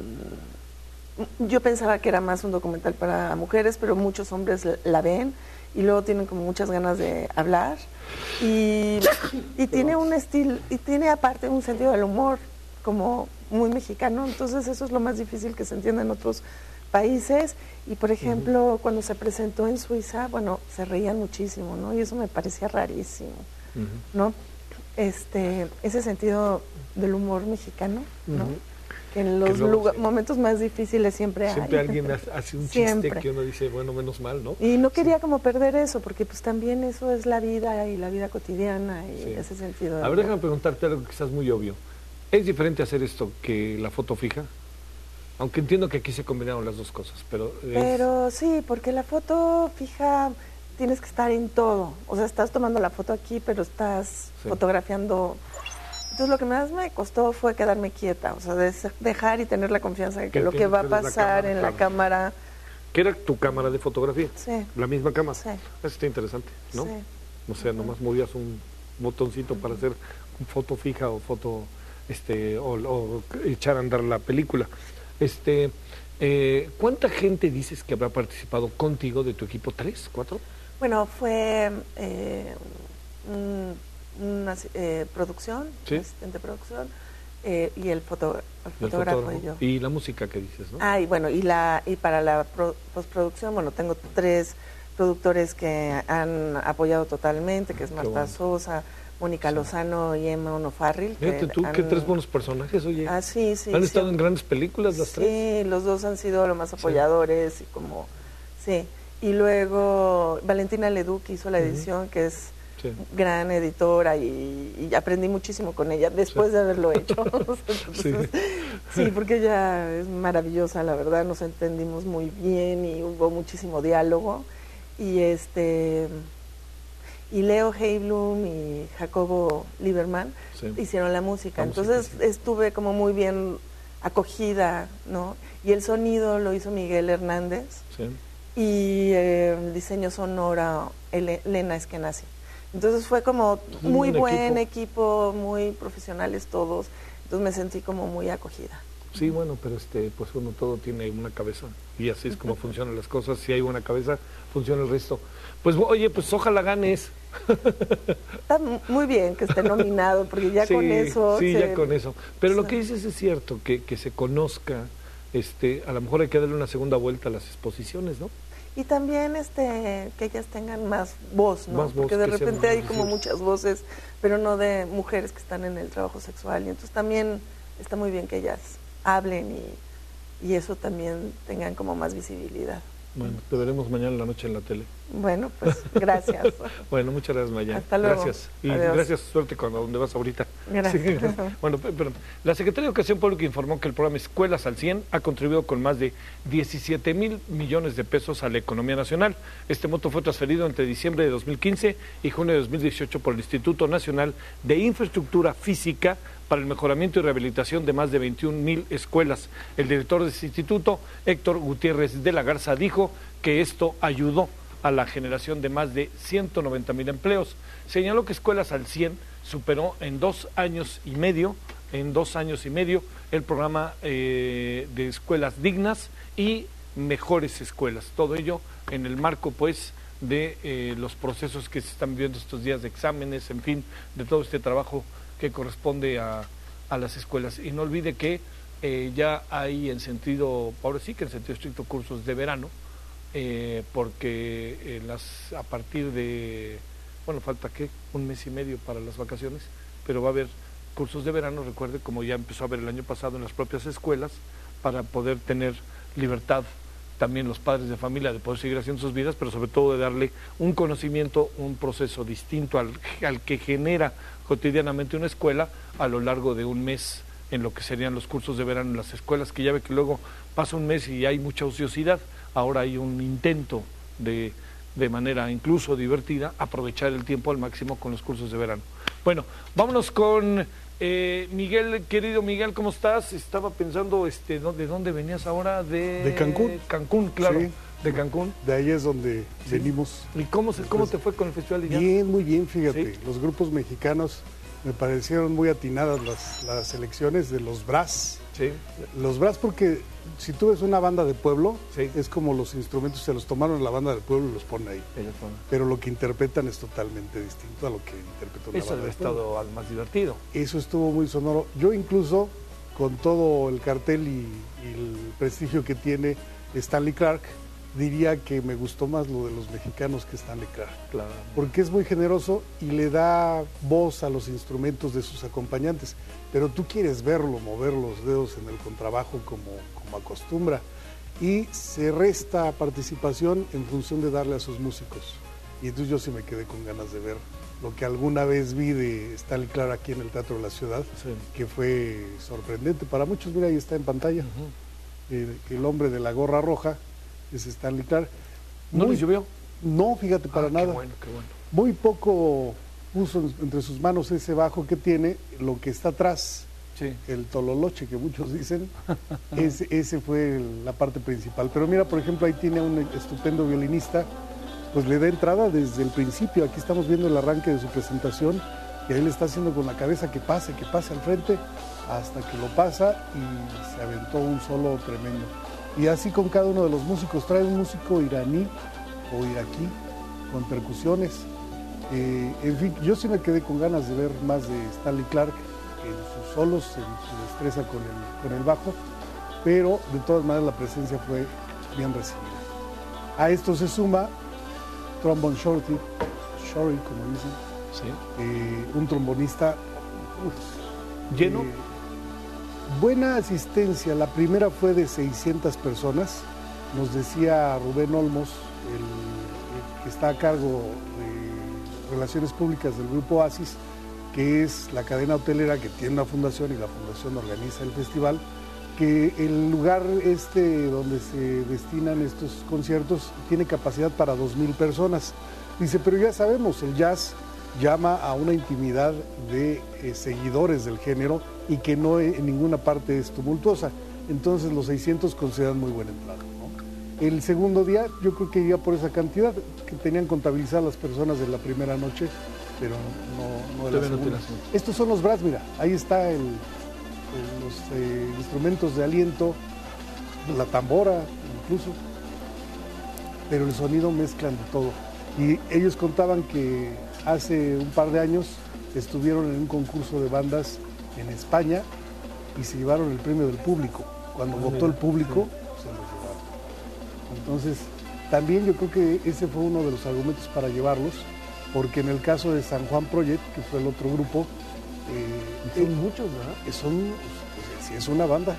M: yo pensaba que era más un documental para mujeres, pero muchos hombres la- la ven y luego tienen como muchas ganas de hablar y, y tiene un estilo, y tiene aparte un sentido del humor como muy mexicano, entonces eso es lo más difícil que se entienda en otros países y por ejemplo cuando se presentó en Suiza, bueno, se reían muchísimo, ¿no? Y eso me parecía rarísimo, ¿no? Este, ese sentido del humor mexicano, ¿no?
A: Ujú.
M: Que en
A: Que
M: los
A: luego
M: lugar-
A: sí.
M: momentos más difíciles siempre,
A: Siempre
M: hay.
A: alguien hace- hace un
M: Siempre.
A: chiste que uno dice, bueno, menos mal, ¿no?
M: Y no quería como perder eso, porque pues también eso es la vida y la vida cotidiana y
A: Sí.
M: ese sentido.
A: A ver, déjame preguntarte algo que quizás muy obvio. ¿Es diferente hacer esto que la foto fija? Aunque entiendo que aquí se combinaron las dos cosas, pero... es-
M: Pero sí, porque la foto fija tienes que estar en todo. O sea, estás tomando la foto aquí, pero estás
A: Sí.
M: fotografiando. Entonces lo que más me costó fue quedarme quieta, o sea, des- dejar y tener la confianza de que
A: Que
M: lo que
A: tienes-
M: va a
A: tienes la
M: pasar
A: cámara,
M: en la
A: claro.
M: cámara.
A: ¿Qué era tu cámara de fotografía?
M: Sí.
A: La misma cámara.
M: Sí.
A: Eso está interesante, ¿no?
M: Sí.
A: O sea, nomás movías un botoncito para hacer foto fija o foto, este, o, o echar a andar la película. Este, eh, ¿cuánta gente dices que habrá participado contigo de tu equipo? ¿Tres? ¿Cuatro?
M: Bueno, fue eh, un- una eh, producción,
A: Sí.
M: asistente de producción, eh, y el, foto, el
A: El
M: fotógrafo
A: fotógrafo.
M: y yo.
A: Y la música que dices, ¿no?
M: Ah, y bueno, y, la, y para la pro- postproducción, bueno, tengo tres productores que han apoyado totalmente, que es Marta
A: bueno.
M: Sosa, Mónica Lozano y Emma Onofarril. que
A: Fíjate tú, qué
M: han-
A: tres buenos personajes, oye.
M: Ah, sí, sí.
A: ¿Han
M: sí.
A: estado en grandes películas las tres?
M: Sí, los dos han sido los más apoyadores y como, sí. Y luego Valentina Leduc hizo la
A: Ujú.
M: edición, que es
A: Sí.
M: gran editora y, y aprendí muchísimo con ella después de haberlo hecho. Entonces, sí, porque ella es maravillosa, la verdad, nos entendimos muy bien y hubo muchísimo diálogo. Y este y Leo Heiblum y Jacobo Lieberman
A: Sí.
M: hicieron la música.
A: La música,
M: Entonces
A: sí.
M: estuve como muy bien acogida, ¿no? Y el sonido lo hizo Miguel Hernández
A: Sí.
M: y eh, el diseño sonora Ele- Elena Eskenazi. Entonces fue como
A: Un
M: muy
A: buen
M: buen equipo. muy profesionales todos. Entonces me sentí como muy acogida.
A: Sí, bueno, pero este, pues uno todo tiene una cabeza y así es como funcionan las cosas. Si hay una cabeza, funciona el resto. Pues oye, pues ojalá ganes.
M: Está mu- muy bien que esté nominado, porque ya
A: Sí,
M: con eso...
A: sí,
M: se-
A: ya con eso. Pero lo
M: sí.
A: que dices es cierto, que, que se conozca, este, a lo mejor hay que darle una segunda vuelta a las exposiciones, ¿no?
M: Y también este que ellas tengan más voz, ¿no?
A: Más voz,
M: Porque de
A: que sean
M: repente
A: más
M: hay como
A: visibles.
M: muchas voces, pero no de mujeres que están en el trabajo sexual. Y entonces también está muy bien que ellas hablen y, y eso también tengan como más visibilidad.
A: Bueno, te veremos mañana en la noche en la tele.
M: Bueno, pues gracias.
A: Bueno, muchas gracias, Maya.
M: Hasta luego.
A: Gracias. Y
M: Adiós.
A: gracias, suerte cuando donde vas ahorita.
M: Gracias.
A: Sí, gracias. Bueno, pe- perdón. La Secretaría de Educación Pública informó que el programa Escuelas al cien ha contribuido con más de diecisiete mil millones de pesos a la economía nacional. Este monto fue transferido entre diciembre de dos mil quince y junio de dos mil dieciocho por el Instituto Nacional de Infraestructura Física para el mejoramiento y rehabilitación de más de veintiún mil escuelas. El director de este instituto, Héctor Gutiérrez de la Garza, dijo que esto ayudó a la generación de más de ciento noventa mil empleos. Señaló que Escuelas al cien superó en dos años y medio, en dos años y medio, el programa eh, de escuelas dignas y mejores escuelas. Todo ello en el marco, pues, de eh, los procesos que se están viviendo estos días de exámenes, en fin, de todo este trabajo que corresponde a, a las escuelas. Y no olvide que eh, ya hay en sentido, ahora sí que en sentido estricto, cursos de verano, eh, porque eh, las a partir de, bueno, falta ¿qué? un mes y medio para las vacaciones, pero va a haber cursos de verano, recuerde, como ya empezó a haber el año pasado en las propias escuelas, para poder tener libertad también los padres de familia de poder seguir haciendo sus vidas, pero sobre todo de darle un conocimiento, un proceso distinto al, al que genera cotidianamente una escuela a lo largo de un mes en lo que serían los cursos de verano en las escuelas, que ya ve que luego pasa un mes y hay mucha ociosidad. Ahora hay un intento de, de manera incluso divertida, aprovechar el tiempo al máximo con los cursos de verano. Bueno, vámonos con eh, Miguel, querido Miguel, ¿cómo estás? Estaba pensando, este, ¿de dónde venías ahora? De,
O: de Cancún.
A: Cancún, claro,
O: sí,
A: de Cancún.
O: De ahí es donde sí. venimos.
A: ¿Y cómo, se, cómo te fue con el Festival de Jazz?
O: Bien, muy bien, fíjate.
A: ¿Sí?
O: Los grupos mexicanos me parecieron muy atinadas las, las elecciones de los brass.
A: Sí.
O: Los brass, porque si tú ves una banda de pueblo, sí. es como los instrumentos se los tomaron en la banda del pueblo y los ponen ahí. Pero lo que interpretan es totalmente distinto a lo que interpreta una
A: Eso
O: banda
A: debe estado al más divertido.
O: Eso estuvo muy sonoro. Yo incluso, con todo el cartel y, y el prestigio que tiene Stanley Clarke, diría que me gustó más lo de los mexicanos que Stanley Clarke.
A: Claro.
O: Porque es muy generoso y le da voz a los instrumentos de sus acompañantes. Pero tú quieres verlo, mover los dedos en el contrabajo como, como acostumbra. Y se resta participación en función de darle a sus músicos. Y entonces yo sí me quedé con ganas de ver lo que alguna vez vi de Stanley Clarke aquí en el Teatro de la Ciudad, sí. que fue sorprendente para muchos. Mira, ahí está en pantalla. Uh-huh. el, el hombre de la gorra roja es Stanley Clarke.
A: ¿No les llovió?
O: No, fíjate, para
A: ah,
O: nada.
A: Qué bueno, qué bueno.
O: Muy poco puso entre sus manos ese bajo que tiene, lo que está atrás, sí. el tololoche que muchos dicen, ese, ese fue el, la parte principal. Pero mira, por ejemplo, ahí tiene un estupendo violinista, pues le da entrada desde el principio. Aquí estamos viendo el arranque de su presentación y ahí le está haciendo con la cabeza que pase, que pase al frente, hasta que lo pasa y se aventó un solo tremendo. Y así con cada uno de los músicos. Trae un músico iraní o iraquí con percusiones. Eh, en fin, yo sí me quedé con ganas de ver más de Stanley Clarke en sus solos, en su destreza con el, con el bajo, pero de todas maneras la presencia fue bien recibida. A esto se suma Trombone Shorty, Shorty como dicen,
A: sí.
O: eh, un trombonista
A: uf, lleno.
O: Eh, buena asistencia, la primera fue de seiscientas personas, nos decía Rubén Olmos, el, el que está a cargo de Relaciones Públicas del Grupo Oasis, que es la cadena hotelera que tiene una fundación y la fundación organiza el festival, que el lugar este donde se destinan estos conciertos tiene capacidad para dos mil personas. Dice, pero ya sabemos, el jazz llama a una intimidad de eh, seguidores del género y que no en ninguna parte es tumultuosa. Entonces los seiscientos consideran muy buena entrada, ¿no? El segundo día yo creo que iba por esa cantidad, que tenían contabilizadas las personas de la primera noche, pero no, no de la segunda. Estos son los brass, mira, ahí está el, el, los eh, instrumentos de aliento, la tambora incluso, pero el sonido mezclan de todo. Y ellos contaban que hace un par de años estuvieron en un concurso de bandas en España y se llevaron el premio del público. Cuando ah, votó el público, sí. se lo llevaron. Entonces, también yo creo que ese fue uno de los argumentos para llevarlos, porque en el caso de San Juan Project, que fue el otro grupo,
A: eh, son eh, muchos, ¿verdad?
O: Son, pues, sí, es una banda.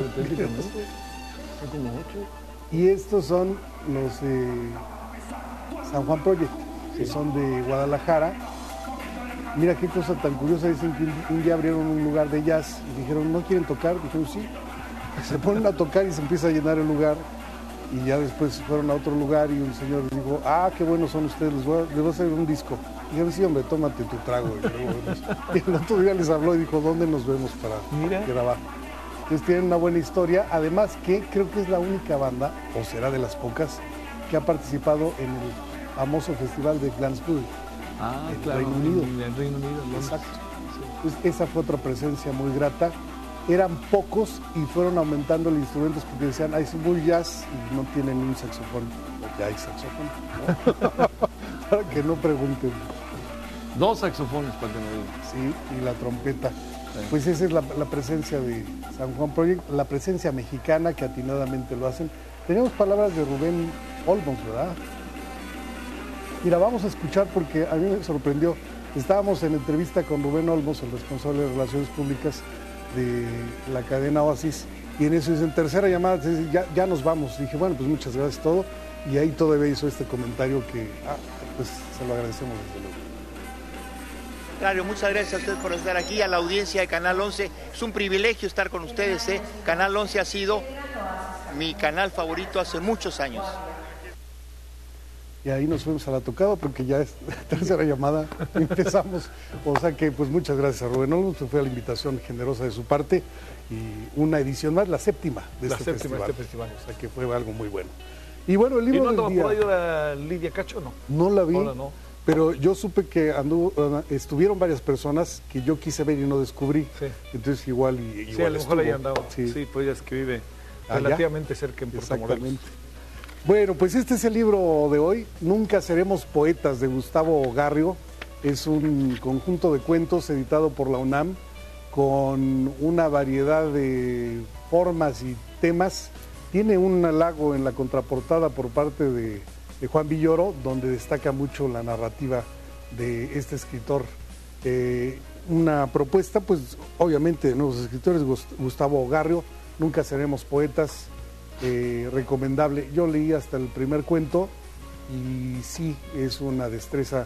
A: Son como ocho.
O: Y estos son los de San Juan Project, que son de Guadalajara. Mira qué cosa tan curiosa, dicen que un, un día abrieron un lugar de jazz y dijeron, ¿no quieren tocar? Dijeron, sí. Se ponen a tocar y se empieza a llenar el lugar. Y ya después fueron a otro lugar y un señor les dijo, ah, qué buenos son ustedes, les voy a, les voy a hacer un disco. Y dijeron, sí, hombre, tómate tu trago. Y, luego, y el otro día les habló y dijo, ¿dónde nos vemos para Mira. grabar? Entonces tienen una buena historia, además que creo que es la única banda, o será de las pocas, que ha participado en el famoso festival de Glastonbury.
A: Ah,
O: en
A: claro,
O: Reino Unido.
A: en el Reino Unido.
O: Exacto. Sí. Entonces, esa fue otra presencia muy grata. Eran pocos y fueron aumentando los instrumentos porque decían, hay muy jazz y no tienen ni un saxofón. Ya hay saxofón, ¿no? Para que no pregunten.
A: Dos saxofones, para que no digan.
O: Sí, y la trompeta. Sí. Pues esa es la, la presencia de San Juan Project, la presencia mexicana que atinadamente lo hacen. Tenemos palabras de Rubén Olmos, ¿verdad? Mira, vamos a escuchar porque a mí me sorprendió. Estábamos en entrevista con Rubén Olmos, el responsable de Relaciones Públicas de la cadena Oasis, y en eso dicen, tercera llamada, ya, ya nos vamos. Dije, bueno, pues muchas gracias todo, y ahí todavía hizo este comentario que, ah, pues se lo agradecemos desde luego.
P: Claro, muchas gracias a ustedes por estar aquí, a la audiencia de Canal once. Es un privilegio estar con ustedes, ¿eh? Canal once ha sido mi canal favorito hace muchos años.
O: Y ahí nos fuimos a la tocada porque ya es tercera llamada, empezamos. O sea que pues muchas gracias a Rubén Olmos, que fue la invitación generosa de su parte y una edición más, la séptima de
A: la
O: este,
A: séptima
O: festival.
A: de este festival.
O: O sea que fue algo muy bueno. Y bueno, el libro
A: ¿Y no
O: del día,
A: por ahí la Lidia Cacho no?
O: No la vi,
A: Ahora no.
O: pero yo supe que anduvo, estuvieron varias personas que yo quise ver y no descubrí. Sí. Entonces igual y igual
A: sí, a lo mejor ahí andaba.
O: Sí.
A: sí, pues ella es que vive relativamente ¿Allá? cerca en Puerto
O: Exactamente. Morelos. Bueno, pues este es el libro de hoy, Nunca seremos poetas, de Gustavo Garrio. Es un conjunto de cuentos editado por la UNAM con una variedad de formas y temas. Tiene un halago en la contraportada por parte de, de Juan Villoro, donde destaca mucho la narrativa de este escritor. Eh, una propuesta, pues obviamente de nuevos escritores, Gustavo Garrio, Nunca seremos poetas. Eh, recomendable. Yo leí hasta el primer cuento y sí, es una destreza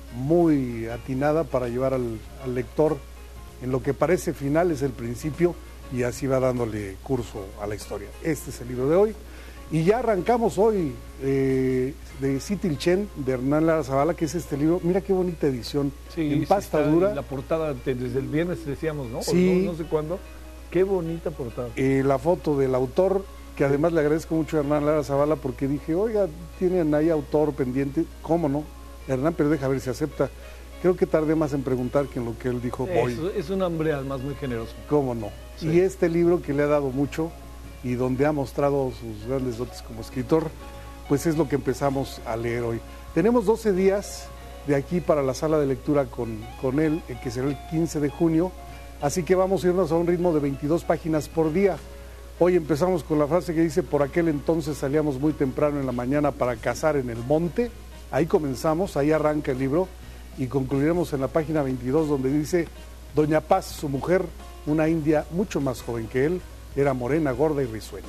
O: muy atinada para llevar al, al lector en lo que parece final, es el principio, y así va dándole curso a la historia. Este es el libro de hoy. Y ya arrancamos hoy eh, de Citilchen, de Hernán Lara Zavala, que es este libro. Mira qué bonita edición,
A: sí,
O: en pasta
A: sí,
O: dura.
A: La portada desde el viernes decíamos, ¿no?
O: Sí.
A: No, no sé cuándo. Qué bonita portada.
O: Eh, la foto del autor, que además le agradezco mucho a Hernán Lara Zavala porque dije, oiga, tienen ahí autor pendiente, ¿cómo no? Hernán, pero deja ver si acepta. Creo que tardé más en preguntar que en lo que él dijo hoy.
A: Es, es un hombre además muy generoso.
O: ¿Cómo no? Sí. Y este libro que le ha dado mucho y donde ha mostrado sus grandes dotes como escritor, pues es lo que empezamos a leer hoy. Tenemos doce días de aquí para la sala de lectura con, con él, que será el quince de junio, así que vamos a irnos a un ritmo de veintidós páginas por día. Hoy empezamos con la frase que dice, por aquel entonces salíamos muy temprano en la mañana para cazar en el monte. Ahí comenzamos, ahí arranca el libro y concluiremos en la página veintidós donde dice, Doña Paz, su mujer, una india mucho más joven que él, era morena, gorda y risueña.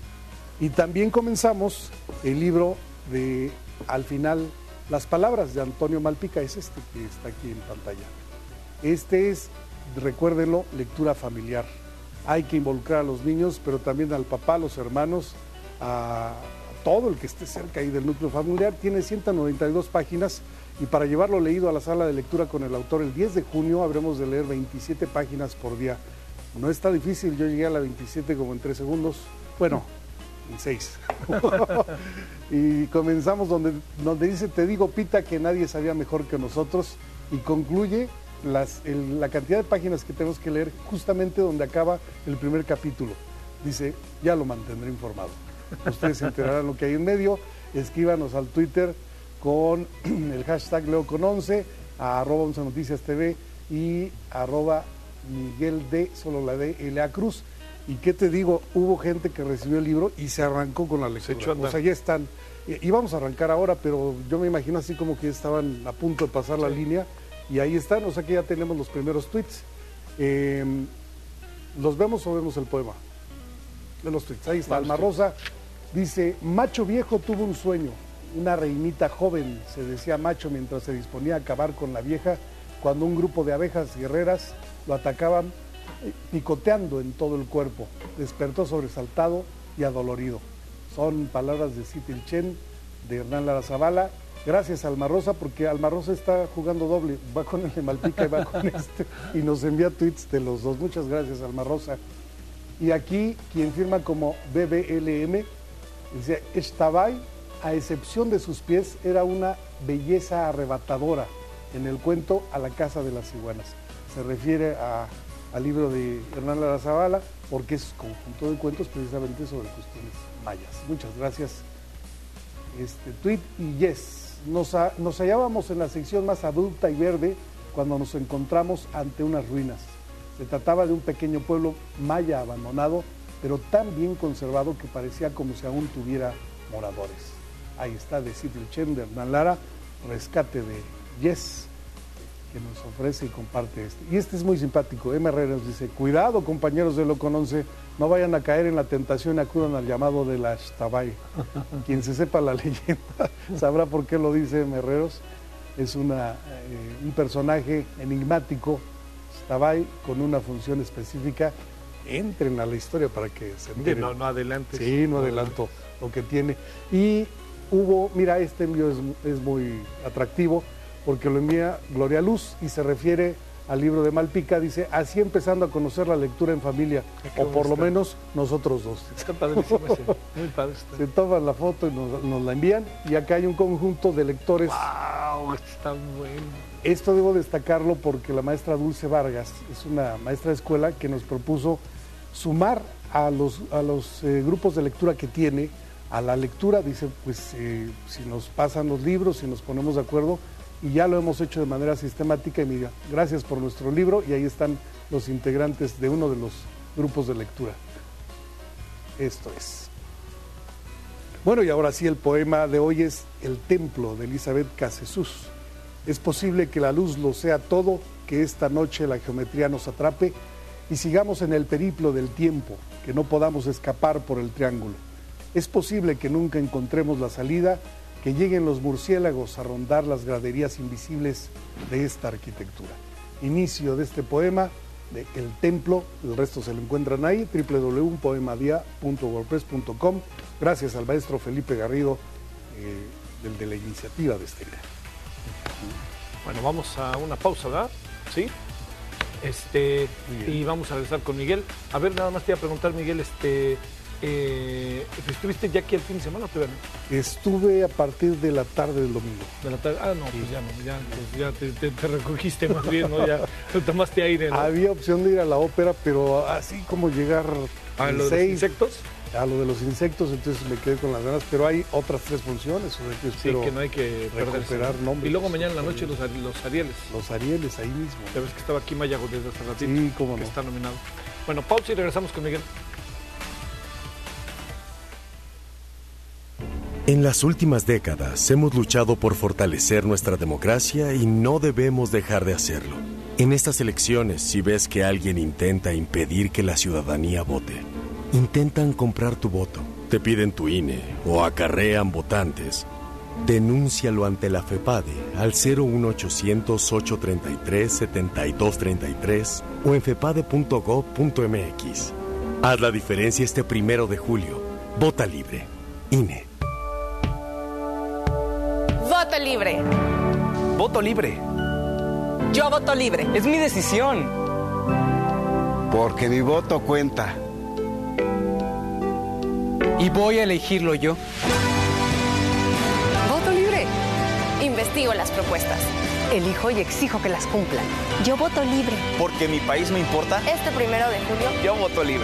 O: Y también comenzamos el libro de, al final, las palabras de Antonio Malpica, es este que está aquí en pantalla. Este es, recuérdenlo, lectura familiar. Hay que involucrar a los niños, pero también al papá, a los hermanos, a todo el que esté cerca ahí del núcleo familiar. Tiene ciento noventa y dos páginas y para llevarlo leído a la sala de lectura con el autor el diez de junio habremos de leer veintisiete páginas por día. No está difícil, yo llegué a la veintisiete como en tres segundos, bueno, en seis. Y comenzamos donde, donde dice, te digo, Pita, que nadie sabía mejor que nosotros, y concluye Las, el, la cantidad de páginas que tenemos que leer justamente donde acaba el primer capítulo. Dice, ya lo mantendré informado. Ustedes se enterarán lo que hay en medio. Escríbanos al Twitter con el hashtag Leo con once, a arroba once Noticias T V y arroba Miguel D, solo la D, L A Cruz. Y qué te digo, hubo gente que recibió el libro y se arrancó con la lectura. O sea, ya están. Y vamos a arrancar ahora, pero yo me imagino así como que estaban a punto de pasar la sí. línea. Y ahí están, o sea que ya tenemos los primeros tweets. Eh, ¿Los vemos o vemos el poema? De los tweets. Ahí está, Alma Rosa dice, Macho Viejo tuvo un sueño. Una reinita joven, se decía Macho mientras se disponía a acabar con la vieja, cuando un grupo de abejas guerreras lo atacaban picoteando en todo el cuerpo. Despertó sobresaltado y adolorido. Son palabras de Citilchen, de Hernán Lara Zavala. Gracias, Alma Rosa, porque Alma Rosa está jugando doble, va con el de Malpica y va con este, y nos envía tweets de los dos. Muchas gracias, Alma Rosa. Y aquí, quien firma como B B L M, dice, Estabay, a excepción de sus pies, era una belleza arrebatadora en el cuento A la Casa de las Iguanas. Se refiere a, al libro de Hernán Lara Zavala, porque es conjunto de cuentos precisamente sobre cuestiones mayas. Muchas gracias. Este tweet y yes. Nos, a, nos hallábamos en la sección más adulta y verde cuando nos encontramos ante unas ruinas. Se trataba de un pequeño pueblo maya abandonado, pero tan bien conservado que parecía como si aún tuviera moradores. Ahí está, de Sidney Chen, de Hernán Lara, rescate de Yes, que nos ofrece y comparte este. Y este es muy simpático. M. Herrera nos dice: cuidado, compañeros de Locon once, no vayan a caer en la tentación y acudan al llamado de la Xtabay. Quien se sepa la leyenda sabrá por qué lo dice M. Herreros. Es una, eh, un personaje enigmático, Xtabay, con una función específica. Entren a la historia para que se enteren.
A: No, no adelante.
O: Sí, no adelanto lo que tiene. Y hubo, mira, este envío es, es muy atractivo, porque lo envía Gloria Luz y se refiere al libro de Malpica. Dice: así empezando a conocer la lectura en familia, o por lo menos nosotros dos.
A: Está padrísimo ese, muy padre está.
O: Se toman la foto y nos, nos la envían, y acá hay un conjunto de lectores.
A: ¡Wow! Está bueno.
O: Esto debo destacarlo porque la maestra Dulce Vargas es una maestra de escuela que nos propuso sumar a los, a los eh, grupos de lectura que tiene a la lectura. Dice, pues eh, si nos pasan los libros, si nos ponemos de acuerdo, y ya lo hemos hecho de manera sistemática. Y mira, gracias por nuestro libro, y ahí están los integrantes de uno de los grupos de lectura. Esto es. Bueno, y ahora sí, el poema de hoy es El Templo, de Elizabeth Cassesús. Es posible que la luz lo sea todo, que esta noche la geometría nos atrape y sigamos en el periplo del tiempo, que no podamos escapar por el triángulo. Es posible que nunca encontremos la salida, que lleguen los murciélagos a rondar las graderías invisibles de esta arquitectura. Inicio de este poema de El Templo, el resto se lo encuentran ahí, doble u doble u doble u punto poemadia punto wordpress punto com. Gracias al maestro Felipe Garrido, eh, del de la iniciativa de este día.
A: Bueno, vamos a una pausa, ¿verdad? ¿Sí? Este, y vamos a regresar con Miguel. A ver, nada más te iba a preguntar, Miguel, este, eh, ¿estuviste ya aquí el fin de semana o todavía no?
O: Estuve a partir de la tarde del domingo.
A: De la tarde, ah, no, sí. pues ya no, ya, pues ya te, te, te recogiste más bien, ¿no? Ya te tomaste aire, ¿no?
O: Había opción de ir a la ópera, pero así como llegar
A: a lo de los insectos.
O: A lo de los insectos, entonces me quedé con las ganas, pero hay otras tres funciones, o sea que espero
A: sí, que no hay que
O: recuperar nombres.
A: Y luego mañana en la noche los, los Arieles.
O: Los Arieles, ahí mismo.
A: Ya ves que estaba aquí Mayago desde hace ratito.
O: Sí, cómo no.
A: Que está nominado. Bueno, pausa y regresamos con Miguel.
Q: En las últimas décadas hemos luchado por fortalecer nuestra democracia y no debemos dejar de hacerlo. En estas elecciones, si ves que alguien intenta impedir que la ciudadanía vote, intentan comprar tu voto, te piden tu I N E o acarrean votantes, denúncialo ante la FEPADE al cero uno ochocientos, ocho treinta y tres, setenta y dos treinta y tres o en fepade punto gob punto mx. Haz la diferencia este primero de julio. Vota libre. I N E.
S: Voto libre.
T: Voto libre.
S: Yo voto libre.
T: Es mi decisión.
U: Porque mi voto cuenta.
T: Y voy a elegirlo yo.
S: Voto libre. Investigo las propuestas. Elijo y exijo que las cumplan. Yo voto libre.
T: Porque mi país me importa.
S: Este primero de julio.
T: Yo voto libre.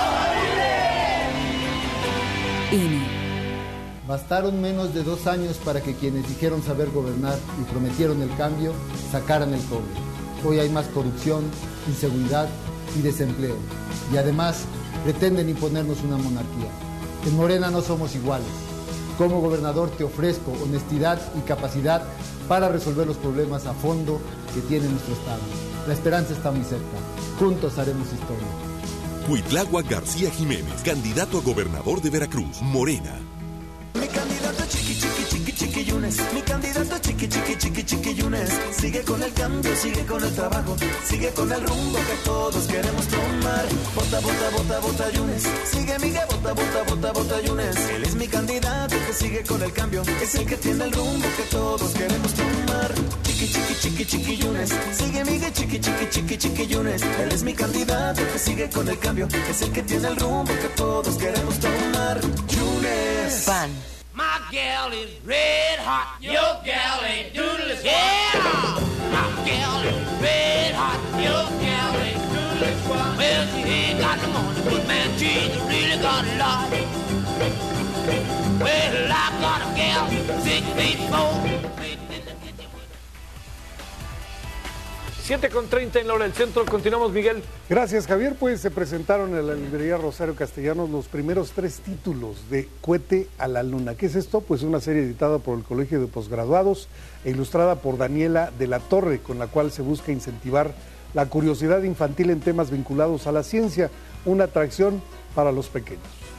S: I N E.
Y: Bastaron menos de dos años para que quienes dijeron saber gobernar y prometieron el cambio, sacaran el cobre. Hoy hay más corrupción, inseguridad y desempleo. Y además, pretenden imponernos una monarquía. En Morena no somos iguales. Como gobernador te ofrezco honestidad y capacidad para resolver los problemas a fondo que tiene nuestro estado. La esperanza está muy cerca. Juntos haremos historia.
Z: Cuitláhuac García Jiménez, candidato a gobernador de Veracruz, Morena.
C: Mi candidato chiqui chiqui chiqui chiqui Yunes, mi candidato chiqui chiqui chiqui chiqui Yunes, sigue con el cambio, sigue con el trabajo, sigue con el rumbo que todos queremos tomar. Vota, vota, vota, vota Yunes, sigue Miguel, vota, vota, vota, vota Yunes. Él es mi candidato que sigue con el cambio, es el que tiene el rumbo que todos queremos tomar. Chiqui chiqui chiqui chiqui Yunes, sigue Miguel, chiqui chiqui chiqui chiqui Yunes. Él es mi candidato que sigue con el cambio, es el que tiene el rumbo que todos queremos tomar. Yunes.
S: Pan.
C: My gal is red hot, your gal ain't doodless. Yeah! My gal is red hot, your gal ain't doodless. Well, she ain't got no money, but man, she's really got a lot. Well, I got a gal, six feet four.
A: siete con treinta en la hora del centro. Continuamos, Miguel.
O: Gracias, Javier. Pues se presentaron en la librería Rosario Castellanos los primeros tres títulos de Cohete a la Luna. ¿Qué es esto? Pues una serie editada por el Colegio de Posgraduados e ilustrada por Daniela de la Torre, con la cual se busca incentivar la curiosidad infantil en temas vinculados a la ciencia, una atracción para los pequeños.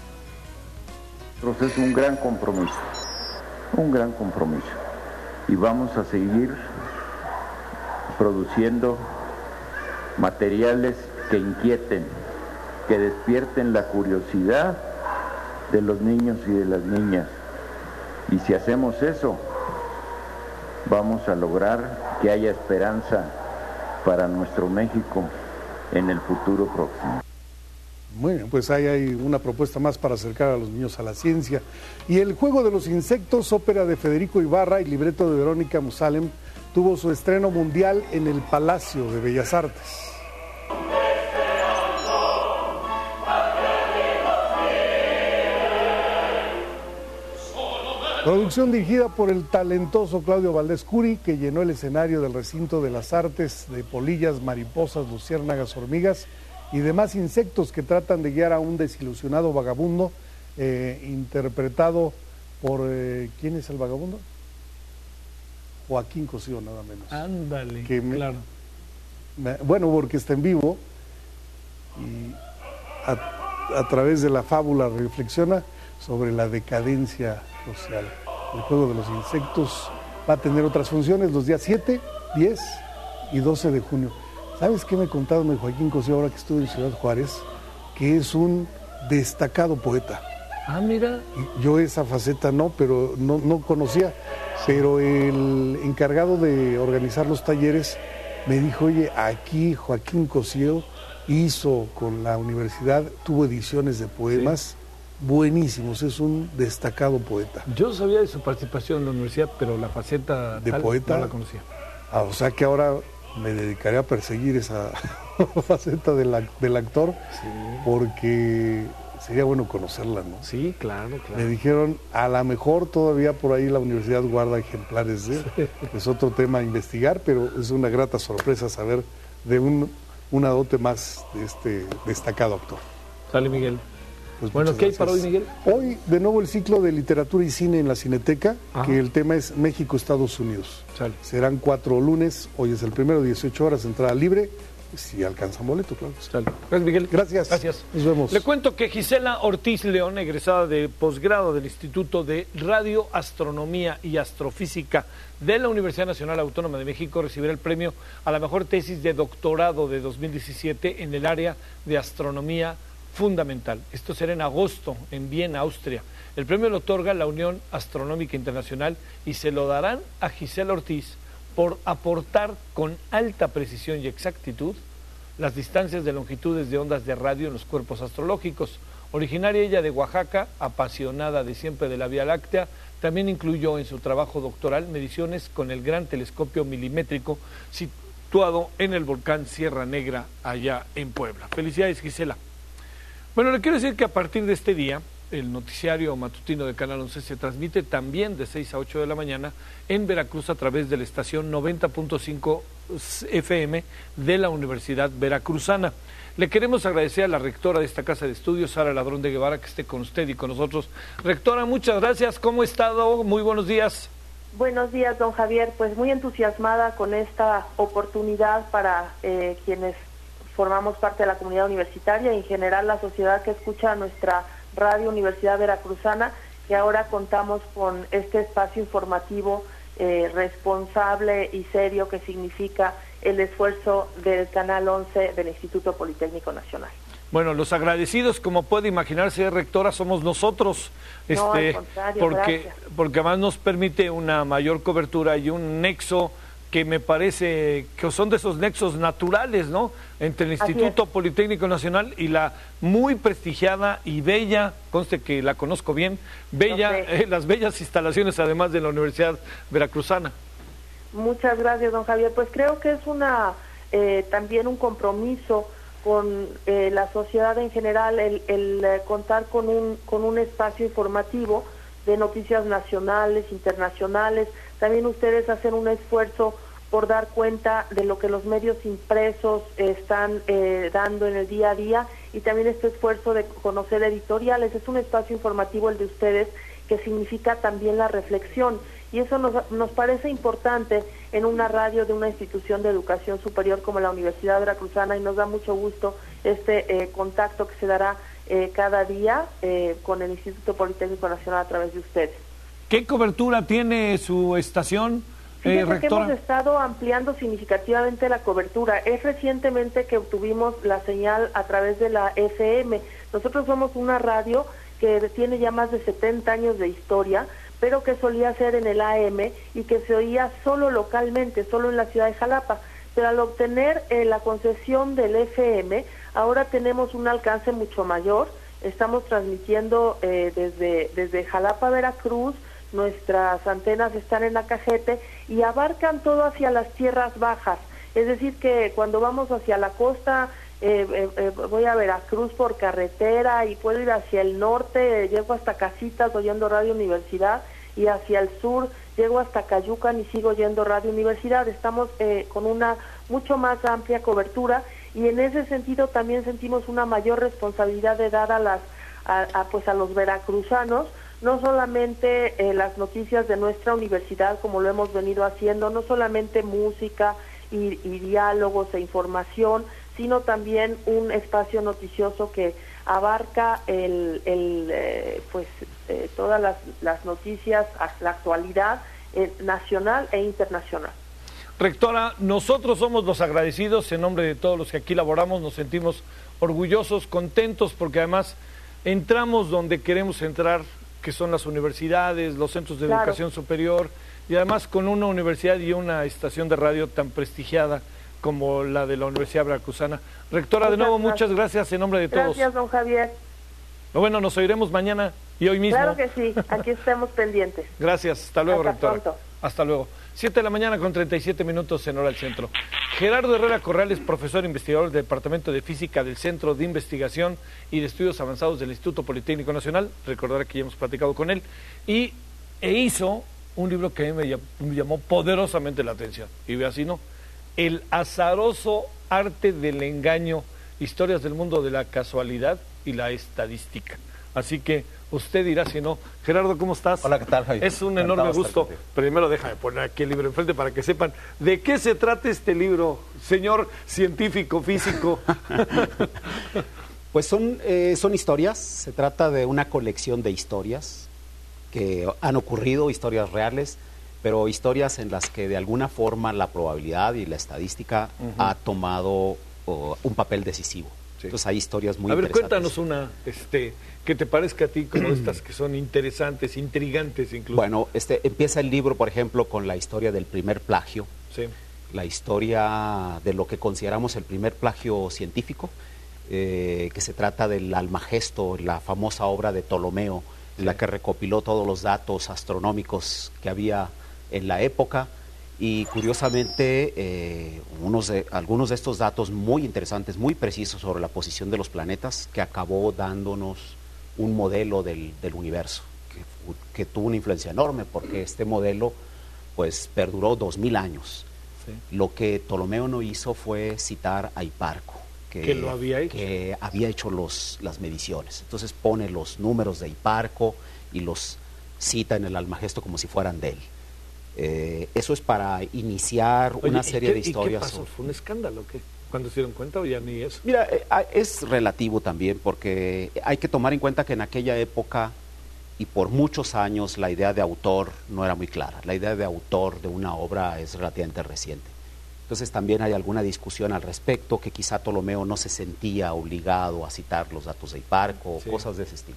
E: Es un gran compromiso, un gran compromiso. Y vamos a seguir produciendo materiales que inquieten, que despierten la curiosidad de los niños y de las niñas. Y si hacemos eso, vamos a lograr que haya esperanza para nuestro México en el futuro próximo.
O: Muy bien, pues ahí hay una propuesta más para acercar a los niños a la ciencia. Y El Juego de los Insectos, ópera de Federico Ibarra y libreto de Verónica Musalem, tuvo su estreno mundial en el Palacio de Bellas Artes. Producción dirigida por el talentoso Claudio Valdés Curi, que llenó el escenario del recinto de las artes de polillas, mariposas, luciérnagas, hormigas y demás insectos que tratan de guiar a un desilusionado vagabundo, eh, interpretado por... Eh, ¿quién es el vagabundo? Joaquín Cosío, nada menos.
A: Ándale,
O: que me,
A: claro.
O: Me, bueno, porque está en vivo y a, a través de la fábula reflexiona sobre la decadencia social. El Juego de los Insectos va a tener otras funciones los días siete, diez y doce de junio. ¿Sabes qué me contaron de Joaquín Cosío ahora que estuve en Ciudad Juárez? Que es un destacado poeta.
A: Ah, mira.
O: Yo esa faceta no, pero no, no conocía. Pero el encargado de organizar los talleres me dijo, oye, aquí Joaquín Cosío hizo con la universidad, tuvo ediciones de poemas sí. buenísimos, es un destacado poeta.
A: Yo sabía de su participación en la universidad, pero la faceta
O: de
A: tal,
O: poeta
A: no la conocía.
O: Ah, o sea que ahora me dedicaré a perseguir esa faceta del, del actor, sí. porque sería bueno conocerla, ¿no?
A: Sí, claro, claro.
O: Me dijeron, a lo mejor todavía por ahí la universidad guarda ejemplares de él. Sí. Es otro tema a investigar, pero es una grata sorpresa saber de un, una dote más de este destacado actor.
A: Sale, Miguel.
O: Pues
A: bueno, ¿qué hay para hoy, Miguel?
O: Hoy, de nuevo, el ciclo de literatura y cine en la Cineteca, Ajá. que el tema es México-Estados Unidos.
A: Sale.
O: Serán cuatro lunes, hoy es el primero, dieciocho horas, entrada libre. Si alcanzan boleto, claro.
A: Gracias, Miguel.
O: Gracias.
A: Gracias.
O: Nos vemos.
A: Le cuento que Gisela Ortiz León, egresada de posgrado del Instituto de Radioastronomía y Astrofísica de la Universidad Nacional Autónoma de México, recibirá el premio a la mejor tesis de doctorado de dos mil diecisiete en el área de astronomía fundamental. Esto será en agosto en Viena, Austria. El premio lo otorga la Unión Astronómica Internacional y se lo darán a Gisela Ortiz por aportar con alta precisión y exactitud las distancias de longitudes de ondas de radio en los cuerpos astrológicos. Originaria ella de Oaxaca, apasionada de siempre de la Vía Láctea, también incluyó en su trabajo doctoral mediciones con el gran telescopio milimétrico situado en el volcán Sierra Negra, allá en Puebla. Felicidades, Gisela. Bueno, le quiero decir que a partir de este día, el noticiario matutino de Canal once se transmite también de seis a ocho de la mañana en Veracruz a través de la estación noventa punto cinco F M de la Universidad Veracruzana. Le queremos agradecer a la rectora de esta casa de estudios, Sara Ladrón de Guevara, que esté con usted y con nosotros. Rectora, muchas gracias. ¿Cómo ha estado? Muy buenos días.
N: Buenos días, don Javier. Pues muy entusiasmada con esta oportunidad para eh, quienes formamos parte de la comunidad universitaria y en general la sociedad que escucha nuestra Radio Universidad Veracruzana, que ahora contamos con este espacio informativo eh, responsable y serio que significa el esfuerzo del Canal once del Instituto Politécnico Nacional.
A: Bueno, los agradecidos, como puede imaginarse, rectora, somos nosotros, este,
N: no, al contrario,
A: porque,
N: gracias.
A: porque además nos permite una mayor cobertura y un nexo que me parece que son de esos nexos naturales, ¿no?, entre el Instituto Politécnico Nacional y la muy prestigiada y bella, conste que la conozco bien, bella, okay. eh, las bellas instalaciones además de la Universidad Veracruzana.
N: Muchas gracias, don Javier. Pues creo que es una eh, también un compromiso con eh, la sociedad en general el, el eh, contar con un con un espacio informativo de noticias nacionales, internacionales. También ustedes hacen un esfuerzo por dar cuenta de lo que los medios impresos están eh, dando en el día a día, y también este esfuerzo de conocer editoriales. Es un espacio informativo el de ustedes que significa también la reflexión, y eso nos, nos parece importante en una radio de una institución de educación superior como la Universidad Veracruzana, y nos da mucho gusto este eh, contacto que se dará eh, cada día eh, con el Instituto Politécnico Nacional a través de ustedes.
A: ¿Qué cobertura tiene su estación, eh,
N: Fíjate que
A: rectora?
N: hemos estado ampliando significativamente la cobertura. Es recientemente que obtuvimos la señal a través de la F M. Nosotros somos una radio que tiene ya más de setenta años de historia, pero que solía ser en el A M y que se oía solo localmente, solo en la ciudad de Jalapa. Pero al obtener eh, la concesión del F M, ahora tenemos un alcance mucho mayor. Estamos transmitiendo eh, desde, desde Jalapa, Veracruz. Nuestras antenas están en Acajete y abarcan todo hacia las tierras bajas. Es decir, que cuando vamos hacia la costa, eh, eh, eh, voy a Veracruz por carretera y puedo ir hacia el norte, eh, llego hasta Casitas oyendo Radio Universidad, y hacia el sur llego hasta Cayucan y sigo oyendo Radio Universidad. Estamos eh, con una mucho más amplia cobertura, y en ese sentido también sentimos una mayor responsabilidad de dar a las a, a, pues a los veracruzanos no solamente eh, las noticias de nuestra universidad, como lo hemos venido haciendo, no solamente música y, y diálogos e información, sino también un espacio noticioso que abarca el, el eh, pues eh, todas las, las noticias, la actualidad eh, nacional e internacional.
A: Rectora, nosotros somos los agradecidos en nombre de todos los que aquí laboramos, nos sentimos orgullosos, contentos, porque además entramos donde queremos entrar, que son las universidades, los centros de
N: Claro.
A: educación superior, y además con una universidad y una estación de radio tan prestigiada como la de la Universidad Veracruzana. Rectora, de
N: Muchas
A: nuevo,
N: gracias.
A: muchas gracias en nombre de todos.
N: Gracias, don Javier.
A: Bueno, nos oiremos mañana y hoy mismo.
N: Claro que sí, aquí estamos pendientes.
A: Gracias, hasta luego,
N: Hasta
A: rectora.
N: pronto.
A: Hasta luego. Siete de la mañana con treinta y siete minutos en hora del centro. Gerardo Herrera Corral es profesor investigador del Departamento de Física del Centro de Investigación y de Estudios Avanzados del Instituto Politécnico Nacional. Recordará que ya hemos platicado con él. Y e hizo un libro que a mí me llam- me llamó poderosamente la atención. Y ve así, ¿no? El azaroso arte del engaño, historias del mundo de la casualidad y la estadística. Así que usted dirá si no. Gerardo, ¿cómo estás?
D: Hola, ¿qué tal, Javier?
A: Es un
D: Encantado
A: enorme
D: de estar
A: gusto.
D: contigo.
A: Primero déjame poner aquí el libro enfrente para que sepan de qué se trata este libro, señor científico, físico.
D: Pues son, eh, son historias, se trata de una colección de historias que han ocurrido, historias reales, pero historias en las que de alguna forma la probabilidad y la estadística
A: Ujú.
D: ha tomado oh, un papel decisivo. Entonces hay historias muy
A: a ver,
D: interesantes.
A: cuéntanos una este, que te parezca a ti como estas que son interesantes, intrigantes incluso.
D: Bueno, este, empieza el libro, por ejemplo, con la historia del primer plagio,
A: Sí.
D: la historia de lo que consideramos el primer plagio científico, eh, que se trata del Almagesto, la famosa obra de Ptolomeo, en la que recopiló todos los datos astronómicos que había en la época, y curiosamente eh, unos de, algunos de estos datos muy interesantes, muy precisos sobre la posición de los planetas, que acabó dándonos un modelo del, del universo, que, que tuvo una influencia enorme, porque este modelo pues perduró dos mil años.
A: Sí.
D: Lo que Ptolomeo no hizo fue citar a Hiparco, que,
A: Que lo había hecho.
D: que había hecho los, las mediciones. Entonces pone los números de Hiparco y los cita en el Almagesto como si fueran de él. Eh, eso es para iniciar
A: Oye,
D: una
A: ¿y
D: serie
A: qué-
D: de
A: ¿y qué
D: historias.
A: pasó?
D: sobre-
A: ¿Fue un escándalo qué? ¿Cuándo se dieron cuenta o ya ni eso?
D: Mira, eh, ah, es relativo también, porque hay que tomar en cuenta que en aquella época y por muchos años la idea de autor no era muy clara. La idea de autor de una obra es relativamente reciente. Entonces también hay alguna discusión al respecto, que quizá Ptolomeo no se sentía obligado a citar los datos de Hiparco,
A: Sí.
D: o cosas de ese estilo.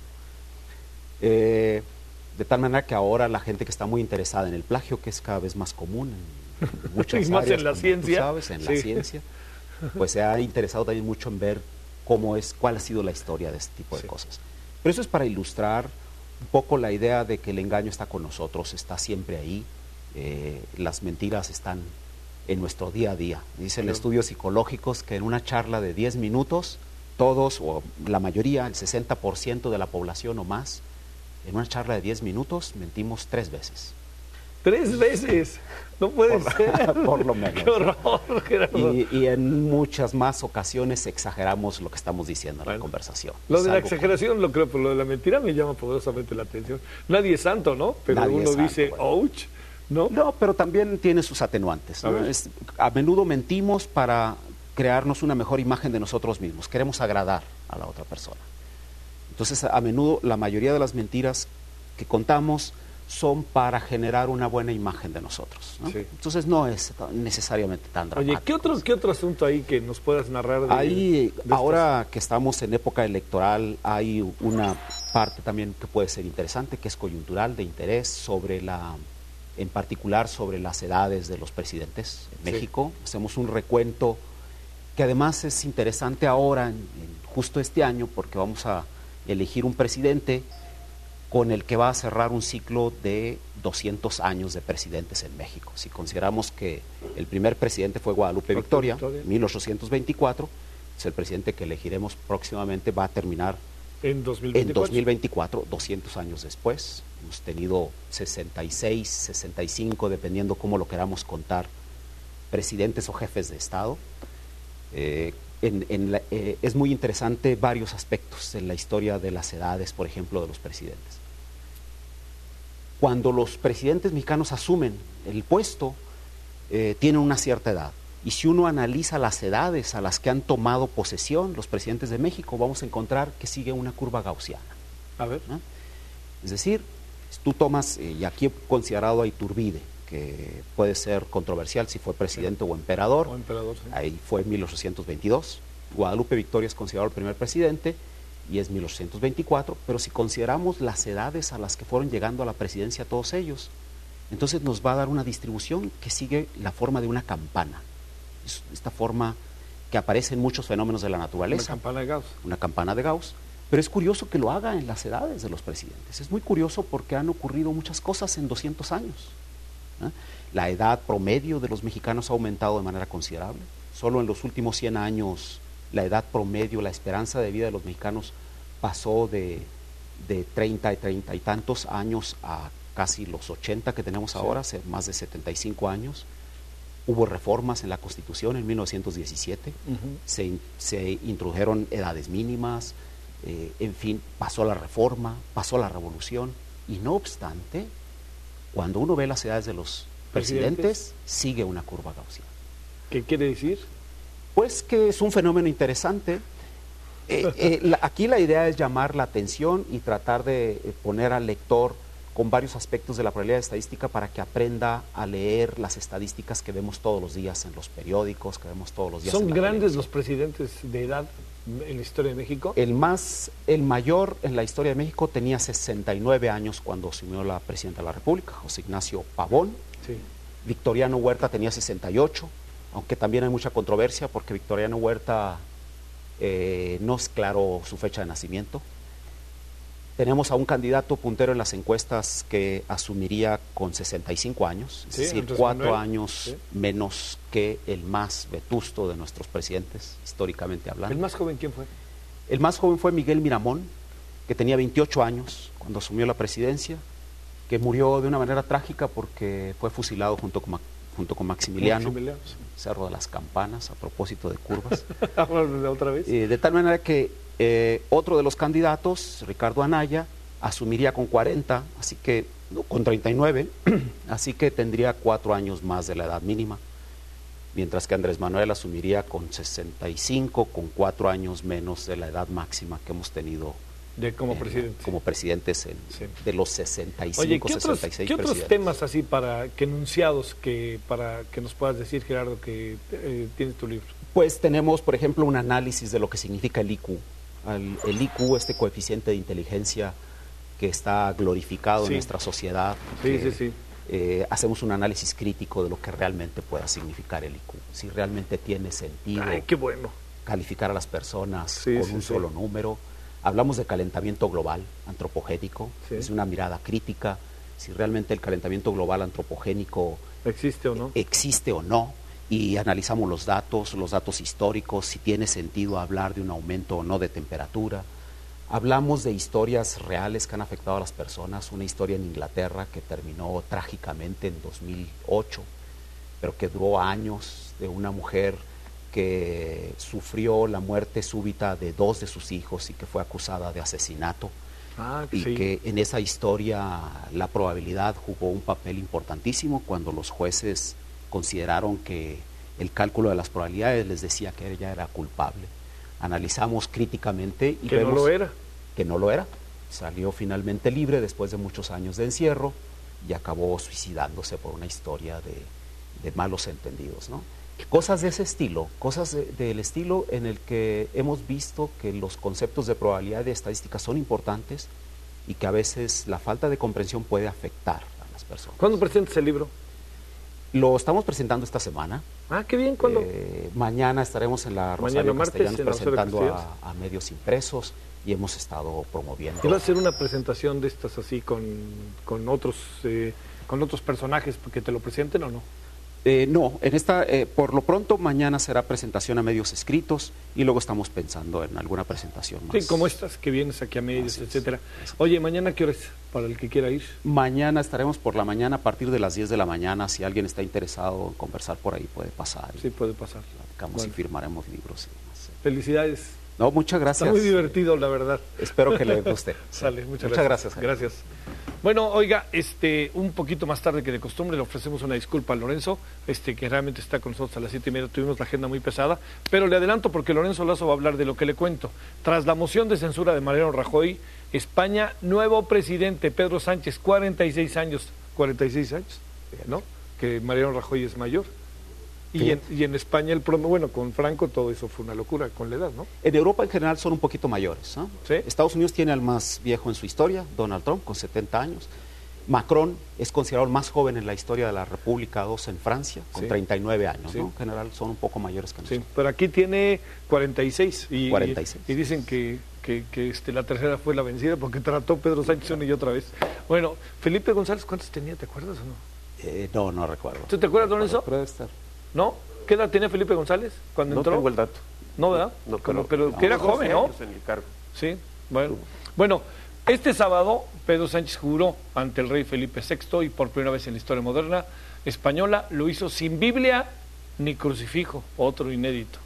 D: Eh, de tal manera que ahora la gente que está muy interesada en el plagio, que es cada vez más común en, en muchas
A: Y más
D: áreas,
A: en la
D: como tú
A: ciencia.
D: sabes, en la
A: Sí.
D: ciencia, pues se ha interesado también mucho en ver cómo es, cuál ha sido la historia de este tipo de
A: Sí.
D: cosas. Pero eso es para ilustrar un poco la idea de que el engaño está con nosotros, está siempre ahí, eh, las mentiras están en nuestro día a día. Dicen
A: Claro.
D: estudios psicológicos que en una charla de diez minutos, todos, o la mayoría, el sesenta por ciento de la población o más, en una charla de diez minutos mentimos tres veces.
A: Tres veces. No puede
D: por,
A: ser.
D: Por lo menos.
A: Qué horror, Gerardo.
D: Y, y en muchas más ocasiones exageramos lo que estamos diciendo en bueno, la conversación.
A: Lo de la exageración como... lo creo, pero lo de la mentira me llama poderosamente la atención. Nadie es santo, ¿no? Pero Nadie uno dice, bueno. ouch, ¿no?
D: No, pero también tiene sus atenuantes, ¿no? A, es, a menudo mentimos para crearnos una mejor imagen de nosotros mismos. Queremos agradar a la otra persona. Entonces, a menudo, la mayoría de las mentiras que contamos son para generar una buena imagen de nosotros, ¿no? Sí. Entonces no es necesariamente tan dramático.
A: Oye, ¿qué otro, qué otro asunto ahí que nos puedas narrar? De,
D: ahí,
A: de
D: ahora estas... que estamos en época electoral, hay una parte también que puede ser interesante, que es coyuntural, de interés, sobre la, en particular sobre las edades de los presidentes en México. Sí. Hacemos un recuento que además es interesante ahora, en, en justo este año, porque vamos a elegir un presidente con el que va a cerrar un ciclo de doscientos años de presidentes en México. Si consideramos que el primer presidente fue Guadalupe Victoria, Victoria. mil ochocientos veinticuatro, pues el presidente que elegiremos próximamente va a terminar
A: en dos mil veinticuatro,
D: en dos mil veinticuatro, doscientos años después. Hemos tenido sesenta y seis, sesenta y cinco, dependiendo cómo lo queramos contar, presidentes o jefes de Estado. Eh, En, en la, eh, es muy interesante varios aspectos en la historia de las edades, por ejemplo, de los presidentes. Cuando los presidentes mexicanos asumen el puesto, eh, tienen una cierta edad. Y si uno analiza las edades a las que han tomado posesión los presidentes de México, vamos a encontrar que sigue una curva gaussiana.
A: A ver.
D: ¿No? Es decir, tú tomas, eh, y aquí he considerado a Iturbide, que puede ser controversial si fue presidente sí. o emperador,
A: o emperador sí.
D: ahí fue en mil ochocientos veintidós, Guadalupe Victoria es considerado el primer presidente y es mil ochocientos veinticuatro, pero si consideramos las edades a las que fueron llegando a la presidencia todos ellos, entonces nos va a dar una distribución que sigue la forma de una campana, es esta forma que aparece en muchos fenómenos de la naturaleza.
A: Una campana de Gauss.
D: Una campana de Gauss, pero es curioso que lo haga en las edades de los presidentes, es muy curioso porque han ocurrido muchas cosas en doscientos años. ¿Eh? La edad promedio de los mexicanos ha aumentado de manera considerable. Solo en los últimos cien años la edad promedio, la esperanza de vida de los mexicanos pasó de, de treinta y treinta y tantos años a casi los ochenta que tenemos sí. ahora, hace más de setenta y cinco años. Hubo reformas en la Constitución en mil novecientos diecisiete, uh-huh. se, se introdujeron edades mínimas, eh, en fin, pasó la reforma, pasó la revolución, y no obstante, cuando uno ve las edades de los presidentes, ¿presidentes? Sigue una curva gaussiana.
A: ¿Qué quiere decir?
D: Pues que es un fenómeno interesante. Eh, eh, la, aquí la idea es llamar la atención y tratar de eh, poner al lector con varios aspectos de la probabilidad estadística para que aprenda a leer las estadísticas que vemos todos los días en los periódicos, que vemos todos los días.
A: ¿Son grandes los presidentes de edad en la historia de México?
D: El más, el mayor en la historia de México tenía sesenta y nueve años cuando asumió la presidenta de la República, José Ignacio Pavón.
A: Sí.
D: Victoriano Huerta tenía sesenta y ocho, aunque también hay mucha controversia porque Victoriano Huerta eh, no es claro su fecha de nacimiento. Tenemos a un candidato puntero en las encuestas que asumiría con sesenta y cinco años, es
A: sí,
D: decir, cuatro
A: Manuel.
D: años
A: sí.
D: menos que el más vetusto de nuestros presidentes, históricamente hablando.
A: ¿El más joven quién fue?
D: El más joven fue Miguel Miramón, que tenía veintiocho años cuando asumió la presidencia, que murió de una manera trágica porque fue fusilado junto con, junto con Maximiliano,
A: Maximiliano sí.
D: Cerro de las Campanas, a propósito de curvas.
A: ¿Otra vez?
D: Eh, de tal manera que Eh, otro de los candidatos, Ricardo Anaya, asumiría con cuarenta, así que no, con treinta y nueve, así que tendría cuatro años más de la edad mínima, mientras que Andrés Manuel asumiría con sesenta y cinco, con cuatro años menos de la edad máxima que hemos tenido
A: de como
D: en,
A: presidente.
D: como presidentes en, sí. de los sesenta y cinco,
A: Oye, ¿qué
D: sesenta y seis
A: otros, ¿qué
D: presidentes.
A: otros temas así para que enunciados que para que nos puedas decir, Gerardo, que eh, tienes tu libro?
D: Pues tenemos, por ejemplo, un análisis de lo que significa el I Q. El, el I Q, este coeficiente de inteligencia que está glorificado sí. en nuestra sociedad.
A: Sí,
D: que,
A: sí, sí.
D: Eh, hacemos un análisis crítico de lo que realmente pueda significar el I Q. Si realmente tiene sentido
A: Ay, qué bueno.
D: calificar a las personas
A: sí,
D: con
A: sí,
D: un
A: sí.
D: solo número. Hablamos de calentamiento global antropogénico,
A: sí.
D: es una mirada crítica, si realmente el calentamiento global antropogénico
A: existe o no.
D: Existe o no. Y analizamos los datos, los datos históricos, si tiene sentido hablar de un aumento o no de temperatura. Hablamos de historias reales que han afectado a las personas, una historia en Inglaterra que terminó trágicamente en dos mil ocho, pero que duró años, de una mujer que sufrió la muerte súbita de dos de sus hijos y que fue acusada de asesinato.
A: Ah,
D: y
A: sí.
D: que en esa historia la probabilidad jugó un papel importantísimo cuando los jueces consideraron que el cálculo de las probabilidades les decía que ella era culpable. Analizamos críticamente y
A: que
D: vemos
A: no lo era.
D: que no lo era. Salió finalmente libre después de muchos años de encierro y acabó suicidándose por una historia de, de malos entendidos, ¿no? Cosas de ese estilo, cosas de, del estilo en el que hemos visto que los conceptos de probabilidad y de estadística son importantes y que a veces la falta de comprensión puede afectar a las personas.
A: ¿Cuándo presentas el libro?
D: Lo estamos presentando esta semana.
A: Ah, qué bien, ¿cuándo?
D: Eh, mañana estaremos en la Rosario
A: Mañana, martes,
D: Castellanos
A: en la Rosario
D: presentando
A: Castellanos.
D: a, a medios impresos y hemos estado promoviendo.
A: ¿Y va a ser una presentación de estas así con, con otros eh, con otros personajes que te lo presenten o no?
D: Eh, no, en esta, eh, por lo pronto mañana será presentación a medios escritos y luego estamos pensando en alguna presentación más.
A: Sí, como estas que vienes aquí a medios, etcétera. Oye, ¿mañana qué hora es para el que quiera ir?
D: Mañana estaremos por la mañana a partir de las diez de la mañana. Si alguien está interesado en conversar por ahí puede pasar.
A: Sí, puede pasar.
D: Platicamos
A: Bueno.
D: y firmaremos libros y demás.
A: Felicidades.
D: No, muchas gracias.
A: Está muy divertido, la verdad.
D: Espero que le guste.
A: Sale, muchas,
D: Muchas gracias.
A: Gracias. gracias. Bueno, oiga, este, un poquito más tarde que de costumbre le ofrecemos una disculpa a Lorenzo, este, que realmente está con nosotros a las siete y media. Tuvimos la agenda muy pesada, pero le adelanto porque Lorenzo Lazo va a hablar de lo que le cuento. Tras la moción de censura de Mariano Rajoy, España, nuevo presidente Pedro Sánchez, cuarenta y seis años, cuarenta y seis años, ¿no? Que Mariano Rajoy es mayor. Y en, y en España el promedio, bueno, con Franco todo eso fue una locura con la edad, ¿no?
D: En Europa en general son un poquito mayores, ¿no?
A: ¿Sí?
D: Estados Unidos tiene al más viejo en su historia, Donald Trump, con setenta años. Macron es considerado el más joven en la historia de la República dos en Francia, con
A: Sí.
D: treinta y nueve años,
A: Sí.
D: ¿no? En general son un poco mayores que nosotros.
A: Sí, pero aquí tiene cuarenta y seis. Y,
D: cuarenta y seis.
A: Y, y dicen que, que, que este, la tercera fue la vencida porque trató Pedro Sánchez una y otra vez. Bueno, Felipe González, ¿cuántos tenía? ¿Te acuerdas o no?
D: Eh, no, no recuerdo.
A: ¿Tú te acuerdas, Lorenzo?
D: Puede estar.
A: ¿No? ¿Qué edad tenía Felipe González cuando
F: No
A: entró?
F: tengo el dato.
A: No, ¿verdad?
F: No,
A: pero,
F: pero-
A: pero
F: no,
A: que era
F: doce
A: joven, ¿no?
F: años en el cargo.
A: Sí, bueno. Bueno, este sábado Pedro Sánchez juró ante el rey Felipe sexto y por primera vez en la historia moderna española lo hizo sin Biblia ni crucifijo, otro inédito.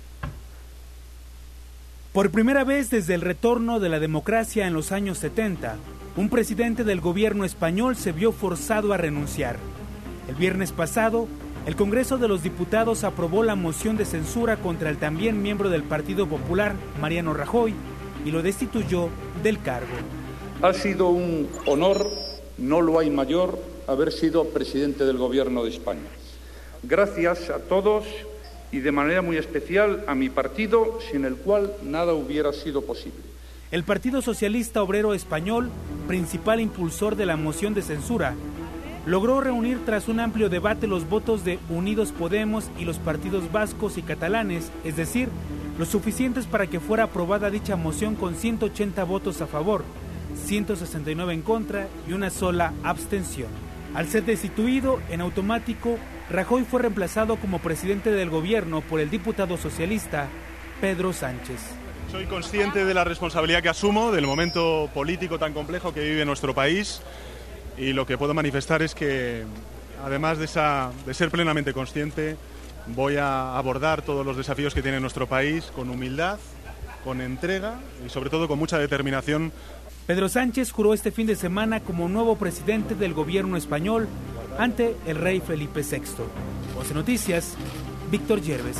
H: Por primera vez desde el retorno de la democracia en los años setenta, un presidente del gobierno español se vio forzado a renunciar. El viernes pasado, el Congreso de los Diputados aprobó la moción de censura contra el también miembro del Partido Popular, Mariano Rajoy, y lo destituyó del cargo.
R: Ha sido un honor, no lo hay mayor, haber sido presidente del Gobierno de España. Gracias a todos y de manera muy especial a mi partido, sin el cual nada hubiera sido posible.
H: El Partido Socialista Obrero Español, principal impulsor de la moción de censura, logró reunir tras un amplio debate los votos de Unidos Podemos y los partidos vascos y catalanes, es decir, los suficientes para que fuera aprobada dicha moción con ciento ochenta votos a favor, ciento sesenta y nueve en contra y una sola abstención. Al ser destituido, en automático, Rajoy fue reemplazado como presidente del gobierno por el diputado socialista Pedro Sánchez.
V: Soy consciente de la responsabilidad que asumo, del momento político tan complejo que vive nuestro país, y lo que puedo manifestar es que, además de, esa, de ser plenamente consciente, voy a abordar todos los desafíos que tiene nuestro país con humildad, con entrega y sobre todo con mucha determinación.
H: Pedro Sánchez juró este fin de semana como nuevo presidente del gobierno español ante el rey Felipe sexto. Voz Noticias, Víctor Yerves.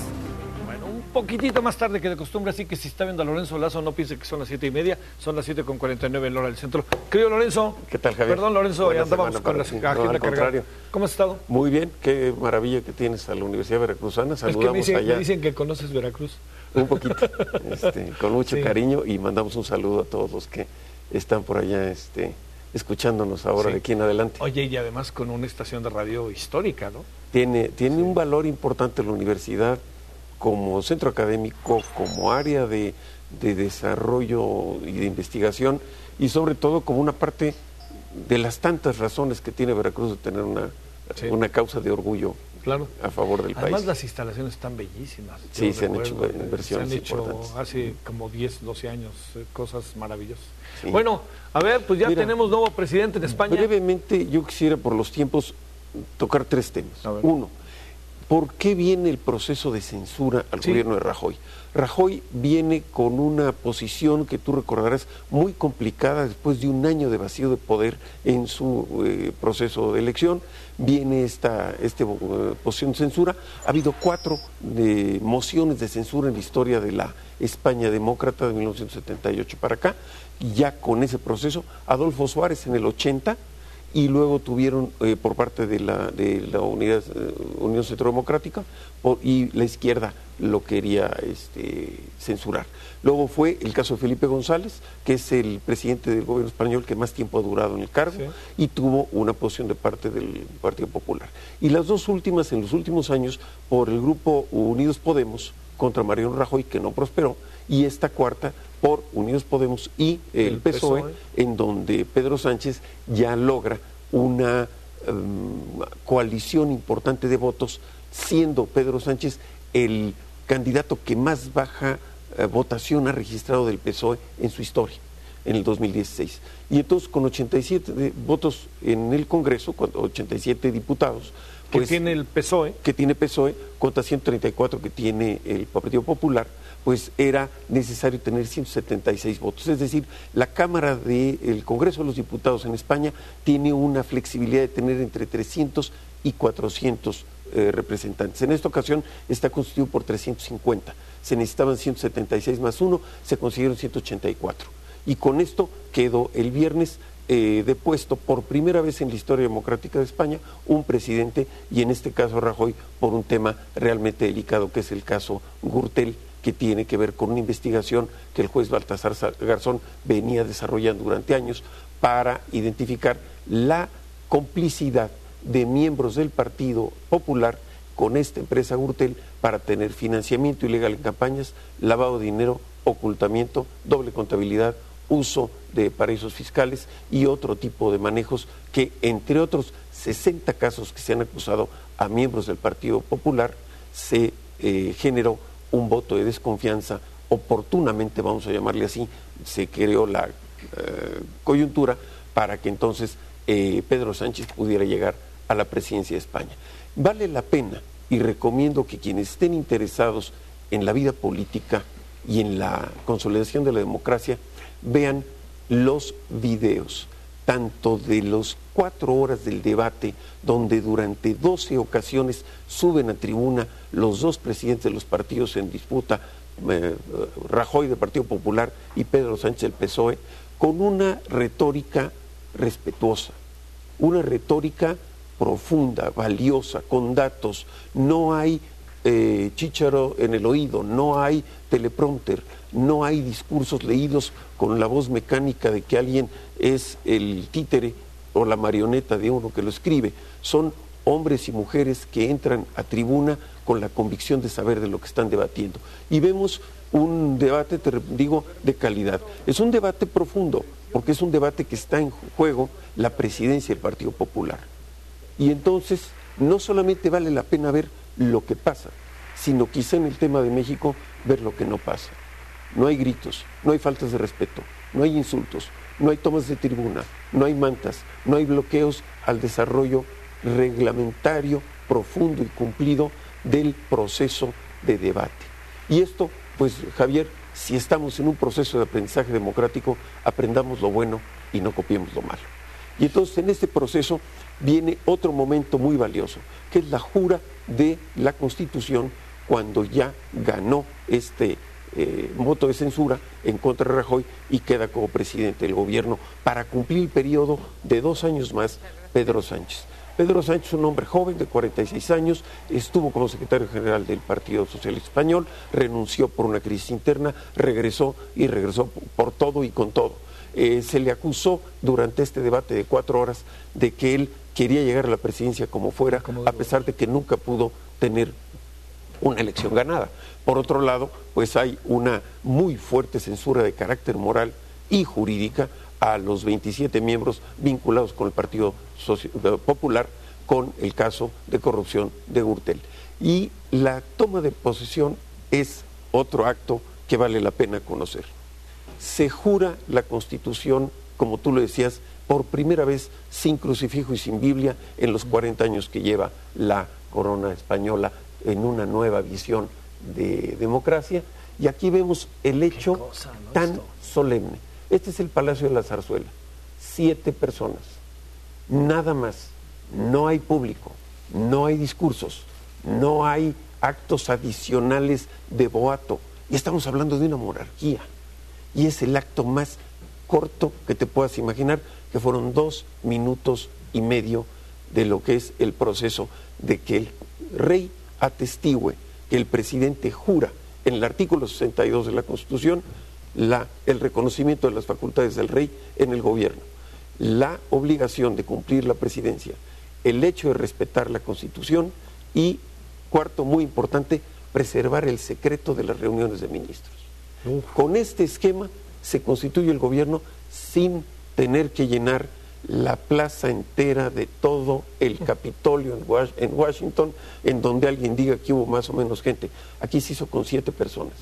A: Un poquitito más tarde que de costumbre, así que si está viendo a Lorenzo Lazo, no piense que son las siete y media, son las siete con cuarenta y nueve en la hora del centro. Querido Lorenzo.
F: ¿Qué tal, Javier?
A: Perdón, Lorenzo,
F: Buena
A: andábamos
F: semana
A: con la
F: para ti.
A: agenda
F: No, al
A: cargada.
F: contrario.
A: ¿Cómo has estado?
F: Muy bien, qué maravilla que tienes a la Universidad Veracruzana.
A: Es que me
F: Saludamos
A: dicen,
F: allá.
A: me dicen que conoces Veracruz.
F: Un poquito, este, con mucho
A: Sí.
F: cariño, y mandamos un saludo a todos los que están por allá este, escuchándonos ahora
A: Sí.
F: de aquí en adelante.
A: Oye, y además con una estación de radio histórica, ¿no?
F: Tiene, tiene un valor importante la universidad como centro académico, como área de, de desarrollo y de investigación, y sobre todo como una parte de las tantas razones que tiene Veracruz de tener una,
A: Sí.
F: una causa de orgullo
A: claro.
F: a favor del
A: Además,
F: país.
A: Además, las instalaciones están bellísimas.
F: Sí, se
A: recuerdo,
F: han hecho inversiones
A: Se han hecho
F: importantes.
A: hace como diez, doce años eh, cosas maravillosas.
F: Sí.
A: Bueno, a ver, pues ya
F: Mira,
A: tenemos nuevo presidente en España.
F: Brevemente, yo quisiera por los tiempos tocar tres temas. Uno, ¿por qué viene el proceso de censura al
A: Sí.
F: gobierno de Rajoy? Rajoy viene con una posición que tú recordarás muy complicada después de un año de vacío de poder en su eh, proceso de elección. Viene esta este, uh, posición de censura. Ha habido cuatro eh, mociones de censura en la historia de la España demócrata de mil novecientos setenta y ocho para acá. Y ya con ese proceso, Adolfo Suárez en el ochenta, y luego tuvieron eh, por parte de la, de la unidad, eh, Unión Centrodemocrática por, y la izquierda lo quería este, censurar. Luego fue el caso de Felipe González, que es el presidente del gobierno español que más tiempo ha durado en el cargo, sí. y tuvo una posición de parte del Partido Popular. Y las dos últimas, en los últimos años, por el grupo Unidos Podemos contra Mariano Rajoy, que no prosperó, y esta cuarta por Unidos Podemos y el, el P S O E, P S O E, en donde Pedro Sánchez ya logra una um, coalición importante de votos, siendo Pedro Sánchez el candidato que más baja uh, votación ha registrado del P S O E en su historia, en el dos mil dieciséis. Y entonces con ochenta y siete de, votos en el Congreso, con ochenta y siete diputados,
A: pues, que tiene el P S O E,
F: que tiene P S O E, contra ciento treinta y cuatro que tiene el Partido Popular, pues era necesario tener ciento setenta y seis votos. Es decir, la Cámara del Congreso de los Diputados en España tiene una flexibilidad de tener entre trescientos y cuatrocientos eh, representantes. En esta ocasión está constituido por trescientos cincuenta. Se necesitaban ciento setenta y seis más uno, se consiguieron ciento ochenta y cuatro. Y con esto quedó el viernes eh, depuesto por primera vez en la historia democrática de España un presidente, y en este caso Rajoy, por un tema realmente delicado que es el caso Gürtel, que tiene que ver con una investigación que el juez Baltasar Garzón venía desarrollando durante años para identificar la complicidad de miembros del Partido Popular con esta empresa Gürtel para tener financiamiento ilegal en campañas, lavado de dinero, ocultamiento, doble contabilidad, uso de paraísos fiscales y otro tipo de manejos que, entre otros sesenta casos que se han acusado a miembros del Partido Popular, se eh, generó un voto de desconfianza. Oportunamente, vamos a llamarle así, se creó la eh, coyuntura para que entonces eh, Pedro Sánchez pudiera llegar a la presidencia de España. Vale la pena, y recomiendo que quienes estén interesados en la vida política y en la consolidación de la democracia, vean los videos, tanto de los cuatro horas del debate, donde durante doce ocasiones suben a tribuna los dos presidentes de los partidos en disputa, eh, Rajoy del Partido Popular y Pedro Sánchez del P S O E, con una retórica respetuosa, una retórica profunda, valiosa, con datos. No hay eh, chícharo en el oído, no hay teleprompter, no hay discursos leídos con la voz mecánica de que alguien es el títere o la marioneta de uno que lo escribe. Son hombres y mujeres que entran a tribuna con la convicción de saber de lo que están debatiendo. Y vemos un debate, te digo, de calidad. Es un debate profundo, porque es un debate que está en juego la presidencia del Partido Popular. Y entonces, no solamente vale la pena ver lo que pasa, sino quizá en el tema de México, ver lo que no pasa. No hay gritos, no hay faltas de respeto, no hay insultos, no hay tomas de tribuna, no hay mantas, no hay bloqueos al desarrollo reglamentario, profundo y cumplido del proceso de debate. Y esto, pues Javier, si estamos en un proceso de aprendizaje democrático, aprendamos lo bueno y no copiemos lo malo. Y entonces en este proceso viene otro momento muy valioso, que es la jura de la Constitución, cuando ya ganó este eh, voto de censura en contra de Rajoy y queda como presidente del gobierno para cumplir el periodo de dos años más Pedro Sánchez. Pedro Sánchez, un hombre joven de cuarenta y seis años, estuvo como secretario general del Partido Socialista Español, renunció por una crisis interna, regresó y regresó por todo y con todo. Eh, se le acusó durante este debate de cuatro horas de que él quería llegar a la presidencia como fuera, a pesar de que nunca pudo tener una elección ganada. Por otro lado, pues hay una muy fuerte censura de carácter moral y jurídica a los veintisiete miembros vinculados con el Partido Soci- Popular, con el caso de corrupción de Gürtel. Y la toma de posesión es otro acto que vale la pena conocer. Se jura la Constitución, como tú lo decías, por primera vez sin crucifijo y sin Biblia en los cuarenta años que lleva la corona española en una nueva visión de democracia. Y aquí vemos el hecho cosa, ¿no? tan Esto. solemne. Este es el Palacio de la Zarzuela. Siete personas, nada más. No hay público, no hay discursos, no hay actos adicionales de boato. Y estamos hablando de una monarquía. Y es el acto más corto que te puedas imaginar, que fueron dos minutos y medio de lo que es el proceso de que el rey atestigüe, que el presidente jura en el artículo sesenta y dos de la Constitución la, el reconocimiento de las facultades del rey en el gobierno, la obligación de cumplir la presidencia, el hecho de respetar la Constitución y, cuarto, muy importante, preservar el secreto de las reuniones de ministros. Uf. Con este esquema se constituye el gobierno sin tener que llenar la plaza entera de todo el Capitolio en, Was- en Washington, en donde alguien diga que hubo más o menos gente. Aquí se hizo con siete personas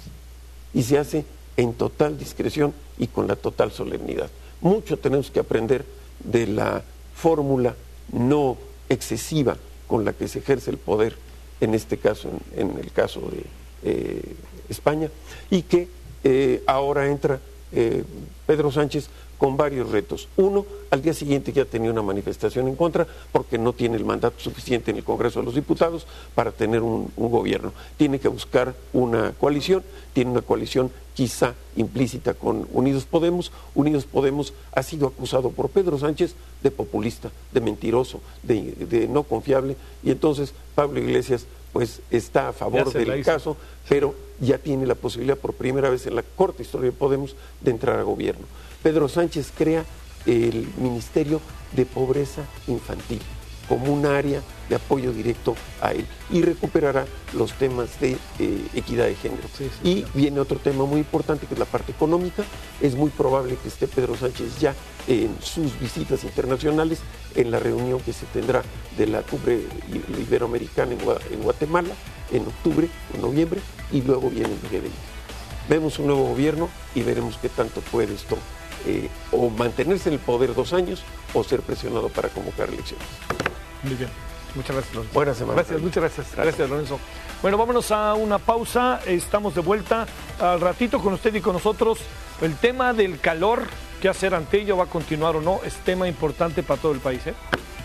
F: y se hace en total discreción y con la total solemnidad. Mucho tenemos que aprender de la fórmula no excesiva con la que se ejerce el poder, en este caso, en, en el caso de eh, España, y que eh, ahora entra eh, Pedro Sánchez con varios retos. Uno, al día siguiente ya tenía una manifestación en contra porque no tiene el mandato suficiente en el Congreso de los Diputados para tener un, un gobierno. Tiene que buscar una coalición, tiene una coalición quizá implícita con Unidos Podemos. Unidos Podemos ha sido acusado por Pedro Sánchez de populista, de mentiroso, de, de no confiable, y entonces Pablo Iglesias pues está a favor del caso, pero ya tiene la posibilidad por primera vez en la corta historia de Podemos de entrar a gobierno. Pedro Sánchez crea el Ministerio de Pobreza Infantil como un área de apoyo directo a él y recuperará los temas de eh, equidad de género. Sí, sí, y claro. Viene otro tema muy importante que es la parte económica. Es muy probable que esté Pedro Sánchez ya en sus visitas internacionales, en la reunión que se tendrá de la cumbre iberoamericana en, Gua- en Guatemala en octubre o noviembre, y luego viene el G veinte. Vemos un nuevo gobierno y veremos qué tanto puede esto eh, o mantenerse en el poder dos años o ser presionado para convocar elecciones.
A: Muy bien. Muchas gracias, Lorenzo.
F: Buena semana.
A: Gracias, muchas gracias. Gracias. Gracias, Lorenzo. Bueno, vámonos a una pausa. Estamos de vuelta al ratito con usted y con nosotros. El tema del calor, qué hacer ante ello, va a continuar o no, es tema importante para todo el país, ¿eh?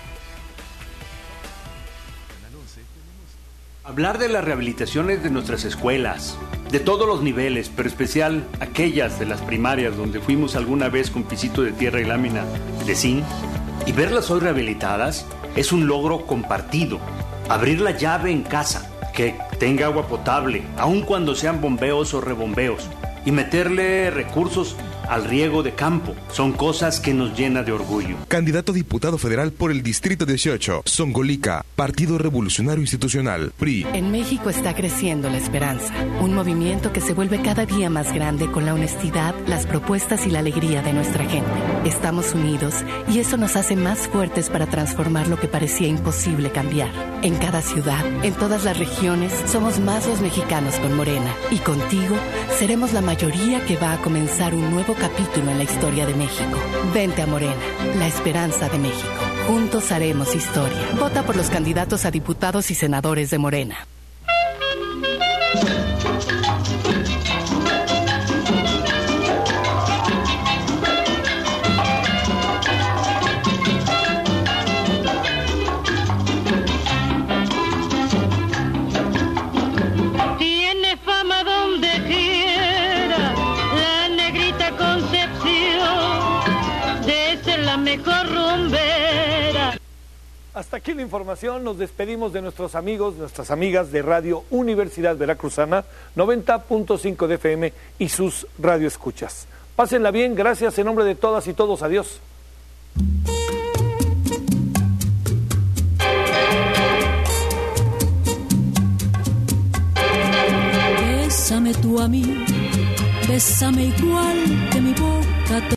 B: Hablar de las rehabilitaciones de nuestras escuelas, de todos los niveles, pero especial aquellas de las primarias donde fuimos alguna vez con pisito de tierra y lámina de zinc, y verlas hoy rehabilitadas es un logro compartido. Abrir la llave en casa, que tenga agua potable, aun cuando sean bombeos o rebombeos, y meterle recursos al riego de campo, son cosas que nos llenan de orgullo.
G: Candidato a diputado federal por el Distrito dieciocho, Songolica, Partido Revolucionario Institucional, P R I.
I: En México está creciendo la esperanza, un movimiento que se vuelve cada día más grande con la honestidad, las propuestas y la alegría de nuestra gente. Estamos unidos y eso nos hace más fuertes para transformar lo que parecía imposible cambiar. En cada ciudad, en todas las regiones, somos más los mexicanos con Morena, y contigo seremos la mayoría que va a comenzar un nuevo capítulo en la historia de México. Vente a Morena, la esperanza de México. Juntos haremos historia. Vota por los candidatos a diputados y senadores de Morena.
K: Tiene fama donde quiera la negrita Concepción de ser la mejor rumbera.
A: Hasta aquí la información, nos despedimos de nuestros amigos, nuestras amigas de Radio Universidad Veracruzana, noventa punto cinco de F M y sus radioescuchas. Pásenla bien, gracias en nombre de todas y todos, adiós.
W: Bésame tú a mí, bésame igual que mi boca te